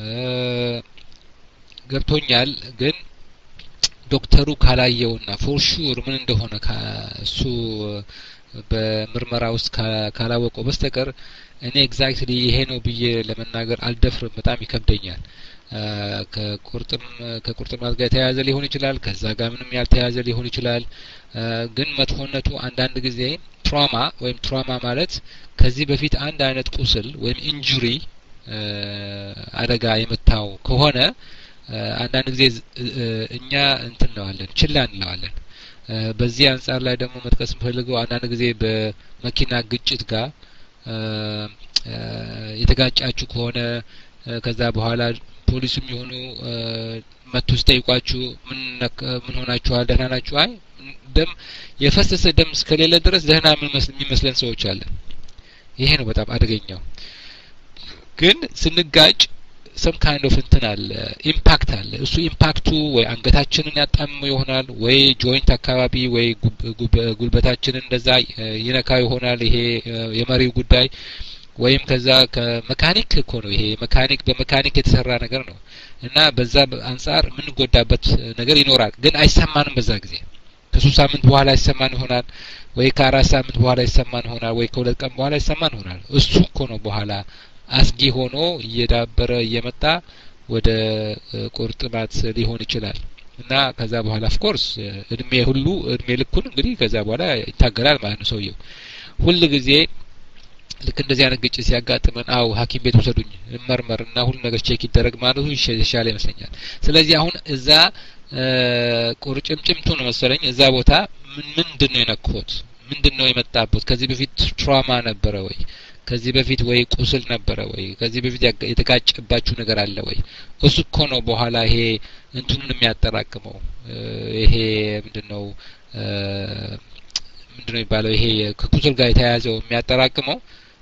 ገብቶኛል ግን ዶክተሩ ካላየውና ፎር ሹር ምን እንደሆነ እሱ በምርመራ ውስጥ ካላወቀው በስተቀር እኔ ኤግዛክትሊ ይሄ ነው ብዬ ለመናገር አልደፍርም በጣም ይከብደኛል ከቁርጥም ከቁርጥማት ጋር ተያያዘ ሊሆን ይችላል ከዛ ጋር ምንም ያልተያያዘ ሊሆን ይችላል ግን መጥፎነቱ አንዳንድ ጊዜ ትራማ ወይም ትራማ ማለት ከዚህ በፊት አንድ አይነት ቁስል ወይም ኢንጁሪ አደጋ የመታው ከሆነ አንዳንድ ጊዜ እኛ እንትን እንለዋለን ችላ እንለዋለን። በዚህ አንጻር ላይ ደግሞ መጥቀስ የምፈልገው አንዳንድ ጊዜ በመኪና ግጭት ጋር የተጋጫችሁ ከሆነ ከዛ በኋላ ፖሊስም የሆኑ መጥቶ ሲጠይቋችሁ ምን ምን ሆናችኋል ደህና ናችሁ አይ ደም የፈሰሰ ደም እስከሌለ ድረስ ደህና የሚመስለን ሰዎች አለ። ይሄ ነው በጣም አደገኛው። ግን ስንጋጭ some kind of እንትን አለ ኢምፓክት አለ። እሱ ኢምፓክቱ ወይ አንገታችንን ያጣምመው ይሆናል ወይ ጆይንት አካባቢ ወይ ጉልበታችንን እንደዛ ይነካ ይሆናል። ይሄ የመሪው ጉዳይ ወይም ከዛ ከመካኒክ እኮ ነው ይሄ መካኒክ በመካኒክ የተሰራ ነገር ነው እና በዛ አንፃር ምን ጎዳበት ነገር ይኖራል። ግን አይሰማንም በዛ ጊዜ ከሶስት ሳምንት በኋላ ይሰማን ይሆናል ወይ ከአራት ሳምንት በኋላ ይሰማን ይሆናል ወይ ከሁለት ቀን በኋላ ይሰማን ይሆናል። እሱ እኮ ነው በኋላ አስጊ ሆኖ እየዳበረ እየመጣ ወደ ቁርጥማት ሊሆን ይችላል እና ከዛ በኋላ ኦፍ ኮርስ እድሜ ሁሉ እድሜ ልኩን እንግዲህ ከዛ በኋላ ይታገላል ማለት ነው ሰውየው። ሁሉ ጊዜ ልክ እንደዚህ አይነት ግጭት ሲያጋጥመን አው ሐኪም ቤት ወሰዱኝ መርመርና ሁሉ ነገር ቼክ ይደረግ ማለቱ ይሻሻል ይመስለኛል። ስለዚህ አሁን እዛ ቁርጭምጭምቱ ነው መሰለኝ እዛ ቦታ ምን ምንድነው የነኩት ምንድነው የመጣበት ከዚህ በፊት ትራውማ ነበረ ወይ ከዚህ በፊት ወይ ቁስል ነበረ ወይ ከዚህ በፊት የተጋጨባችሁ ነገር አለ ወይ? እሱ እኮ ነው በኋላ ይሄ እንትኑን የሚያጠራቅመው ይሄ ምንድነው ምንድነው የሚባለው ይሄ ከቁስል ጋር የተያያዘው የሚያጠራቅመው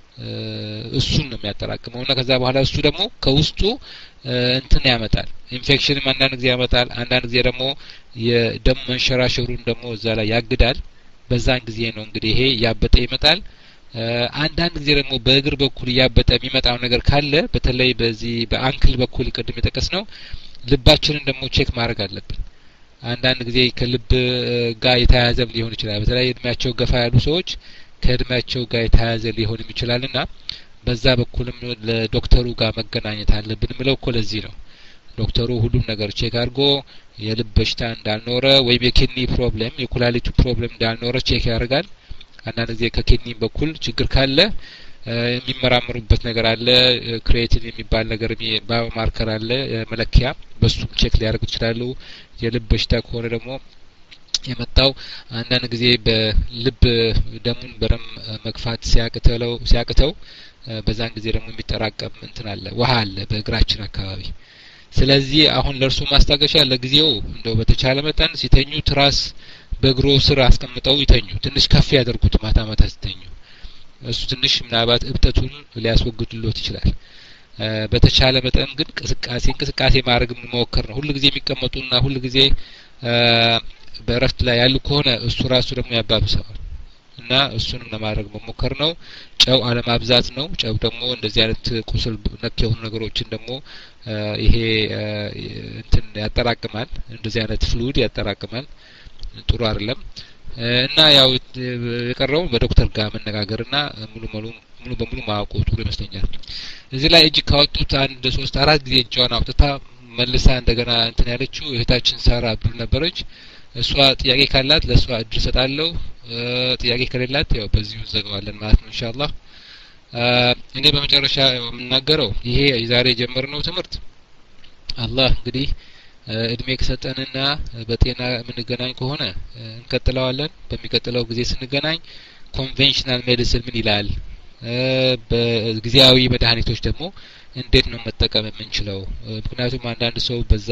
እሱን ነው የሚያጠራቅመው እና ከዛ በኋላ እሱ ደግሞ ከውስጡ እንትን ያመጣል ኢንፌክሽንም አንዳንድ ጊዜ ያመጣል። አንዳንድ ጊዜ ደግሞ የደም መንሸራሸሩን ደግሞ እዛ ላይ ያግዳል። በዛን ጊዜ ነው እንግዲህ ይሄ ያበጠ ይመጣል። አንዳንድ ጊዜ ደግሞ በእግር በኩል ያበጠ የሚመጣው ነገር ካለ በተለይ በዚህ በአንክል በኩል ቅድም የተቀስነው ልባችንን ደግሞ ቼክ ማድረግ አለብን። አንዳንድ ጊዜ ከልብ ጋር የተያያዘም ሊሆን ይችላል። በተለይ እድሜያቸው ገፋ ያሉ ሰዎች ከእድሜያቸው ጋር የተያያዘ ሊሆን ይችላልና በዛ በኩልም ለዶክተሩ ጋር መገናኘት አለብን ምለው እኮ ለዚህ ነው። ዶክተሩ ሁሉም ነገር ቼክ አድርጎ የልብ በሽታ እንዳልኖረ ወይም የኪድኒ ፕሮብሌም የኩላሊቱ ፕሮብሌም እንዳልኖረ ቼክ ያደርጋል። አንዳንድ ጊዜ ከኪድኒ በኩል ችግር ካለ የሚመራመሩበት ነገር አለ። ክሬቲን የሚባል ነገር ባዮማርከር አለ መለኪያ በሱም ቼክ ሊያደርጉ ይችላሉ። የልብ በሽታ ከሆነ ደግሞ የመጣው አንዳንድ ጊዜ በልብ ደሙን በደም መግፋት ሲያቅተው ሲያቅተው በዛን ጊዜ ደግሞ የሚጠራቀም እንትን አለ ውሃ አለ በእግራችን አካባቢ። ስለዚህ አሁን ለርሱ ማስታገሻ ለጊዜው እንደው በተቻለ መጠን ሲተኙ ትራስ በእግሮ ስር አስቀምጠው ይተኙ። ትንሽ ከፍ ያደርጉት ማታ ማታ ሲተኙ እሱ ትንሽ ምናልባት እብጠቱን ሊያስወግድልዎት ይችላል። በተቻለ መጠን ግን እንቅስቃሴ እንቅስቃሴ ማድረግ መሞከር ነው። ሁሉ ጊዜ የሚቀመጡና ሁሉ ጊዜ በእረፍት ላይ ያሉ ከሆነ እሱ ራሱ ደግሞ ያባብሰዋል እና እሱንም ለማድረግ መሞከር ነው። ጨው አለማብዛት ነው። ጨው ደግሞ እንደዚህ አይነት ቁስል ነክ የሆኑ ነገሮችን ደግሞ ይሄ እንትን ያጠራቅማል። እንደዚህ አይነት ፍሉድ ያጠራቅማል። ጥሩ አይደለም እና ያው የቀረው በዶክተር ጋር መነጋገርና ሙሉ ሙሉ ሙሉ በሙሉ ማወቁ ጥሩ ይመስለኛል። እዚህ ላይ እጅ ካወጡት አንድ ሶስት አራት ጊዜ እጇን አውጥታ መልሳ እንደገና እንትን ያለችው እህታችን ሳራ አብዱል ነበረች። እሷ ጥያቄ ካላት ለሷ እድል ሰጣለሁ። ጥያቄ ከሌላት ያው በዚሁ ዘጋዋለን ማለት ነው ኢንሻአላህ። እኔ በመጨረሻ የምናገረው ይሄ የዛሬ ጀመርነው ትምህርት አላህ እንግዲህ እድሜ ከሰጠንና በጤና የምንገናኝ ከሆነ እንቀጥለዋለን። በሚቀጥለው ጊዜ ስንገናኝ ኮንቬንሽናል ሜዲሲን ምን ይላል፣ በጊዜያዊ መድኃኒቶች ደግሞ እንዴት ነው መጠቀም የምንችለው? ምክንያቱም አንዳንድ ሰው በዛ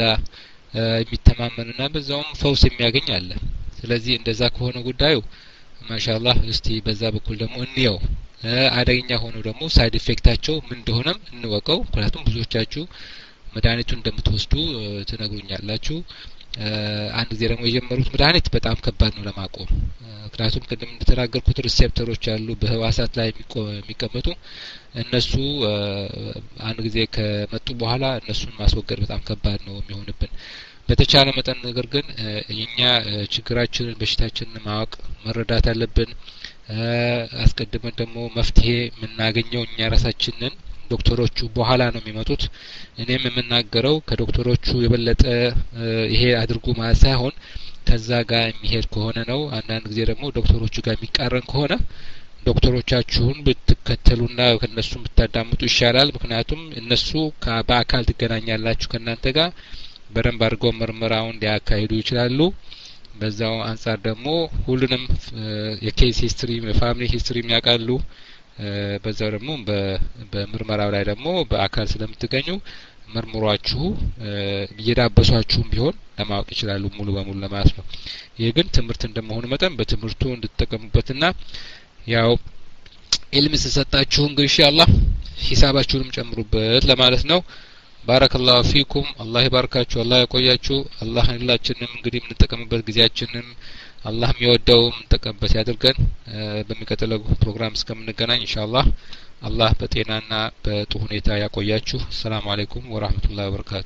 የሚተማመንና በዛውም ፈውስ የሚያገኝ አለ። ስለዚህ እንደዛ ከሆነ ጉዳዩ ማሻአላህ እስቲ በዛ በኩል ደግሞ እንየው። አደገኛ ሆኖ ደግሞ ሳይድ ኢፌክታቸው ምን እንደሆነም እንወቀው። ምክንያቱም ብዙዎቻችሁ መድኃኒቱን እንደምትወስዱ ትነግሩኛላችሁ። አንድ ጊዜ ደግሞ የጀመሩት መድኃኒት በጣም ከባድ ነው ለማቆም። ምክንያቱም ቅድም እንደተናገርኩት ሪሴፕተሮች አሉ በህዋሳት ላይ የሚቀመጡ እነሱ አንድ ጊዜ ከመጡ በኋላ እነሱን ማስወገድ በጣም ከባድ ነው የሚሆንብን። በተቻለ መጠን ነገር ግን የኛ ችግራችንን በሽታችንን ማወቅ መረዳት አለብን። አስቀድመን ደግሞ መፍትሄ የምናገኘው እኛ ራሳችንን ዶክተሮቹ በኋላ ነው የሚመጡት። እኔም የምናገረው ከዶክተሮቹ የበለጠ ይሄ አድርጉ ማለት ሳይሆን ከዛ ጋር የሚሄድ ከሆነ ነው። አንዳንድ ጊዜ ደግሞ ዶክተሮቹ ጋር የሚቃረን ከሆነ ዶክተሮቻችሁን ብትከተሉና ከነሱ ብታዳምጡ ይሻላል። ምክንያቱም እነሱ በአካል ትገናኛላችሁ ከናንተ ጋር በደንብ አድርገው ምርመራውን ሊያካሂዱ ይችላሉ። በዛው አንጻር ደግሞ ሁሉንም የኬስ ሂስትሪ የፋሚሊ ሂስትሪ የሚያውቃሉ። በዛው ደግሞ በምርመራው ላይ ደግሞ በአካል ስለምትገኙ መርምሯችሁ እየዳበሷችሁም ቢሆን ለማወቅ ይችላሉ ሙሉ በሙሉ ለማለት ነው። ይሄ ግን ትምህርት እንደመሆኑ መጠን በትምህርቱ እንድትጠቀሙበትና ያው ኢልም ሲሰጣችሁ እንግዲህ ኢንሻአላህ ሂሳባችሁንም ጨምሩበት ለማለት ነው። ባረከላሁ ፊኩም አላህ ይባርካችሁ አላህ ያቆያችሁ አላህ ሁላችንም እንግዲህ የምንጠቀምበት ጊዜያችንን አላህ የሚወደው የምንጠቀምበት ያድርገን። በሚቀጥለው ፕሮግራም እስከምንገናኝ ኢንሻአላህ አላህ በጤናና በጥሩ ሁኔታ ያቆያችሁ። ሰላም አለይኩም ወራህመቱላሂ ወበረካቱ።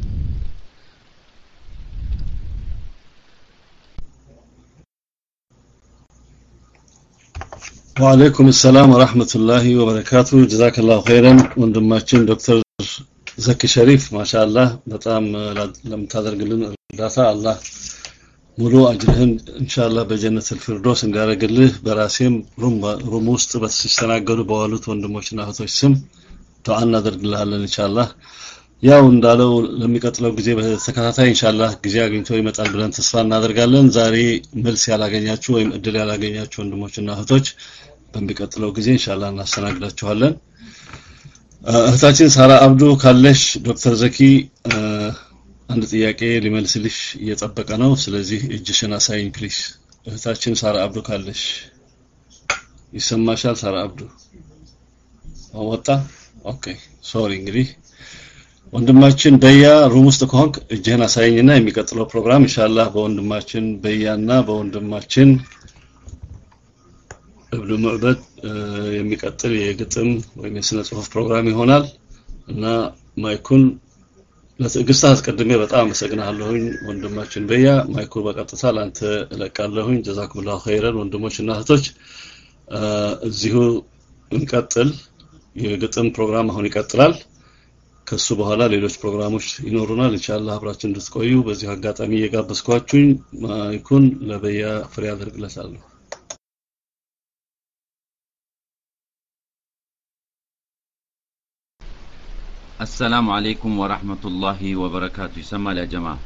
وعليكم السلام ورحمة الله وبركاته. جزاك الله خيرا. ወንድማችን ዶክተር ዘኪ ሸሪፍ ማሻአላህ በጣም ለምታደርግልን እርዳታ አላህ ሙሉ አጅርህን ኢንሻአላህ በጀነት الفردوس እንዲያደርግልህ በራሴም ሩም ውስጥ በተስተናገዱ በዋሉት ወንድሞችና እህቶች ስም ዱዓ እናደርግልሃለን ኢንሻአላህ። ያው እንዳለው ለሚቀጥለው ጊዜ በተከታታይ ኢንሻአላህ ጊዜ አግኝቶ ይመጣል ብለን ተስፋ እናደርጋለን። ዛሬ መልስ ያላገኛችሁ ወይም እድል ያላገኛችሁ ወንድሞችና እህቶች በሚቀጥለው ጊዜ ኢንሻአላህ እናስተናግዳችኋለን። እህታችን ሳራ አብዱ ካለሽ ዶክተር ዘኪ አንድ ጥያቄ ሊመልስልሽ እየጠበቀ ነው። ስለዚህ እጅሽን አሳይኝ ፕሊስ። እህታችን ሳራ አብዱ ካለሽ ይሰማሻል? ሳራ አብዱ ወጣ? ኦኬ ሶሪ። እንግዲህ ወንድማችን በያ ሩም ውስጥ ከሆንክ እጅህን አሳይኝና የሚቀጥለው ፕሮግራም ኢንሻአላህ በወንድማችን በያና በወንድማችን እብዱ ሙዕበድ የሚቀጥል የግጥም ወይም የስነ ጽሁፍ ፕሮግራም ይሆናል እና ማይኩን ለትዕግስት አስቀድሜ በጣም አመሰግናለሁኝ ወንድማችን በያ። ማይኩን በቀጥታ ላንተ እለቃለሁኝ። ጀዛኩሙላሁ ኸይረን። ወንድሞችና እህቶች እዚሁ እንቀጥል። የግጥም ፕሮግራም አሁን ይቀጥላል። ከሱ በኋላ ሌሎች ፕሮግራሞች ይኖሩናል ኢንሻአላህ አብራችሁ እንድትቆዩ በዚህ አጋጣሚ እየጋበዝኳችሁ ማይኩን ለበያ ፍሬ አድርግለታለሁ። السلام عليكم ورحمة الله وبركاته. يسمى يا جماعة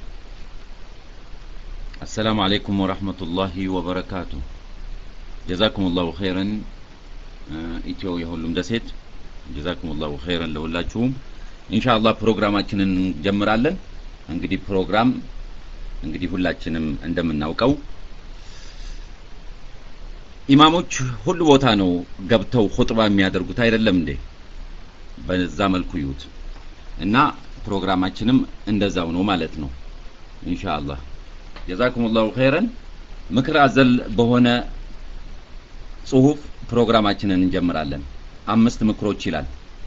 السلام عليكم ورحمة الله وبركاته. جزاكم الله خيرا. ኢትዮ የሁሉም ደሴት جزاكم الله خيرا ለሁላችሁም። ኢንሻአላህ ፕሮግራማችንን እንጀምራለን። እንግዲህ ፕሮግራም እንግዲህ ሁላችንም እንደምናውቀው ኢማሞች ሁሉ ቦታ ነው ገብተው ኹጥባ የሚያደርጉት አይደለም እንዴ? በዛ መልኩ ይዩት እና ፕሮግራማችንም እንደዛው ነው ማለት ነው ኢንሻአላህ። ጀዛኩሙላሁ ኸይረን። ምክር አዘል በሆነ ጽሁፍ ፕሮግራማችንን እንጀምራለን። አምስት ምክሮች ይላል።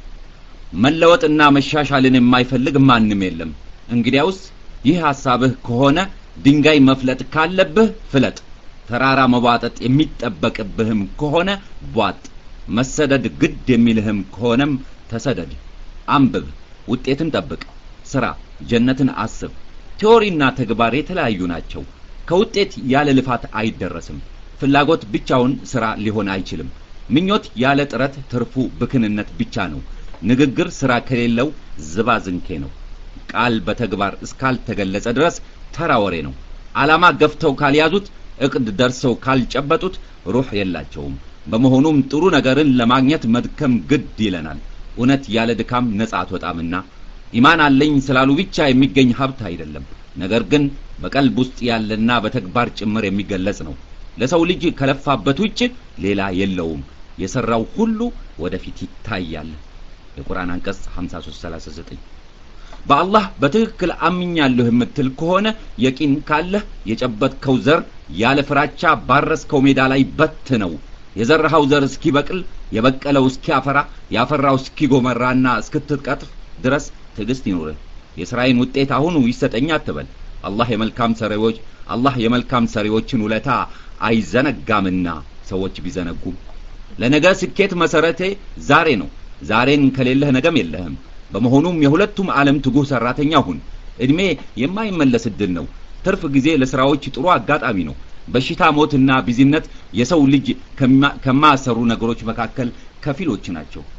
መለወጥና መሻሻልን የማይፈልግ ማንም የለም። እንግዲያውስ ይህ ሐሳብህ ከሆነ ድንጋይ መፍለጥ ካለብህ ፍለጥ። ተራራ መባጠጥ የሚጠበቅብህም ከሆነ ቧጥ። መሰደድ ግድ የሚልህም ከሆነም ተሰደድ። አንብብ፣ ውጤትን ጠብቅ፣ ስራ፣ ጀነትን አስብ። ቲዮሪና ተግባር የተለያዩ ናቸው። ከውጤት ያለ ልፋት አይደረስም። ፍላጎት ብቻውን ስራ ሊሆን አይችልም። ምኞት ያለ ጥረት ትርፉ ብክንነት ብቻ ነው። ንግግር ስራ ከሌለው ዝባዝንኬ ነው። ቃል በተግባር እስካልተገለጸ ድረስ ተራ ወሬ ነው። ዓላማ ገፍተው ካልያዙት፣ እቅድ ደርሰው ካልጨበጡት ሩህ የላቸውም። በመሆኑም ጥሩ ነገርን ለማግኘት መድከም ግድ ይለናል። እውነት ያለ ድካም ነጻ አትወጣምና ኢማን አለኝ ስላሉ ብቻ የሚገኝ ሀብት አይደለም። ነገር ግን በቀልብ ውስጥ ያለና በተግባር ጭምር የሚገለጽ ነው። ለሰው ልጅ ከለፋበት ውጭ ሌላ የለውም። የሰራው ሁሉ ወደፊት ይታያል። የቁርአን አንቀጽ ሃምሳ ሶስት ሰላሳ ዘጠኝ። በአላህ በትክክል አምኛለሁ የምትል ከሆነ የቂን ካለህ የጨበጥከው ዘር ያለ ፍራቻ ባረስከው ሜዳ ላይ በት ነው። የዘራኸው ዘር እስኪበቅል የበቀለው እስኪያፈራ ያፈራው እስኪጎመራና እስክትቀጥፍ ድረስ ትዕግስት ይኑርህ። የሥራዬን ውጤት አሁኑ ይሰጠኝ አትበል። አላህ የመልካም ሰሪዎች አላህ የመልካም ሰሪዎችን ውለታ አይዘነጋምና ሰዎች ቢዘነጉም። ለነገ ስኬት መሰረቴ ዛሬ ነው። ዛሬን ከሌለህ ነገም የለህም። በመሆኑም የሁለቱም ዓለም ትጉህ ሰራተኛ ሁን። እድሜ የማይመለስ እድል ነው። ትርፍ ጊዜ ለስራዎች ጥሩ አጋጣሚ ነው። በሽታ፣ ሞትና ቢዝነት የሰው ልጅ ከማሰሩ ነገሮች መካከል ከፊሎች ናቸው።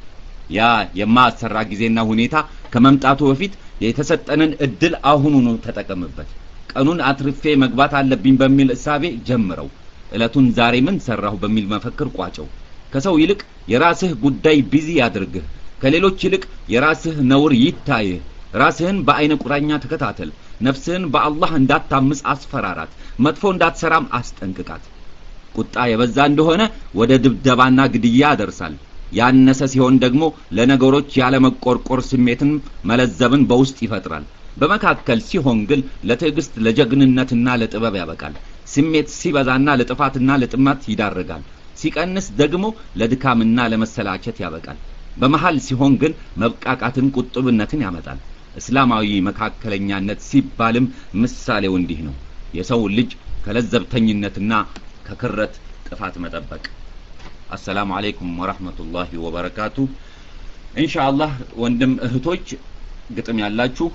ያ የማሰራ ጊዜና ሁኔታ ከመምጣቱ በፊት የተሰጠንን እድል አሁኑኑ ተጠቀምበት። ቀኑን አትርፌ መግባት አለብኝ በሚል እሳቤ ጀምረው። እለቱን ዛሬ ምን ሰራሁ በሚል መፈክር ቋጨው። ከሰው ይልቅ የራስህ ጉዳይ ቢዚ ያድርግህ። ከሌሎች ይልቅ የራስህ ነውር ይታይህ። ራስህን በአይነ ቁራኛ ተከታተል። ነፍስህን በአላህ እንዳታምጽ አስፈራራት። መጥፎ እንዳትሰራም አስጠንቅቃት። ቁጣ የበዛ እንደሆነ ወደ ድብደባና ግድያ ያደርሳል። ያነሰ ሲሆን ደግሞ ለነገሮች ያለ መቆርቆር ስሜትን መለዘብን በውስጥ ይፈጥራል። በመካከል ሲሆን ግን ለትዕግስት ለጀግንነትና ለጥበብ ያበቃል። ስሜት ሲበዛና ለጥፋትና ለጥማት ይዳረጋል። ሲቀንስ ደግሞ ለድካምና ለመሰላቸት ያበቃል። በመሃል ሲሆን ግን መብቃቃትን ቁጥብነትን ያመጣል። እስላማዊ መካከለኛነት ሲባልም ምሳሌው እንዲህ ነው። የሰው ልጅ ከለዘብተኝነትና ከክረት ጥፋት መጠበቅ። አሰላሙ አለይኩም ወራህመቱላሂ ወበረካቱ። ኢንሻአላህ ወንድም እህቶች ግጥም ያላችሁ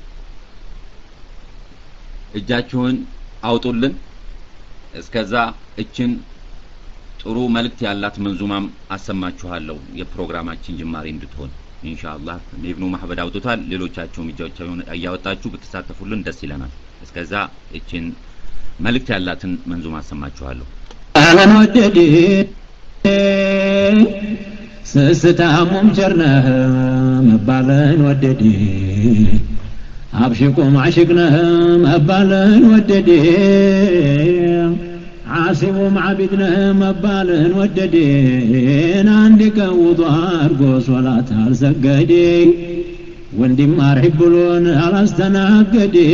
እጃችሁን አውጡልን። እስከዛ እችን ጥሩ መልእክት ያላት መንዙማም አሰማችኋለሁ የፕሮግራማችን ጅማሬ እንድትሆን ኢንሻአላህ። ኢብኑ መሐመድ አውጥቷል። ሌሎቻችሁም እጃችሁን እያወጣችሁ ብትሳተፉልን ደስ ይለናል። እስከዛ እችን መልእክት ያላትን መንዙማ አሰማችኋለሁ። አለን ወደዴ ስስታሙም ቸርነህ መባለን ወደዴ አብሽቁም አሽቅነህ መባለን ወደዴ عاصم عبدنا مبالن وددين عندك وضار قوس ولا تالسقدي وندي ما رحبلون على استناقدي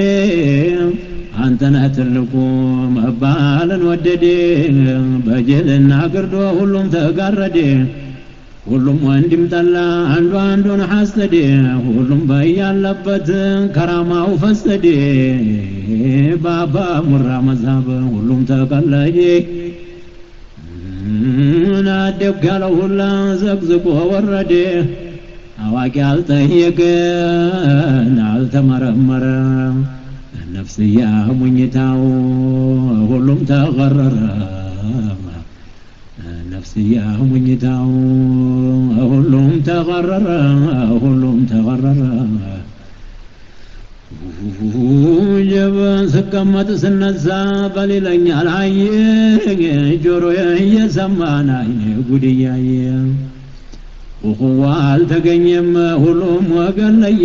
አንተ ነህ ትልቁ መባልን ወደዴ በጀልና ግርዶ ሁሉም ተጋረደ ሁሉም ወንድም ጠላ አንዱ አንዱን ሐሰደ ሁሉም በያለበት ከራማው ፈሰደ ባባ ሙራ መዛብ ሁሉም ተቀለደ ናደግ ያለው ሁላ ዘግዝቆ ወረደ አዋቂ አልጠየቀ አልተመረመረ ነፍስያ ሙኝታው ሁሉም ተቀረረ ነፍስያ ሙኝታው ሁሉም ተቀረረ ሁሉም ተቀረረ ጀበ ስቀመጥ ስነሳ በሌለኛል አየ ጆሮዬ እየሰማን አይኔ ጉድ እያየ ወኹዋ አልተገኘም ሁሉም ወገን ለየ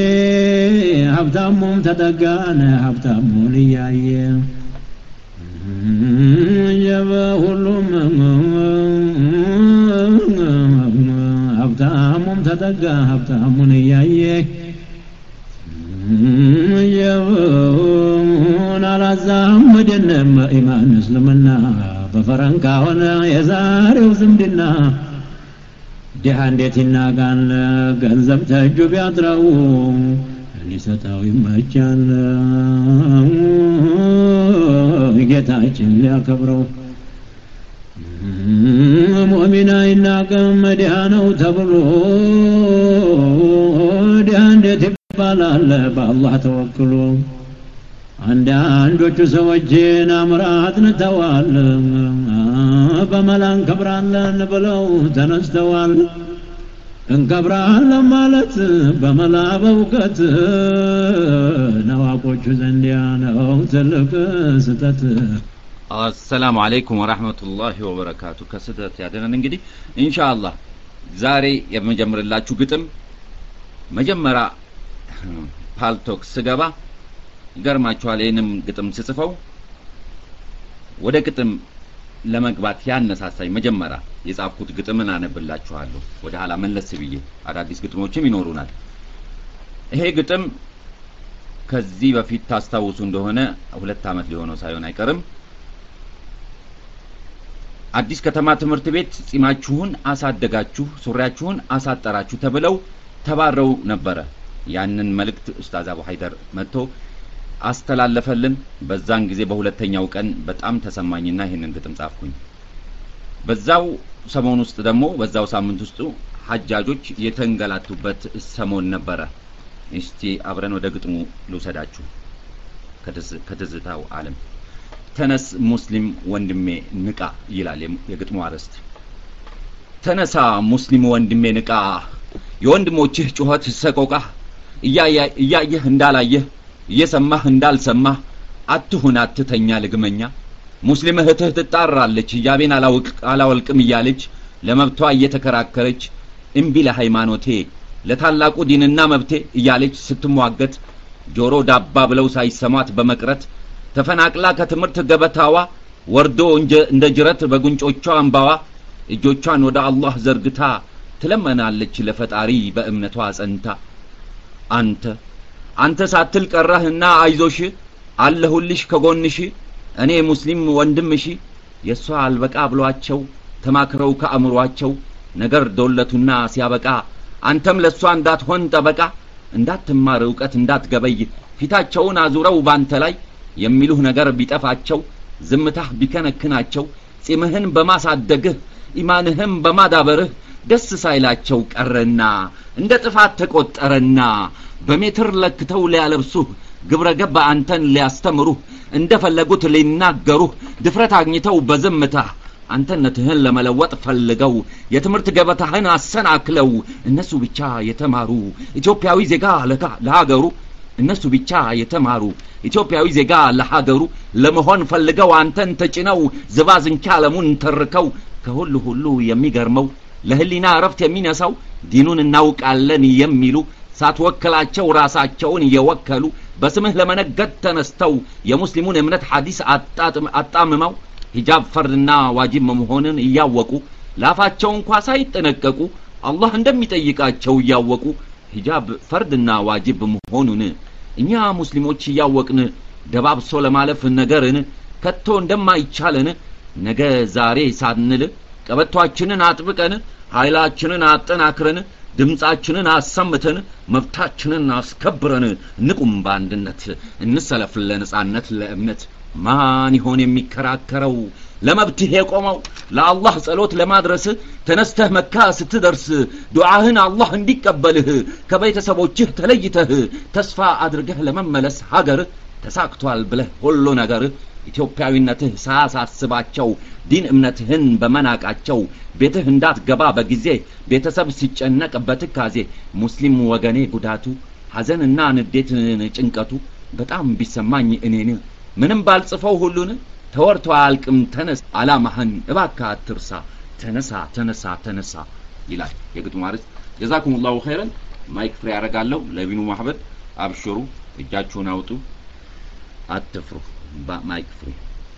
ሀብታሙም ተጠጋነ ሀብታሙን እያየ ጀበ ሁሉም ሀብታሙም ተጠጋ ሀብታሙን እያየ ጀበውን አላዛመደንም ኢማን እስልምና በፈረንካ ሆነ የዛሬው ዝምድና ድሃ እንዴት ይናጋል ገንዘብ ተእጁ ቢያጥረው ሊሰጠው ይመቻል ጌታችን ሊያከብረው ሙእሚን አይናቅም ድሃ ነው ተብሎ ድሃ እንዴት ይባላል በአላህ ተወክሎ አንዳንዶቹ ሰዎችን አምራት ንተዋል በመላን ከብራለን ብለው ተነስተዋል እንከብራለን ማለት በመላ በእውቀት ነዋቆቹ ዘንዲያ ነው ትልቅ ስተት። አሰላሙ አለይኩም ወራህመቱላሂ ወበረካቱ። ከስተት ያደነን እንግዲህ ኢንሻአላህ ዛሬ የመጀመርላችሁ ግጥም መጀመሪያ ፓልቶክ ስገባ ይገርማችኋል ይሄንም ግጥም ስጽፈው ወደ ግጥም ለመግባት ያነሳሳኝ መጀመሪያ የጻፍኩት ግጥምን አነብላችኋለሁ ወደ ኋላ መለስ ብዬ አዳዲስ ግጥሞችም ይኖሩናል። ይሄ ግጥም ከዚህ በፊት ታስታውሱ እንደሆነ ሁለት አመት ሊሆነው ሳይሆን አይቀርም አዲስ ከተማ ትምህርት ቤት ጺማችሁን አሳደጋችሁ ሱሪያችሁን አሳጠራችሁ ተብለው ተባረው ነበረ። ያንን መልእክት ኡስታዝ አቡ ሀይደር መጥቶ አስተላለፈልን። በዛን ጊዜ በሁለተኛው ቀን በጣም ተሰማኝና ይሄንን ግጥም ጻፍኩኝ። በዛው ሰሞን ውስጥ ደግሞ በዛው ሳምንት ውስጥ ሐጃጆች የተንገላቱበት ሰሞን ነበረ። እስቲ አብረን ወደ ግጥሙ ልውሰዳችሁ። ከትዝታው ዓለም ተነስ ሙስሊም ወንድሜ ንቃ ይላል የግጥሙ አርዕስት። ተነሳ ሙስሊም ወንድሜ ንቃ የወንድሞችህ ጩኸት ሰቆቃ እያየህ እንዳላየህ እየሰማህ እንዳልሰማህ አትሁን አትተኛ ልግመኛ ሙስሊም እህትህ ትጣራለች ሂጃቤን አላውቅ አላወልቅም እያለች ለመብቷ እየተከራከረች እምቢ ለሃይማኖቴ ለታላቁ ዲንና መብቴ እያለች ስትሟገት ጆሮ ዳባ ብለው ሳይሰማት በመቅረት ተፈናቅላ ከትምህርት ገበታዋ ወርዶ እንደ ጅረት በጉንጮቿ አንባዋ እጆቿን ወደ አላህ ዘርግታ ትለመናለች ለፈጣሪ በእምነቷ ጸንታ አንተ አንተ ሳትል ቀረህና አይዞሽ አለሁልሽ ከጎንሽ እኔ ሙስሊም ወንድምሽ የሷ አልበቃ ብሏቸው ተማክረው ከአምሯቸው ነገር ዶለቱና ሲያበቃ አንተም ለሷ እንዳትሆን ጠበቃ እንዳትማር ዕውቀት እንዳትገበይ ፊታቸውን አዙረው ባንተ ላይ የሚሉህ ነገር ቢጠፋቸው ዝምታህ ቢከነክናቸው ጺምህን በማሳደግህ ኢማንህም በማዳበርህ ደስ ሳይላቸው ቀረና እንደ ጥፋት ተቆጠረና በሜትር ለክተው ሊያለብሱህ ግብረ ገብ አንተን ሊያስተምሩህ እንደፈለጉት ሊናገሩህ ድፍረት አግኝተው በዝምታ አንተነትህን ለመለወጥ ፈልገው የትምህርት ገበታህን አሰናክለው እነሱ ብቻ የተማሩ ኢትዮጵያዊ ዜጋ ለሀገሩ እነሱ ብቻ የተማሩ ኢትዮጵያዊ ዜጋ ለሀገሩ ለመሆን ፈልገው አንተን ተጭነው ዝባዝንቻ ዓለሙን ተርከው ከሁሉ ሁሉ የሚገርመው ለህሊና ረፍት የሚነሳው ዲኑን እናውቃለን የሚሉ ሳትወክላቸው ራሳቸውን የወከሉ በስምህ ለመነገድ ተነስተው የሙስሊሙን እምነት ሐዲስ አጣጥም አጣምመው ሂጃብ ፈርድና ዋጅብ መሆንን እያወቁ ላፋቸው እንኳን ሳይጠነቀቁ አላህ እንደሚጠይቃቸው እያወቁ ሂጃብ ፈርድና ዋጅብ መሆኑን እኛ ሙስሊሞች እያወቅን ደባብሶ ለማለፍ ነገርን ከቶ እንደማይቻለን ነገ ዛሬ ሳንል ቀበቷችንን አጥብቀን ኃይላችንን አጠናክረን ድምጻችንን አሰምተን መብታችንን አስከብረን ንቁም በአንድነት እንሰለፍ ለነጻነት ለእምነት ማን ይሆን የሚከራከረው ለመብትህ የቆመው ለአላህ ጸሎት ለማድረስ ተነስተህ መካ ስትደርስ ዱዓህን አላህ እንዲቀበልህ ከቤተሰቦችህ ተለይተህ ተስፋ አድርገህ ለመመለስ ሀገር ተሳክቷል ብለህ ሁሉ ነገር ኢትዮጵያዊነትህ ሳያሳስባቸው ዲን እምነትህን በመናቃቸው ቤትህ እንዳትገባ በጊዜ ቤተሰብ ሲጨነቅ በትካዜ ሙስሊም ወገኔ ጉዳቱ ሐዘንና ንዴትን ጭንቀቱ በጣም ቢሰማኝ እኔን ምንም ባልጽፈው ሁሉን ተወርቶ አልቅም ተነስ አላማህን እባክህ አትርሳ ተነሳ ተነሳ ተነሳ ይላል የግጥሙ አርዕስት ጀዛኩሙላሁ ኸይረን ማይክ ፍሬ ያረጋለሁ ለቢኑ ማህበር አብሽሩ እጃችሁን አውጡ አትፍሩ ማይክ ፍሬ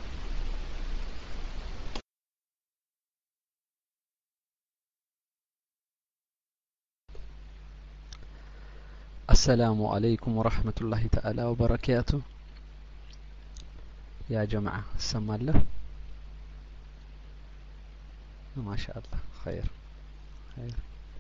السلام عليكم ورحمة الله تعالى وبركاته يا جماعة السمع الله ما شاء الله خير خير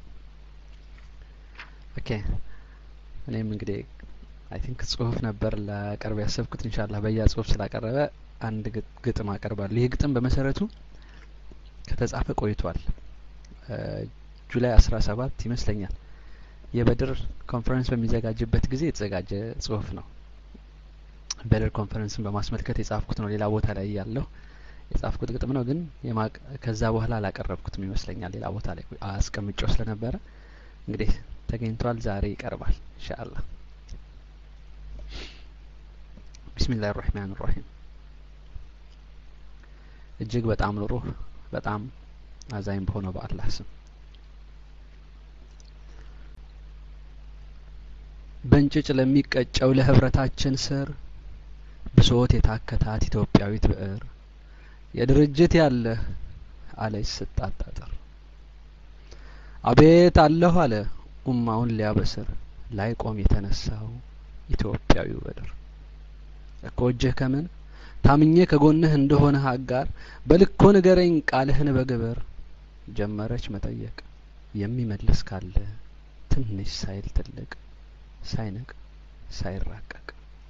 اوكي እኔ እንግዲህ አይ ቲንክ ጽሁፍ ነበር ለቀርብ ያሰብኩት ኢንሻአላህ በያ ጽሁፍ ስላቀረበ አንድ ግጥም አቀርባለሁ ይሄ ግጥም በመሰረቱ ከተጻፈ ቆይቷል ጁላይ አስራ ሰባት ይመስለኛል የበድር ኮንፈረንስ በሚዘጋጅበት ጊዜ የተዘጋጀ ጽሁፍ ነው በድር ኮንፈረንስን በማስመልከት የጻፍኩት ነው ሌላ ቦታ ላይ ያለው የጻፍኩት ግጥም ነው ግን ከዛ በኋላ አላቀረብኩትም ይመስለኛል ሌላ ቦታ ላይ አስቀምጬው ስለነበረ እንግዲህ ተገኝቷል ዛሬ ይቀርባል ኢንሻአላህ ቢስሚላሂር ረህማኒር ረሂም እጅግ በጣም ኑሩህ በጣም አዛኝ በሆነው በአላህ ስም በእንጭጭ ለሚቀጨው ለህብረታችን ስር ብሶት የታከታት ኢትዮጵያዊት ብዕር የድርጅት ያለ አለች ስጣጣጥር አቤት አለሁ አለ ኡማውን ሊያበስር ላይ ቆም የተነሳው ኢትዮጵያዊው በድር እኮጀህ ከምን ታምኜ ከጎንህ እንደሆነ አጋር በልኮ ንገረኝ ቃልህን በግብር ጀመረች መጠየቅ የሚመልስ ካለ ትንሽ ሳይል ትልቅ ሳይነቅ ሳይራቀቅ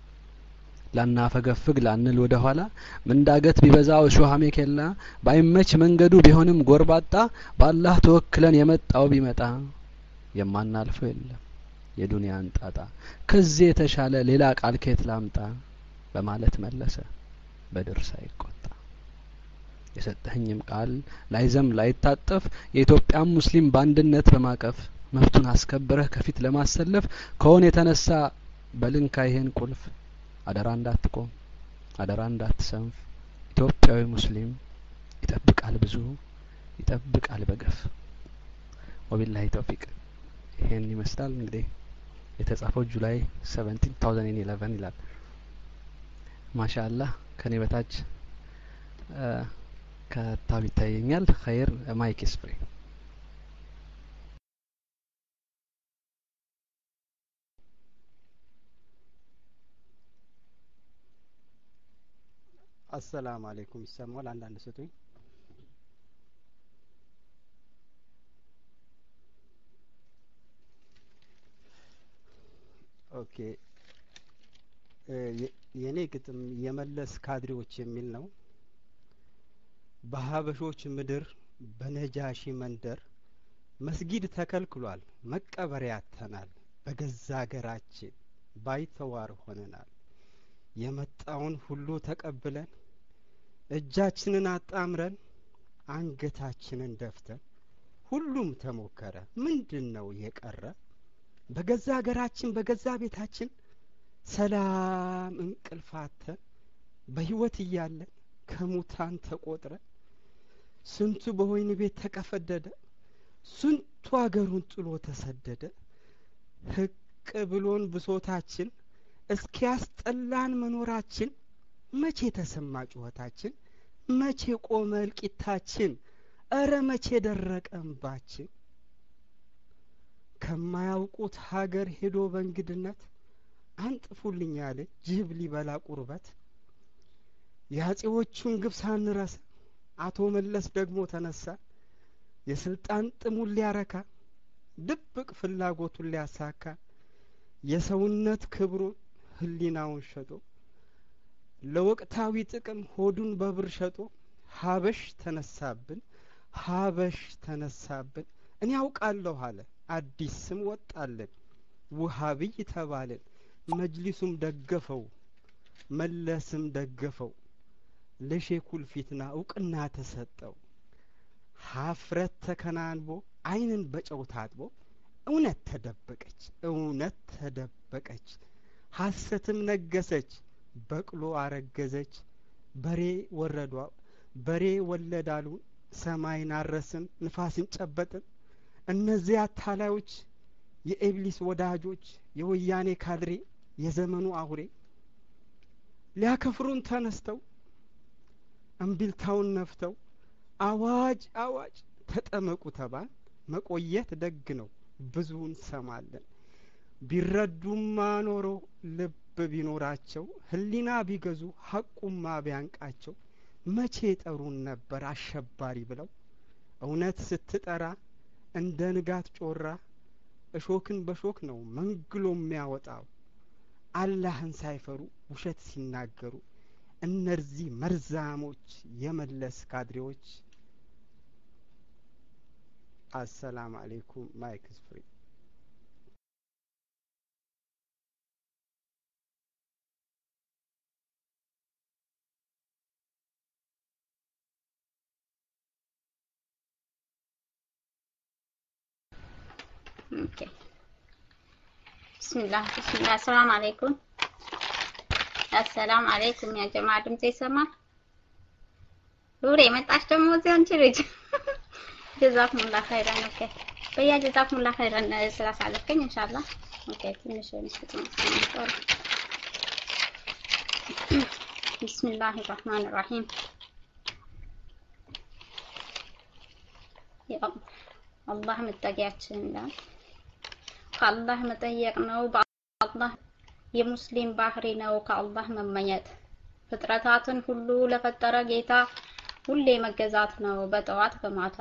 ላናፈገፍግ ላንል ወደ ኋላ ምንዳገት ቢበዛው ሾሃሜ ከላ ባይመች መንገዱ ቢሆንም ጎርባጣ በአላህ ተወክለን የመጣው ቢመጣ የማናልፈው የለም የዱንያን ጣጣ ከዚህ የተሻለ ሌላ ቃል ከየት ላምጣ በማለት መለሰ በድር ሳይቆጣ የሰጠኸኝም ቃል ላይዘም ላይታጠፍ የኢትዮጵያ ሙስሊም በአንድነት በማቀፍ መፍቱን አስከብረህ ከፊት ለማሰለፍ ከሆነ የተነሳ በልንካ ይሄን ቁልፍ አደራ እንዳትቆም አደራ እንዳትሰንፍ ኢትዮጵያዊ ሙስሊም ይጠብቃል ብዙ ይጠብቃል በገፍ ወቢላሂ ተውፊቅ ይሄን ይመስላል እንግዲህ የተጻፈው ጁላይ ሰቨንቲን ቱ ታውዘንድ ኢሌቨን ይላል ማሻአላህ ከኔ በታች ከታብ ይታየኛል ኸይር ማይክ ስፕሪ አሰላሙ አለይኩም ይሰማል አንዳንድ ስጡኝ ኦኬ የኔ ግጥም የመለስ ካድሬዎች የሚል ነው በሀበሾች ምድር በነጃሺ መንደር መስጊድ ተከልክሏል መቀበሪያ ያተናል በገዛ ሀገራችን ባይተዋር ሆነናል የመጣውን ሁሉ ተቀብለን እጃችንን አጣምረን አንገታችንን ደፍተን ሁሉም ተሞከረ ምንድነው የቀረ በገዛ ሀገራችን በገዛ ቤታችን ሰላም እንቅልፋተን በህይወት እያለን ከሙታን ተቆጥረን ስንቱ በወይን ቤት ተቀፈደደ ስንቱ ሀገሩን ጥሎ ተሰደደ ህቅ ብሎን ብሶታችን እስኪያስጠላን መኖራችን መቼ ተሰማ ጩኸታችን መቼ ቆመ እልቂታችን እረ መቼ ደረቀ እንባችን ከማያውቁት ሀገር ሄዶ በእንግድነት አንጥፉልኝ ያለ ጅብ ሊበላ ቁርበት ያጼዎቹን ግብ ሳንረሳ አቶ መለስ ደግሞ ተነሳ የስልጣን ጥሙን ሊያረካ ድብቅ ፍላጎቱን ሊያሳካ የሰውነት ክብሩን ህሊናውን ሸጦ ለወቅታዊ ጥቅም ሆዱን በብር ሸጦ ሀበሽ ተነሳብን ሀበሽ ተነሳብን እኔ ያውቃለሁ አለ አዲስ ስም ወጣለን ውሃብይ ተባለን መጅሊሱም ደገፈው መለስም ደገፈው ለሼኩል ፊትና እውቅና ተሰጠው ሀፍረት ተከናንቦ አይንን በጨው ታጥቦ እውነት ተደበቀች እውነት ተደበቀች ሐሰትም ነገሰች በቅሎ አረገዘች በሬ ወረዷ በሬ ወለዳሉ ሰማይን አረስን ንፋስን ጨበጥን እነዚያ አታላዮች የኢብሊስ ወዳጆች የወያኔ ካድሬ የዘመኑ አውሬ ሊያከፍሩን ተነስተው እምቢልታውን ነፍተው አዋጅ አዋጅ ተጠመቁ ተባል መቆየት ደግ ነው ብዙውን ሰማለን ቢረዱማ ኖሮ ልብ ቢኖራቸው ህሊና ቢገዙ ሐቁማ ቢያንቃቸው መቼ ጠሩን ነበር አሸባሪ ብለው እውነት ስትጠራ እንደ ንጋት ጮራ እሾክን በሾክ ነው መንግሎ የሚያወጣው አላህን ሳይፈሩ ውሸት ሲናገሩ እነዚህ መርዛሞች የመለስ ካድሬዎች አሰላሙ አለይኩም ማይክ ፍሪ اوكي بسم الله بسم الله السلام عليكم السلام عليكم يا جماعه ድምጽ ይሰማል ኑሬ መጣሽ ደግሞ እዚህ አንቺ ልጅ جزاكم الله خيرا اوكي በያ جزاكم الله خيرا ስላሳለፈኝ ኢንሻአላህ ኦኬ ትንሽ እንስጥም بسم الله الرحمن الرحيم يا الله متقياችን ይላል ከአላህ መጠየቅ ነው በአላህ የሙስሊም ባህሪ ነው ከአላህ መመኘት ፍጥረታትን ሁሉ ለፈጠረ ጌታ ሁሌ መገዛት ነው በጠዋት በማታ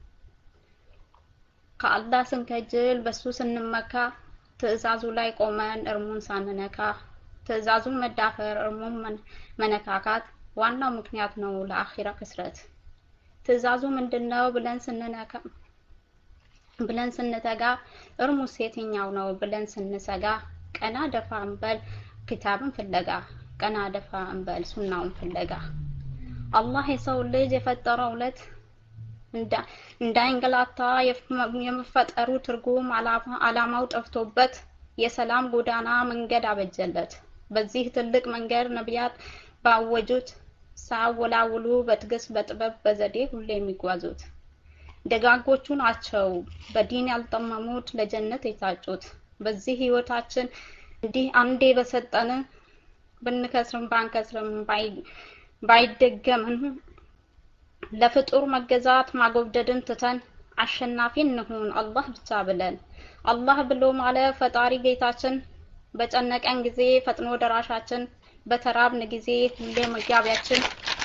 ከአላህ ስንከጅል በሱ ስንመካ ትእዛዙ ላይ ቆመን እርሙን ሳንነካ ትእዛዙን መዳፈር እርሙን መነካካት ዋናው ምክንያት ነው ለአኺራ ክስረት ትእዛዙ ምንድነው ብለን ስንነካ ብለን ስንተጋ እርሙስ የትኛው ነው ብለን ስንሰጋ ቀና ደፋ እንበል ኪታብን ፍለጋ ቀና ደፋ እንበል ሱናውን ፍለጋ አላህ የሰው ልጅ የፈጠረው ዕለት እንዳይንገላታ የመፈጠሩ ትርጉም አላማው ጠፍቶበት የሰላም ጎዳና መንገድ አበጀለት። በዚህ ትልቅ መንገድ ነቢያት ባወጁት ሳወላውሉ በትዕግስት በጥበብ በዘዴ ሁሌ የሚጓዙት ደጋጎቹ ናቸው በዲን ያልጠመሙት ለጀነት የታጩት። በዚህ ህይወታችን እንዲህ አንዴ በሰጠን ብንከስርም ባንከስርም ባይደገምን ለፍጡር መገዛት ማጎብደድን ትተን አሸናፊ እንሁን አላህ ብቻ ብለን። አላህ ብሎ ማለት ፈጣሪ ጌታችን፣ በጨነቀን ጊዜ ፈጥኖ ደራሻችን፣ በተራብን ጊዜ ሁሌ መጋቢያችን፣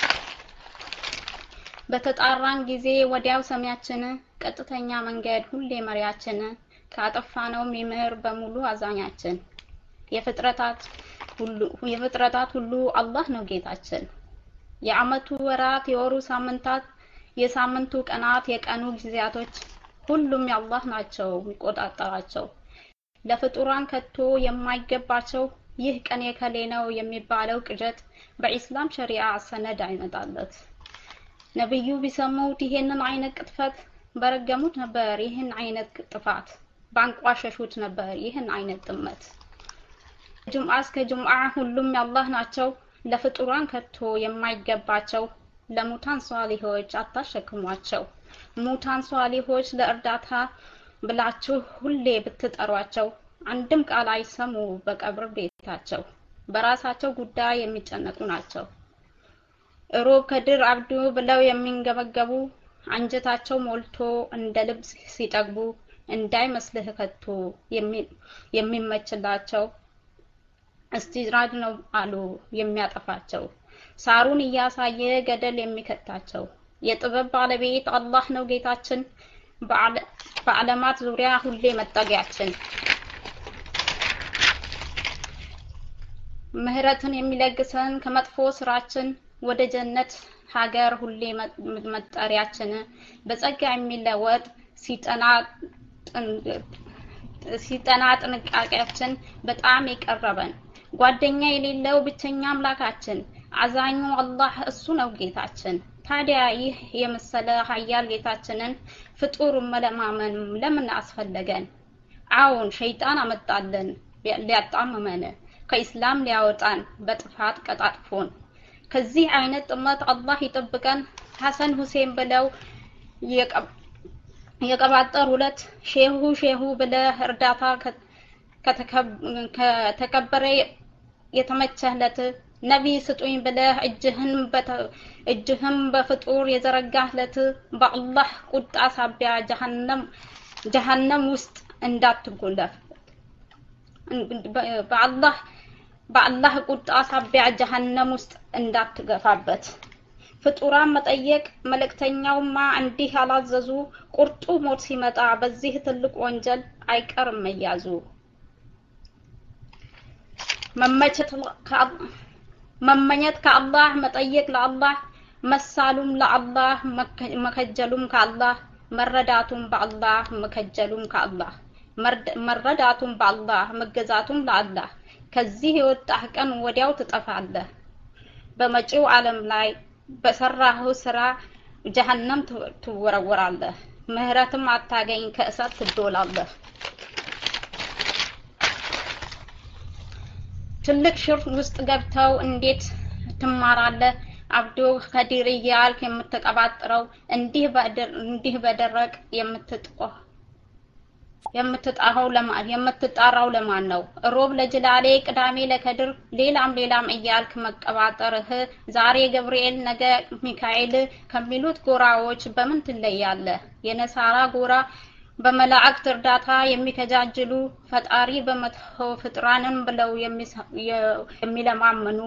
በተጣራን ጊዜ ወዲያው ሰሚያችን፣ ቀጥተኛ መንገድ ሁሌ መሪያችን፣ ካጠፋነው የሚምር በሙሉ አዛኛችን። የፍጥረታት ሁሉ የፍጥረታት ሁሉ አላህ ነው ጌታችን። የአመቱ ወራት፣ የወሩ ሳምንታት፣ የሳምንቱ ቀናት፣ የቀኑ ጊዜያቶች ሁሉም የአላህ ናቸው የሚቆጣጠራቸው። ለፍጡራን ከቶ የማይገባቸው ይህ ቀን የከሌ ነው የሚባለው ቅዠት በኢስላም ሸሪዓ ሰነድ አይመጣለት። ነብዩ ቢሰሙት ይሄንን አይነት ቅጥፈት በረገሙት ነበር ይህን አይነት ጥፋት፣ ባንቋሸሹት ነበር ይህን አይነት ጥመት። ጁምዓ እስከ ጁምዓ ሁሉም የአላህ ናቸው ለፍጡራን ከቶ የማይገባቸው። ለሙታን ሷሊሆች አታሸክሟቸው፣ ሙታን ሷሊሆች ለእርዳታ ብላችሁ ሁሌ ብትጠሯቸው አንድም ቃል አይሰሙ በቀብር ቤታቸው። በራሳቸው ጉዳይ የሚጨነቁ ናቸው። ሮብ ከድር አብዱ ብለው የሚንገበገቡ አንጀታቸው ሞልቶ እንደ ልብስ ሲጠግቡ እንዳይመስልህ ከቶ የሚመችላቸው እስቲድራጅ ነው አሉ የሚያጠፋቸው። ሳሩን እያሳየ ገደል የሚከታቸው የጥበብ ባለቤት አላህ ነው ጌታችን፣ በዓለማት ዙሪያ ሁሌ መጠጊያችን። ምህረትን የሚለግሰን ከመጥፎ ስራችን ወደ ጀነት ሀገር ሁሌ መጠሪያችን። በጸጋ የሚለወጥ ሲጠና ሲጠና ጥንቃቄያችን በጣም የቀረበን ጓደኛ የሌለው ብቸኛ አምላካችን። አዛኙ አላህ እሱ ነው ጌታችን። ታዲያ ይህ የመሰለ ኃያል ጌታችንን ፍጡር መለማመን ለምን አስፈለገን? አዎን ሸይጣን አመጣልን ሊያጣመመን፣ ከኢስላም ሊያወጣን በጥፋት ቀጣጥፎን። ከዚህ አይነት ጥመት አላህ ይጠብቀን። ሐሰን ሁሴን ብለው የቀባጠሩለት ሼሁ ሼሁ ብለህ እርዳታ ከተከበረ የተመቸህለት ነብይ ስጡኝ ብለህ እጅህን እጅህን በፍጡር የዘረጋህለት በአላህ ቁጣ ሳቢያ ጀሃነም ጀሃነም ውስጥ እንዳትጎለፍ በአላህ በአላህ ቁጣ ሳቢያ ጀሃነም ውስጥ እንዳትገፋበት። ፍጡራን መጠየቅ መልእክተኛውማ እንዲህ አላዘዙ። ቁርጡ ሞት ሲመጣ በዚህ ትልቅ ወንጀል አይቀርም መያዙ። መመቸት መመኘት ከአላህ መጠየቅ ለአላህ መሳሉም ለአላህ መከጀሉም ከአላህ መረዳቱም በአላህ መከጀሉም ከአላህ መረዳቱም በአላህ መገዛቱም ለአላህ። ከዚህ የወጣህ ቀን ወዲያው ትጠፋለህ። በመጪው ዓለም ላይ በሰራኸው ስራ ጀሃነም ትወረወራለህ። ምህረትም አታገኝ ከእሳት ትዶላለህ። ትልቅ ሽርክ ውስጥ ገብተው እንዴት ትማራለህ? አብዶ ከዲር እያልክ የምትቀባጥረው እንዲህ በደር እንዲህ በደረቅ የምትጥቆህ የምትጣራው ለማን የምትጣራው ለማን ነው? ሮብ ለጅላሌ ቅዳሜ ለከድር ሌላም ሌላም እያልክ መቀባጠርህ ዛሬ ገብርኤል ነገ ሚካኤል ከሚሉት ጎራዎች በምን ትለያለህ? የነሳራ ጎራ በመላእክት እርዳታ የሚከጃጅሉ ፈጣሪ በመጥፎ ፍጥራንን ብለው የሚለማመኑ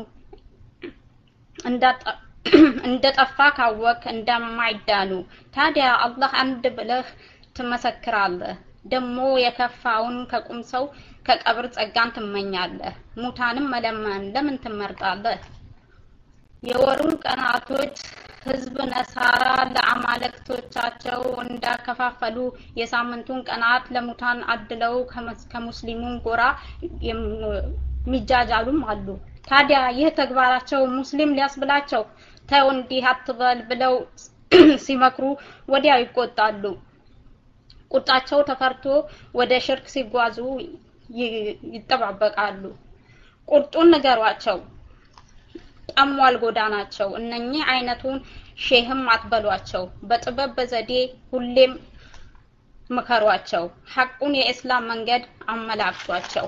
እንደጠፋ ካወቅ እንደማይዳኑ። ታዲያ አላህ አንድ ብለህ ትመሰክራለህ። ደሞ የከፋውን ከቁም ሰው ከቀብር ጸጋን ትመኛለህ። ሙታንም መለመን ለምን ትመርጣለህ? የወሩን ቀናቶች ህዝብ ነሳራ ለአማልክቶቻቸው እንዳከፋፈሉ የሳምንቱን ቀናት ለሙታን አድለው ከሙስሊሙን ጎራ የሚጃጃሉም አሉ። ታዲያ ይህ ተግባራቸው ሙስሊም ሊያስብላቸው ተው እንዲህ አትበል ብለው ሲመክሩ ወዲያው ይቆጣሉ። ቁጣቸው ተፈርቶ ወደ ሽርክ ሲጓዙ ይጠባበቃሉ። ቁርጡን ንገሯቸው፣ ጠሟል ጎዳናቸው። እነኚህ አይነቱን ሼህም አትበሏቸው፣ በጥበብ በዘዴ ሁሌም ምከሯቸው። ሐቁን የእስላም መንገድ አመላክቷቸው።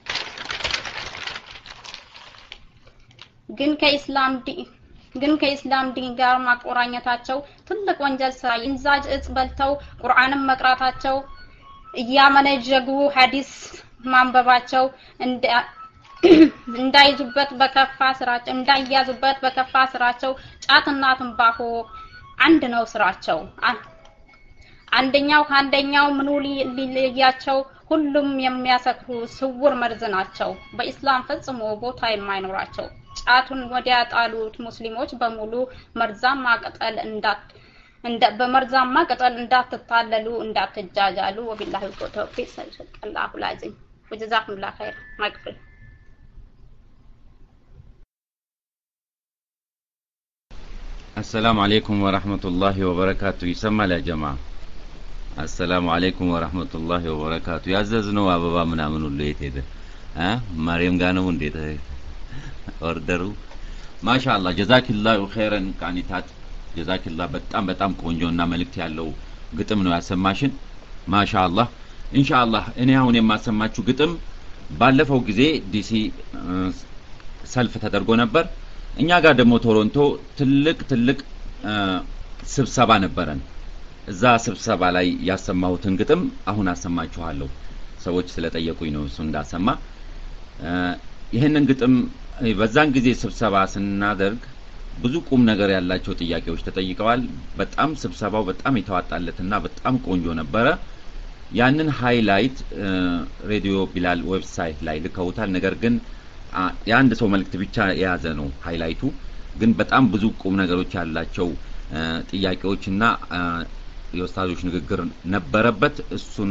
ግን ከእስላም ግን ከእስላም ዲን ጋር ማቆራኘታቸው ትልቅ ወንጀል ስራ። ኢንዛጅ እጽ በልተው ቁርአንን መቅራታቸው፣ እያመነጀጉ ሐዲስ ማንበባቸው እንዳይዙበት በከፋ ስራቸው እንዳይያዙበት በከፋ ስራቸው ጫትና ትንባሆ አንድ ነው ስራቸው። አንደኛው ከአንደኛው ምኑ ሊለያቸው? ሁሉም የሚያሰክሩ ስውር መርዝ ናቸው፣ በእስላም ፈጽሞ ቦታ የማይኖራቸው። ጫቱን ወዲያ ጣሉት ሙስሊሞች በሙሉ መርዛማ ቅጠል እንዳት እንደ በመርዛማ ቅጠል እንዳትታለሉ እንዳትጃጃሉ። ወቢላሂ ተውፊቅ ሰለላሁ ዐለይሂ ወጀዛኩሙላሁ ኸይር። ማግፍል السلام عليكم ورحمة الله وبركاته. يسمى يا جماعة. السلام عليكم ورحمة الله وبركاته. يعززنا وابا منا منو اللي هذا ها مريم قانو نديت اوردرو ما شاء الله. جزاك الله خيرا كانيتات جزاك الله በጣም በጣም ቆንጆና መልእክት ያለው ግጥም ነው ያሰማሽን። ማሻአላህ ኢንሻአላህ። እኔ አሁን የማሰማችሁ ግጥም ባለፈው ጊዜ ዲሲ ሰልፍ ተደርጎ ነበር። እኛ ጋር ደግሞ ቶሮንቶ ትልቅ ትልቅ ስብሰባ ነበረን። እዛ ስብሰባ ላይ ያሰማሁትን ግጥም አሁን አሰማችኋለሁ። ሰዎች ስለጠየቁኝ ነው እሱ እንዳሰማ። ይሄንን ግጥም በዛን ጊዜ ስብሰባ ስናደርግ ብዙ ቁም ነገር ያላቸው ጥያቄዎች ተጠይቀዋል። በጣም ስብሰባው በጣም የተዋጣለትና በጣም ቆንጆ ነበረ። ያንን ሃይላይት ሬዲዮ ቢላል ዌብሳይት ላይ ልከውታል። ነገር ግን የአንድ ሰው መልእክት ብቻ የያዘ ነው ሃይላይቱ። ግን በጣም ብዙ ቁም ነገሮች ያላቸው ጥያቄዎችና የኡስታዞች ንግግር ነበረበት። እሱን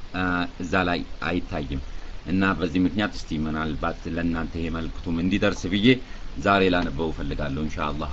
እዛ ላይ አይታይም እና በዚህ ምክንያት እስቲ ምናልባት ለእናንተ ይሄ መልእክቱም እንዲደርስ ብዬ ዛሬ ላነበው ፈልጋለሁ ኢንሻአላህ።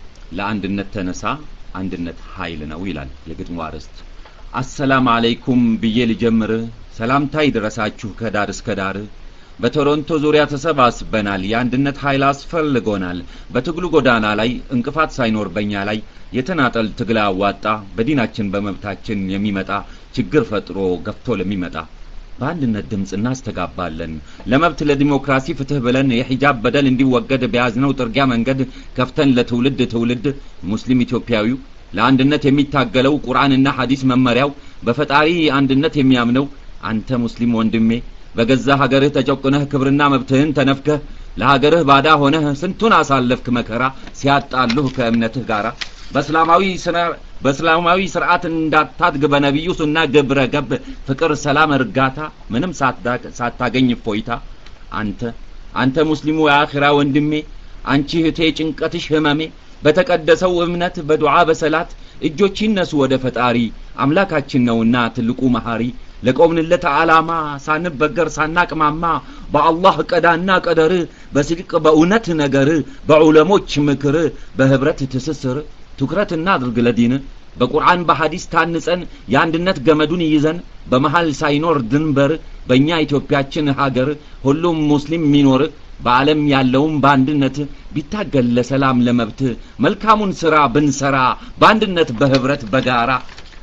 ለአንድነት ተነሳ አንድነት ኃይል ነው ይላል የግጥሙ አርዕስት። አሰላም አለይኩም ብዬ ልጀምር፣ ሰላምታ ይድረሳችሁ ከዳር እስከ ዳር። በቶሮንቶ ዙሪያ ተሰባስበናል፣ የአንድነት ኃይል አስፈልጎናል። በትግሉ ጎዳና ላይ እንቅፋት ሳይኖር በእኛ ላይ የተናጠል ትግል አዋጣ፣ በዲናችን በመብታችን የሚመጣ ችግር ፈጥሮ ገፍቶ ለሚመጣ በአንድነት ድምጽ እናስተጋባለን። ለመብት ለዲሞክራሲ ፍትህ ብለን የሂጃብ በደል እንዲወገድ በያዝነው ጥርጊያ መንገድ ከፍተን ለትውልድ ትውልድ ሙስሊም ኢትዮጵያዊው ለአንድነት የሚታገለው ቁርአንና ሐዲስ መመሪያው በፈጣሪ አንድነት የሚያምነው አንተ ሙስሊም ወንድሜ በገዛ ሀገርህ ተጨቁነህ ክብርና መብትህን ተነፍከህ ለሀገርህ ባዳ ሆነህ ስንቱን አሳለፍክ መከራ ሲያጣሉህ ከእምነትህ ጋራ በእስላማዊ ስነ በእስላማዊ ስርዓት እንዳታድግ በነብዩ ሱና ግብረ ገብ ፍቅር ሰላም እርጋታ ምንም ሳታገኝ ፎይታ አንተ አንተ ሙስሊሙ የአኺራ ወንድሜ አንቺ እህቴ ጭንቀትሽ ህመሜ በተቀደሰው እምነት በዱዓ በሰላት እጆች ይነሱ ወደ ፈጣሪ አምላካችን ነውና ትልቁ መሐሪ ለቆምንለት ዓላማ ሳንበገር ሳናቅማማ በአላህ ቀዳና ቀደር በስልቅ በእውነት ነገር በዑለሞች ምክር በህብረት ትስስር ትኩረት እናድርግ ለዲን በቁርአን በሐዲስ ታንጸን የአንድነት ገመዱን ይዘን በመሃል ሳይኖር ድንበር በእኛ ኢትዮጵያችን ሀገር ሁሉም ሙስሊም ሚኖር በዓለም ያለውም በአንድነት ቢታገል ለሰላም ለመብት መልካሙን ስራ ብንሰራ በአንድነት በህብረት በጋራ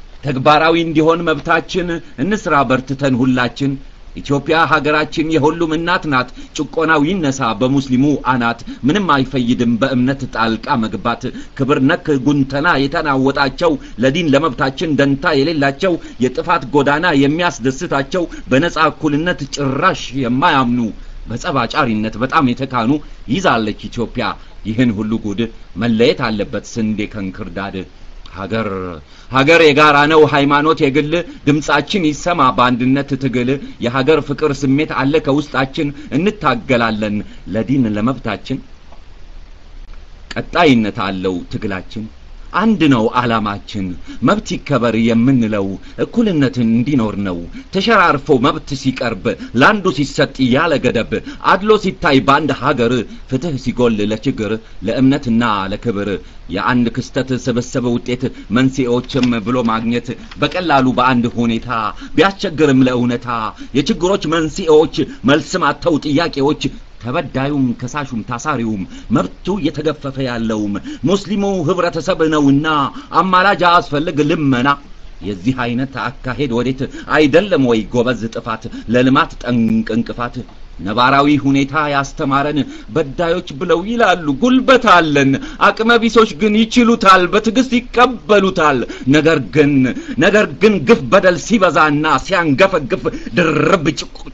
ተግባራዊ እንዲሆን መብታችን እንስራ በርትተን ሁላችን። ኢትዮጵያ ሀገራችን የሁሉም እናት ናት፣ ጭቆናው ይነሳ በሙስሊሙ አናት። ምንም አይፈይድም በእምነት ጣልቃ መግባት፣ ክብር ነክ ጉንተና የተናወጣቸው ለዲን ለመብታችን ደንታ የሌላቸው የጥፋት ጎዳና የሚያስደስታቸው በነጻ እኩልነት ጭራሽ የማያምኑ በጸባጫሪነት በጣም የተካኑ ይዛለች ኢትዮጵያ ይህን ሁሉ ጉድ። መለየት አለበት ስንዴ ከንክርዳድ። ሀገር ሀገር የጋራ ነው ሃይማኖት የግል ድምጻችን ይሰማ በአንድነት ትግል። የሀገር ፍቅር ስሜት አለ ከውስጣችን እንታገላለን ለዲን ለመብታችን። ቀጣይነት አለው ትግላችን አንድ ነው ዓላማችን መብት ይከበር የምንለው እኩልነትን እንዲኖር ነው ተሸራርፎ መብት ሲቀርብ ላንዱ ሲሰጥ ያለ ገደብ አድሎ ሲታይ በአንድ ሀገር ፍትህ ሲጎል ለችግር ለእምነትና ለክብር የአንድ ክስተት ስብስብ ውጤት መንስኤዎችም ብሎ ማግኘት በቀላሉ በአንድ ሁኔታ ቢያስቸግርም ለእውነታ የችግሮች መንስኤዎች መልስ ማተው ጥያቄዎች ተበዳዩም ከሳሹም ታሳሪውም መብቱ እየተገፈፈ ያለውም ሙስሊሙ ህብረተሰብ ነውና አማላጅ አስፈልግ ልመና የዚህ አይነት አካሄድ ወዴት አይደለም ወይ ጎበዝ ጥፋት ለልማት ጠንቅ እንቅፋት ነባራዊ ሁኔታ ያስተማረን በዳዮች ብለው ይላሉ ጉልበት አለን አቅመ ቢሶች ግን ይችሉታል በትግስት ይቀበሉታል ነገር ግን ነገር ግን ግፍ በደል ሲበዛና ሲያንገፈግፍ ድርብ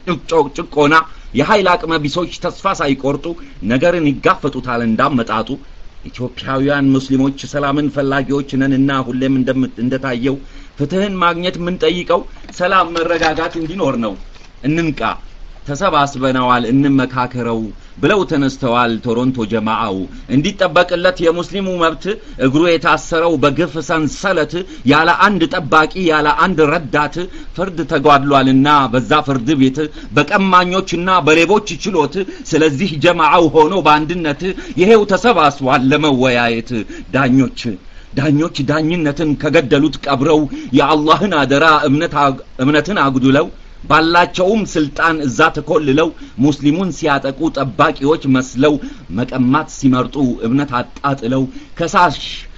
ጭቆና የኃይል አቅመ ቢሶች ተስፋ ሳይቆርጡ ነገርን ይጋፈጡታል እንዳመጣጡ ኢትዮጵያውያን ሙስሊሞች ሰላምን ፈላጊዎች ነንና ሁሌም እንደታየው ፍትህን ማግኘት ምን ጠይቀው ሰላም መረጋጋት እንዲኖር ነው እንንቃ ተሰባስበናል እንመካከረው ብለው ተነስተዋል ቶሮንቶ ጀማዓው እንዲጠበቅለት የሙስሊሙ መብት እግሩ የታሰረው በግፍ ሰንሰለት ያለ አንድ ጠባቂ ያለ አንድ ረዳት ፍርድ ተጓድሏልና በዛ ፍርድ ቤት በቀማኞችና በሌቦች ችሎት ስለዚህ ጀማዓው ሆኖ በአንድነት ይሄው ተሰባስቧል ለመወያየት ዳኞች ዳኞች ዳኝነትን ከገደሉት ቀብረው የአላህን አደራ እምነት እምነትን አጉድለው ባላቸውም ስልጣን እዛ ተኮልለው ሙስሊሙን ሲያጠቁ ጠባቂዎች መስለው መቀማት ሲመርጡ እምነት አጣጥለው ከሳሽ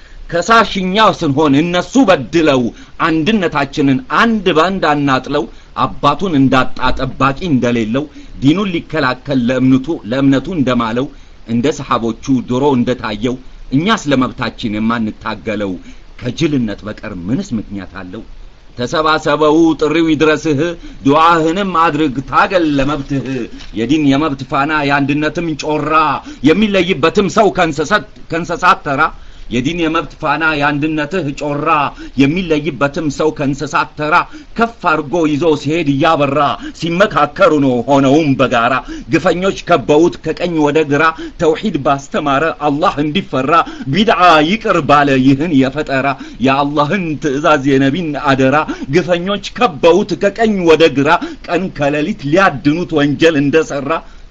ከሳሽኛው ስንሆን እነሱ በድለው አንድነታችንን አንድ ባንድ አናጥለው አባቱን እንዳጣ ጠባቂ እንደሌለው ዲኑን ሊከላከል ለእምነቱ ለእምነቱ እንደማለው እንደ ሰሃቦቹ ድሮ እንደታየው እኛስ ለመብታችን የማንታገለው ከጅልነት በቀር ምንስ ምክንያት አለው ተሰባሰበው ጥሪው ይድረስህ ዱዓህንም አድርግ ታገል ለመብትህ የዲን የመብት ፋና የአንድነትም ጮራ የሚለይበትም ሰው ከንሰሰት ከንሰሳት ተራ የዲን የመብት ፋና የአንድነትህ ጮራ የሚለይበትም ሰው ከንሰሳት ተራ ከፍ አርጎ ይዞ ሲሄድ ያበራ ሲመካከሩ ነው ሆነውም በጋራ ግፈኞች ከበውት ከቀኝ ወደ ግራ ተውሂድ ባስተማረ አላህ እንዲፈራ ቢድዓ ይቅር ባለ ይህን የፈጠራ የአላህን ትእዛዝ የነቢን አደራ ግፈኞች ከበውት ከቀኝ ወደ ግራ ቀን ከሌሊት ሊያድኑት ወንጀል እንደሰራ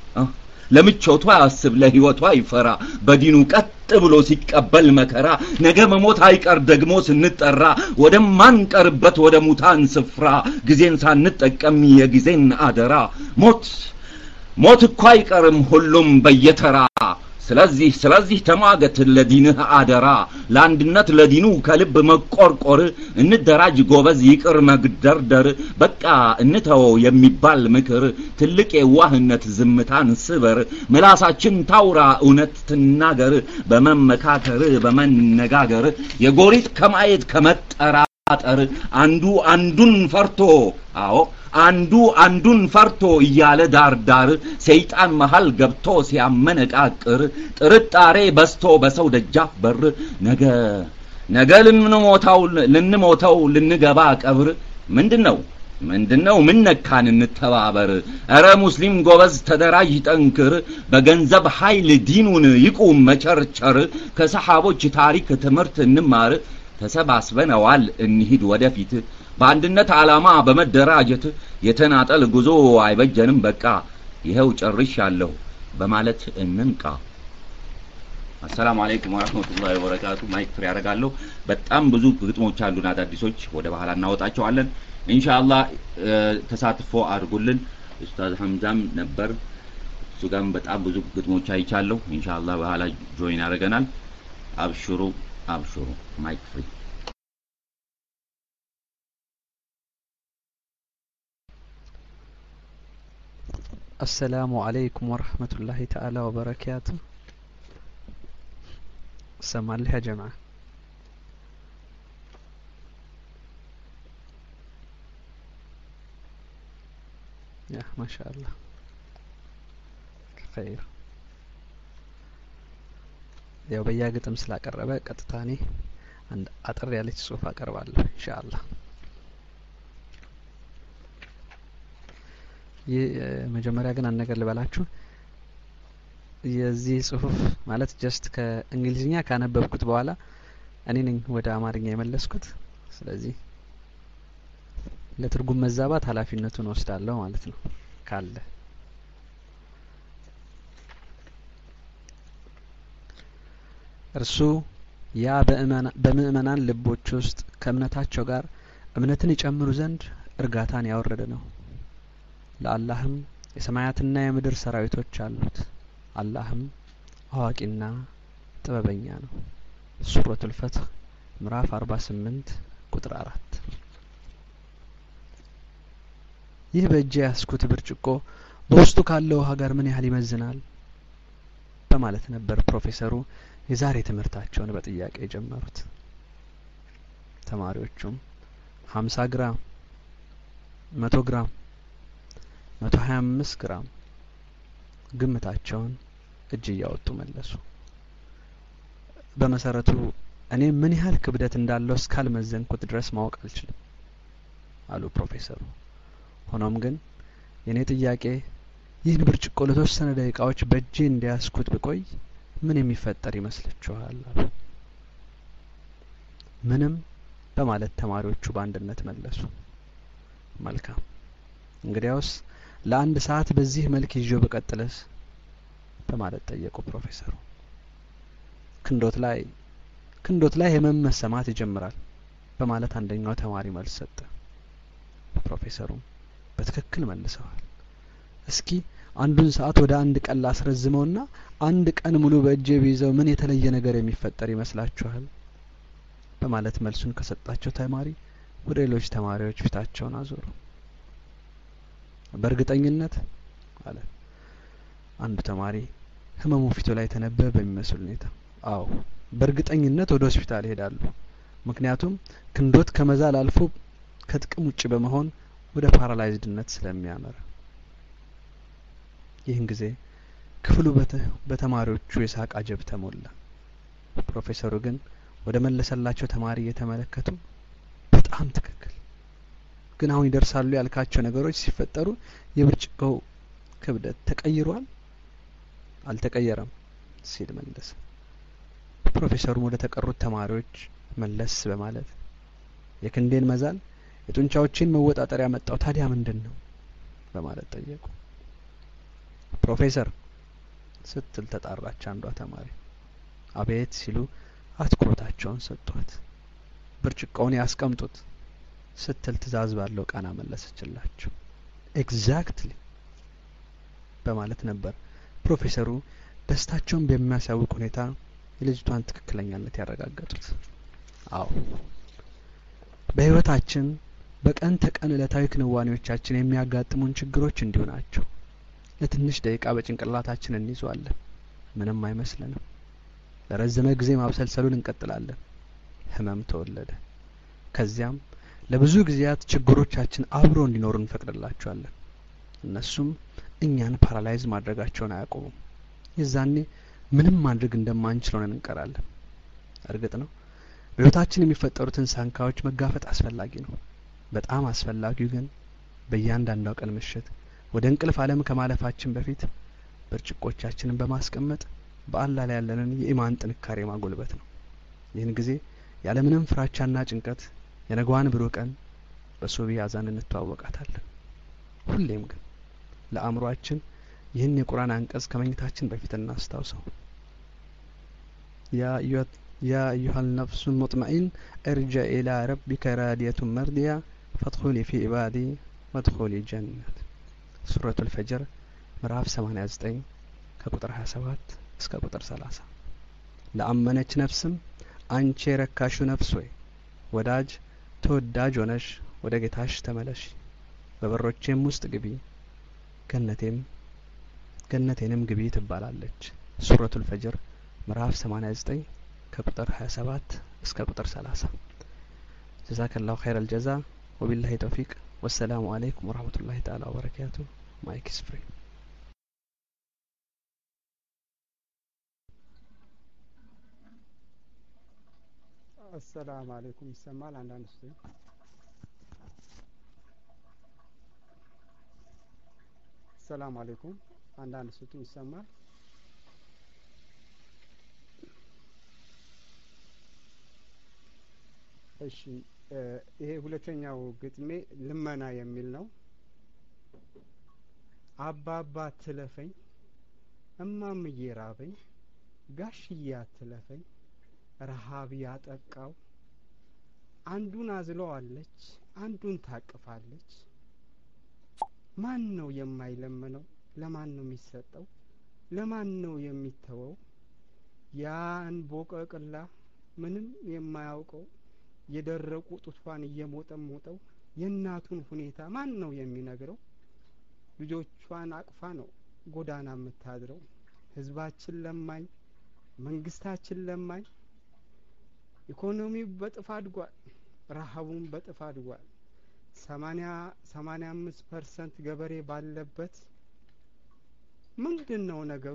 ለምቾቷ ያስብ ለህይወቷ ይፈራ በዲኑ ቀጥ ብሎ ሲቀበል መከራ ነገ መሞት አይቀር ደግሞ ስንጠራ ወደማንቀርበት ወደ ሙታን ስፍራ ጊዜን ሳንጠቀም የጊዜን አደራ ሞት ሞት እኮ አይቀርም ሁሉም በየተራ ስለዚህ ስለዚህ ተማገት ለዲንህ አደራ ለአንድነት ለዲኑ ከልብ መቆርቆር እንደራጅ ጎበዝ ይቅር መግደርደር በቃ እንተው የሚባል ምክር ትልቅ የዋህነት ዝምታን ስበር ምላሳችን ታውራ እውነት ትናገር በመመካከር በመነጋገር የጎሪጥ ከማየት ከመጠራጠር አንዱ አንዱን ፈርቶ አዎ አንዱ አንዱን ፈርቶ ይያለ ዳር ዳር ሰይጣን መሃል ገብቶ ሲያመነቃቅር ጥርጣሬ በስቶ በሰው ደጃፍ በር ነገ ነገ ልንሞታው ልንሞታው ልንገባ ቀብር ምንድነው ምንድነው ምን ነካን እንተባበር አረ ሙስሊም ጎበዝ ተደራጅ ጠንክር በገንዘብ ኃይል ዲኑን ይቁም መቸርቸር ከሰሃቦች ታሪክ ትምህርት እንማር ተሰባስበናል እንሂድ ወደፊት በአንድነት ዓላማ በመደራጀት የተናጠል ጉዞ አይበጀንም በቃ ይሄው ጨርሻለሁ በማለት እንንቃ አሰላሙ አለይኩም ወራህመቱላሂ ወበረካቱ ማይክ ፍሪ ያረጋለሁ በጣም ብዙ ግጥሞች አሉና አዳዲሶች ወደ በኋላ እናወጣቸዋለን ኢንሻአላህ ተሳትፎ አድርጉልን ኡስታዝ ሐምዛም ነበር ሱጋም በጣም ብዙ ግጥሞች አይቻለሁ ኢንሻአላህ በኋላ ጆይን ያረጋናል አብሽሩ አብሽሩ ማይክ ፍሪ السلام عليكم ورحمة الله تعالى وبركاته سمع لها جماعة يا ما شاء الله خير ያው በያግጥም ስላቀረበ ቀጥታኔ አንድ አጥር ያለች ጽሁፍ አቀርባለሁ ኢንሻአላህ የመጀመሪያ ግን አንድ ነገር ልበላችሁ የዚህ ጽሁፍ ማለት ጀስት ከእንግሊዝኛ ካነበብኩት በኋላ እኔ ነኝ ወደ አማርኛ የመለስኩት። ስለዚህ ለትርጉም መዛባት ኃላፊነቱን ወስዳለሁ ማለት ነው ካለ። እርሱ ያ በምእመናን ልቦች ውስጥ ከእምነታቸው ጋር እምነትን ይጨምሩ ዘንድ እርጋታን ያወረደ ነው። ለአላህም የሰማያትና የምድር ሰራዊቶች አሉት። አላህም አዋቂና ጥበበኛ ነው። ሱረቱል ፈትህ ምዕራፍ አርባ ስምንት ቁጥር አራት። ይህ በእጄ ያስኩት ብርጭቆ በውስጡ ካለው ውሃ ጋር ምን ያህል ይመዝናል? በማለት ነበር ፕሮፌሰሩ የዛሬ ትምህርታቸውን በጥያቄ የጀመሩት። ተማሪዎቹም ሀምሳ ግራም፣ መቶ ግራም፣ መቶ ሀያ አምስት ግራም ግምታቸውን እጅ እያወጡ መለሱ። በመሰረቱ እኔ ምን ያህል ክብደት እንዳለው እስካልመዘንኩት ድረስ ማወቅ አልችልም አሉ ፕሮፌሰሩ። ሆኖም ግን የኔ ጥያቄ ይህን ብርጭቆ ለተወሰነ ደቂቃዎች በእጄ እንዲያስኩት ብቆይ ምን የሚፈጠር ይመስላችኋል? አሉ። ምንም በማለት ተማሪዎቹ በአንድነት መለሱ። መልካም፣ እንግዲያውስ ለአንድ ሰዓት በዚህ መልክ ይዤው በቀጥለስ? በማለት ጠየቁ ፕሮፌሰሩ። ክንዶት ላይ ክንዶት ላይ ህመም መሰማት ይጀምራል በማለት አንደኛው ተማሪ መልስ ሰጠ። ፕሮፌሰሩም በትክክል መልሰዋል። እስኪ አንዱን ሰዓት ወደ አንድ ቀን ላስረዝመውና አንድ ቀን ሙሉ በእጄ ቢይዘው ምን የተለየ ነገር የሚፈጠር ይመስላችኋል? በማለት መልሱን ከሰጣቸው ተማሪ ወደ ሌሎች ተማሪዎች ፊታቸውን አዞሩ። በእርግጠኝነት አለ አንዱ ተማሪ ህመሙ ፊቱ ላይ ተነበበ በሚመስል ሁኔታ። አዎ በእርግጠኝነት ወደ ሆስፒታል ይሄዳሉ። ምክንያቱም ክንዶት ከመዛል አልፎ ከጥቅም ውጭ በመሆን ወደ ፓራላይዝድነት ስለሚያመራ። ይህን ጊዜ ክፍሉ በተማሪዎቹ የሳቅ አጀብ ተሞላ። ፕሮፌሰሩ ግን ወደ መለሰላቸው ተማሪ እየተመለከቱ በጣም ትክክል፣ ግን አሁን ይደርሳሉ ያልካቸው ነገሮች ሲፈጠሩ የብርጭቆው ክብደት ተቀይሯል? አልተቀየረም ሲል መለሰ። ፕሮፌሰሩም ወደ ተቀሩት ተማሪዎች መለስ በማለት የክንዴን መዛል የጡንቻዎችን መወጣጠር ያመጣው ታዲያ ምንድን ነው? በማለት ጠየቁ። ፕሮፌሰር ስትል ተጣራች አንዷ ተማሪ። አቤት ሲሉ አትኩሮታቸውን ሰጧት። ብርጭቆውን ያስቀምጡት ስትል ትእዛዝ ባለው ቃና መለሰችላቸው። ኤግዛክትሊ በማለት ነበር ፕሮፌሰሩ ደስታቸውን በሚያሳውቅ ሁኔታ የልጅቷን ትክክለኛነት ያረጋገጡት። አዎ በህይወታችን በቀን ተቀን ዕለታዊ ክንዋኔዎቻችን የሚያጋጥሙን ችግሮች እንዲሁ ናቸው። ለትንሽ ደቂቃ በጭንቅላታችን እንይዘዋለን፣ ምንም አይመስለንም። ለረዘመ ጊዜ ማብሰልሰሉን እንቀጥላለን። ህመም ተወለደ። ከዚያም ለብዙ ጊዜያት ችግሮቻችን አብሮ እንዲኖሩ እንፈቅድላቸዋለን። እነሱም እኛን ፓራላይዝ ማድረጋቸውን አያቆሙም። የዛኔ ምንም ማድረግ እንደማንችል ሆነን እንቀራለን። እርግጥ ነው በህይወታችን የሚፈጠሩትን ሳንካዎች መጋፈጥ አስፈላጊ ነው። በጣም አስፈላጊው ግን በእያንዳንዷ ቀን ምሽት ወደ እንቅልፍ ዓለም ከማለፋችን በፊት ብርጭቆቻችንን በማስቀመጥ በአላህ ላይ ያለንን የኢማን ጥንካሬ ማጎልበት ነው። ይህን ጊዜ ያለምንም ፍራቻና ጭንቀት የነገዋን ብሩህ ቀን በሱቢ አዛን እንተዋወቃታለን። ሁሌም ግን ለአእምሮአችን ይህን የቁርአን አንቀጽ ከመኝታችን በፊት እናስታውሰው። ያ ያ أيها النفس المطمئن ارجع إلى ربك راضية مرضية فادخلي في عبادي وادخلي جنة ሱረቱ አልፈጅር ምዕራፍ ሰማንያ ዘጠኝ ከቁጥር ሀያ ሰባት እስከ ቁጥር ሰላሳ። ለአመነች ነፍስም አንቺ የረካሹ ነፍስ ሆይ ወዳጅ ተወዳጅ ሆነሽ ወደ ጌታሽ ተመለሽ፣ በበሮቼም ውስጥ ግቢ፣ ገነቴም ገነቴንም ግቢ ትባላለች። ሱረቱ አልፈጅር ምዕራፍ ሰማንያ ዘጠኝ ከቁጥር ሀያ ሰባት እስከ ቁጥር ሰላሳ። ጀዛከላሁ ኸይረል ጀዛ ወቢላሂ ተውፊቅ ወሰላሙ አለይኩም ወራህመቱላሂ ተዓላ ወበረካቱ። ማይክ ኢዝ ፍሪ። አሰላሙ አለይኩም። ይሰማል? አንዳንድ ስ ሰላም አለይኩም። አንዳንድ ስቱ ይሰማል? እሺ ይሄ ሁለተኛው ግጥሜ ልመና የሚል ነው። አባባ ትለፈኝ እማምዬ ራበኝ ጋሽዬ አትለፈኝ ረሃብ ያጠቃው አንዱን አዝለዋለች አንዱን ታቅፋለች። ማን ነው የማይለምነው? ለማን ነው የሚሰጠው? ለማን ነው የሚተወው? ያን ቦቀቅላ ምንም የማያውቀው የደረቁ ጡቷን እየሞጠሞጠው የእናቱን ሁኔታ ማን ነው የሚነግረው? ልጆቿን አቅፋ ነው ጎዳና የምታድረው። ህዝባችን ለማኝ፣ መንግስታችን ለማኝ፣ ኢኮኖሚው በጥፍ አድጓል፣ ረሃቡን በጥፍ አድጓል። ሰማኒያ ሰማኒያ አምስት ፐርሰንት ገበሬ ባለበት ምንድን ነው ነገሩ?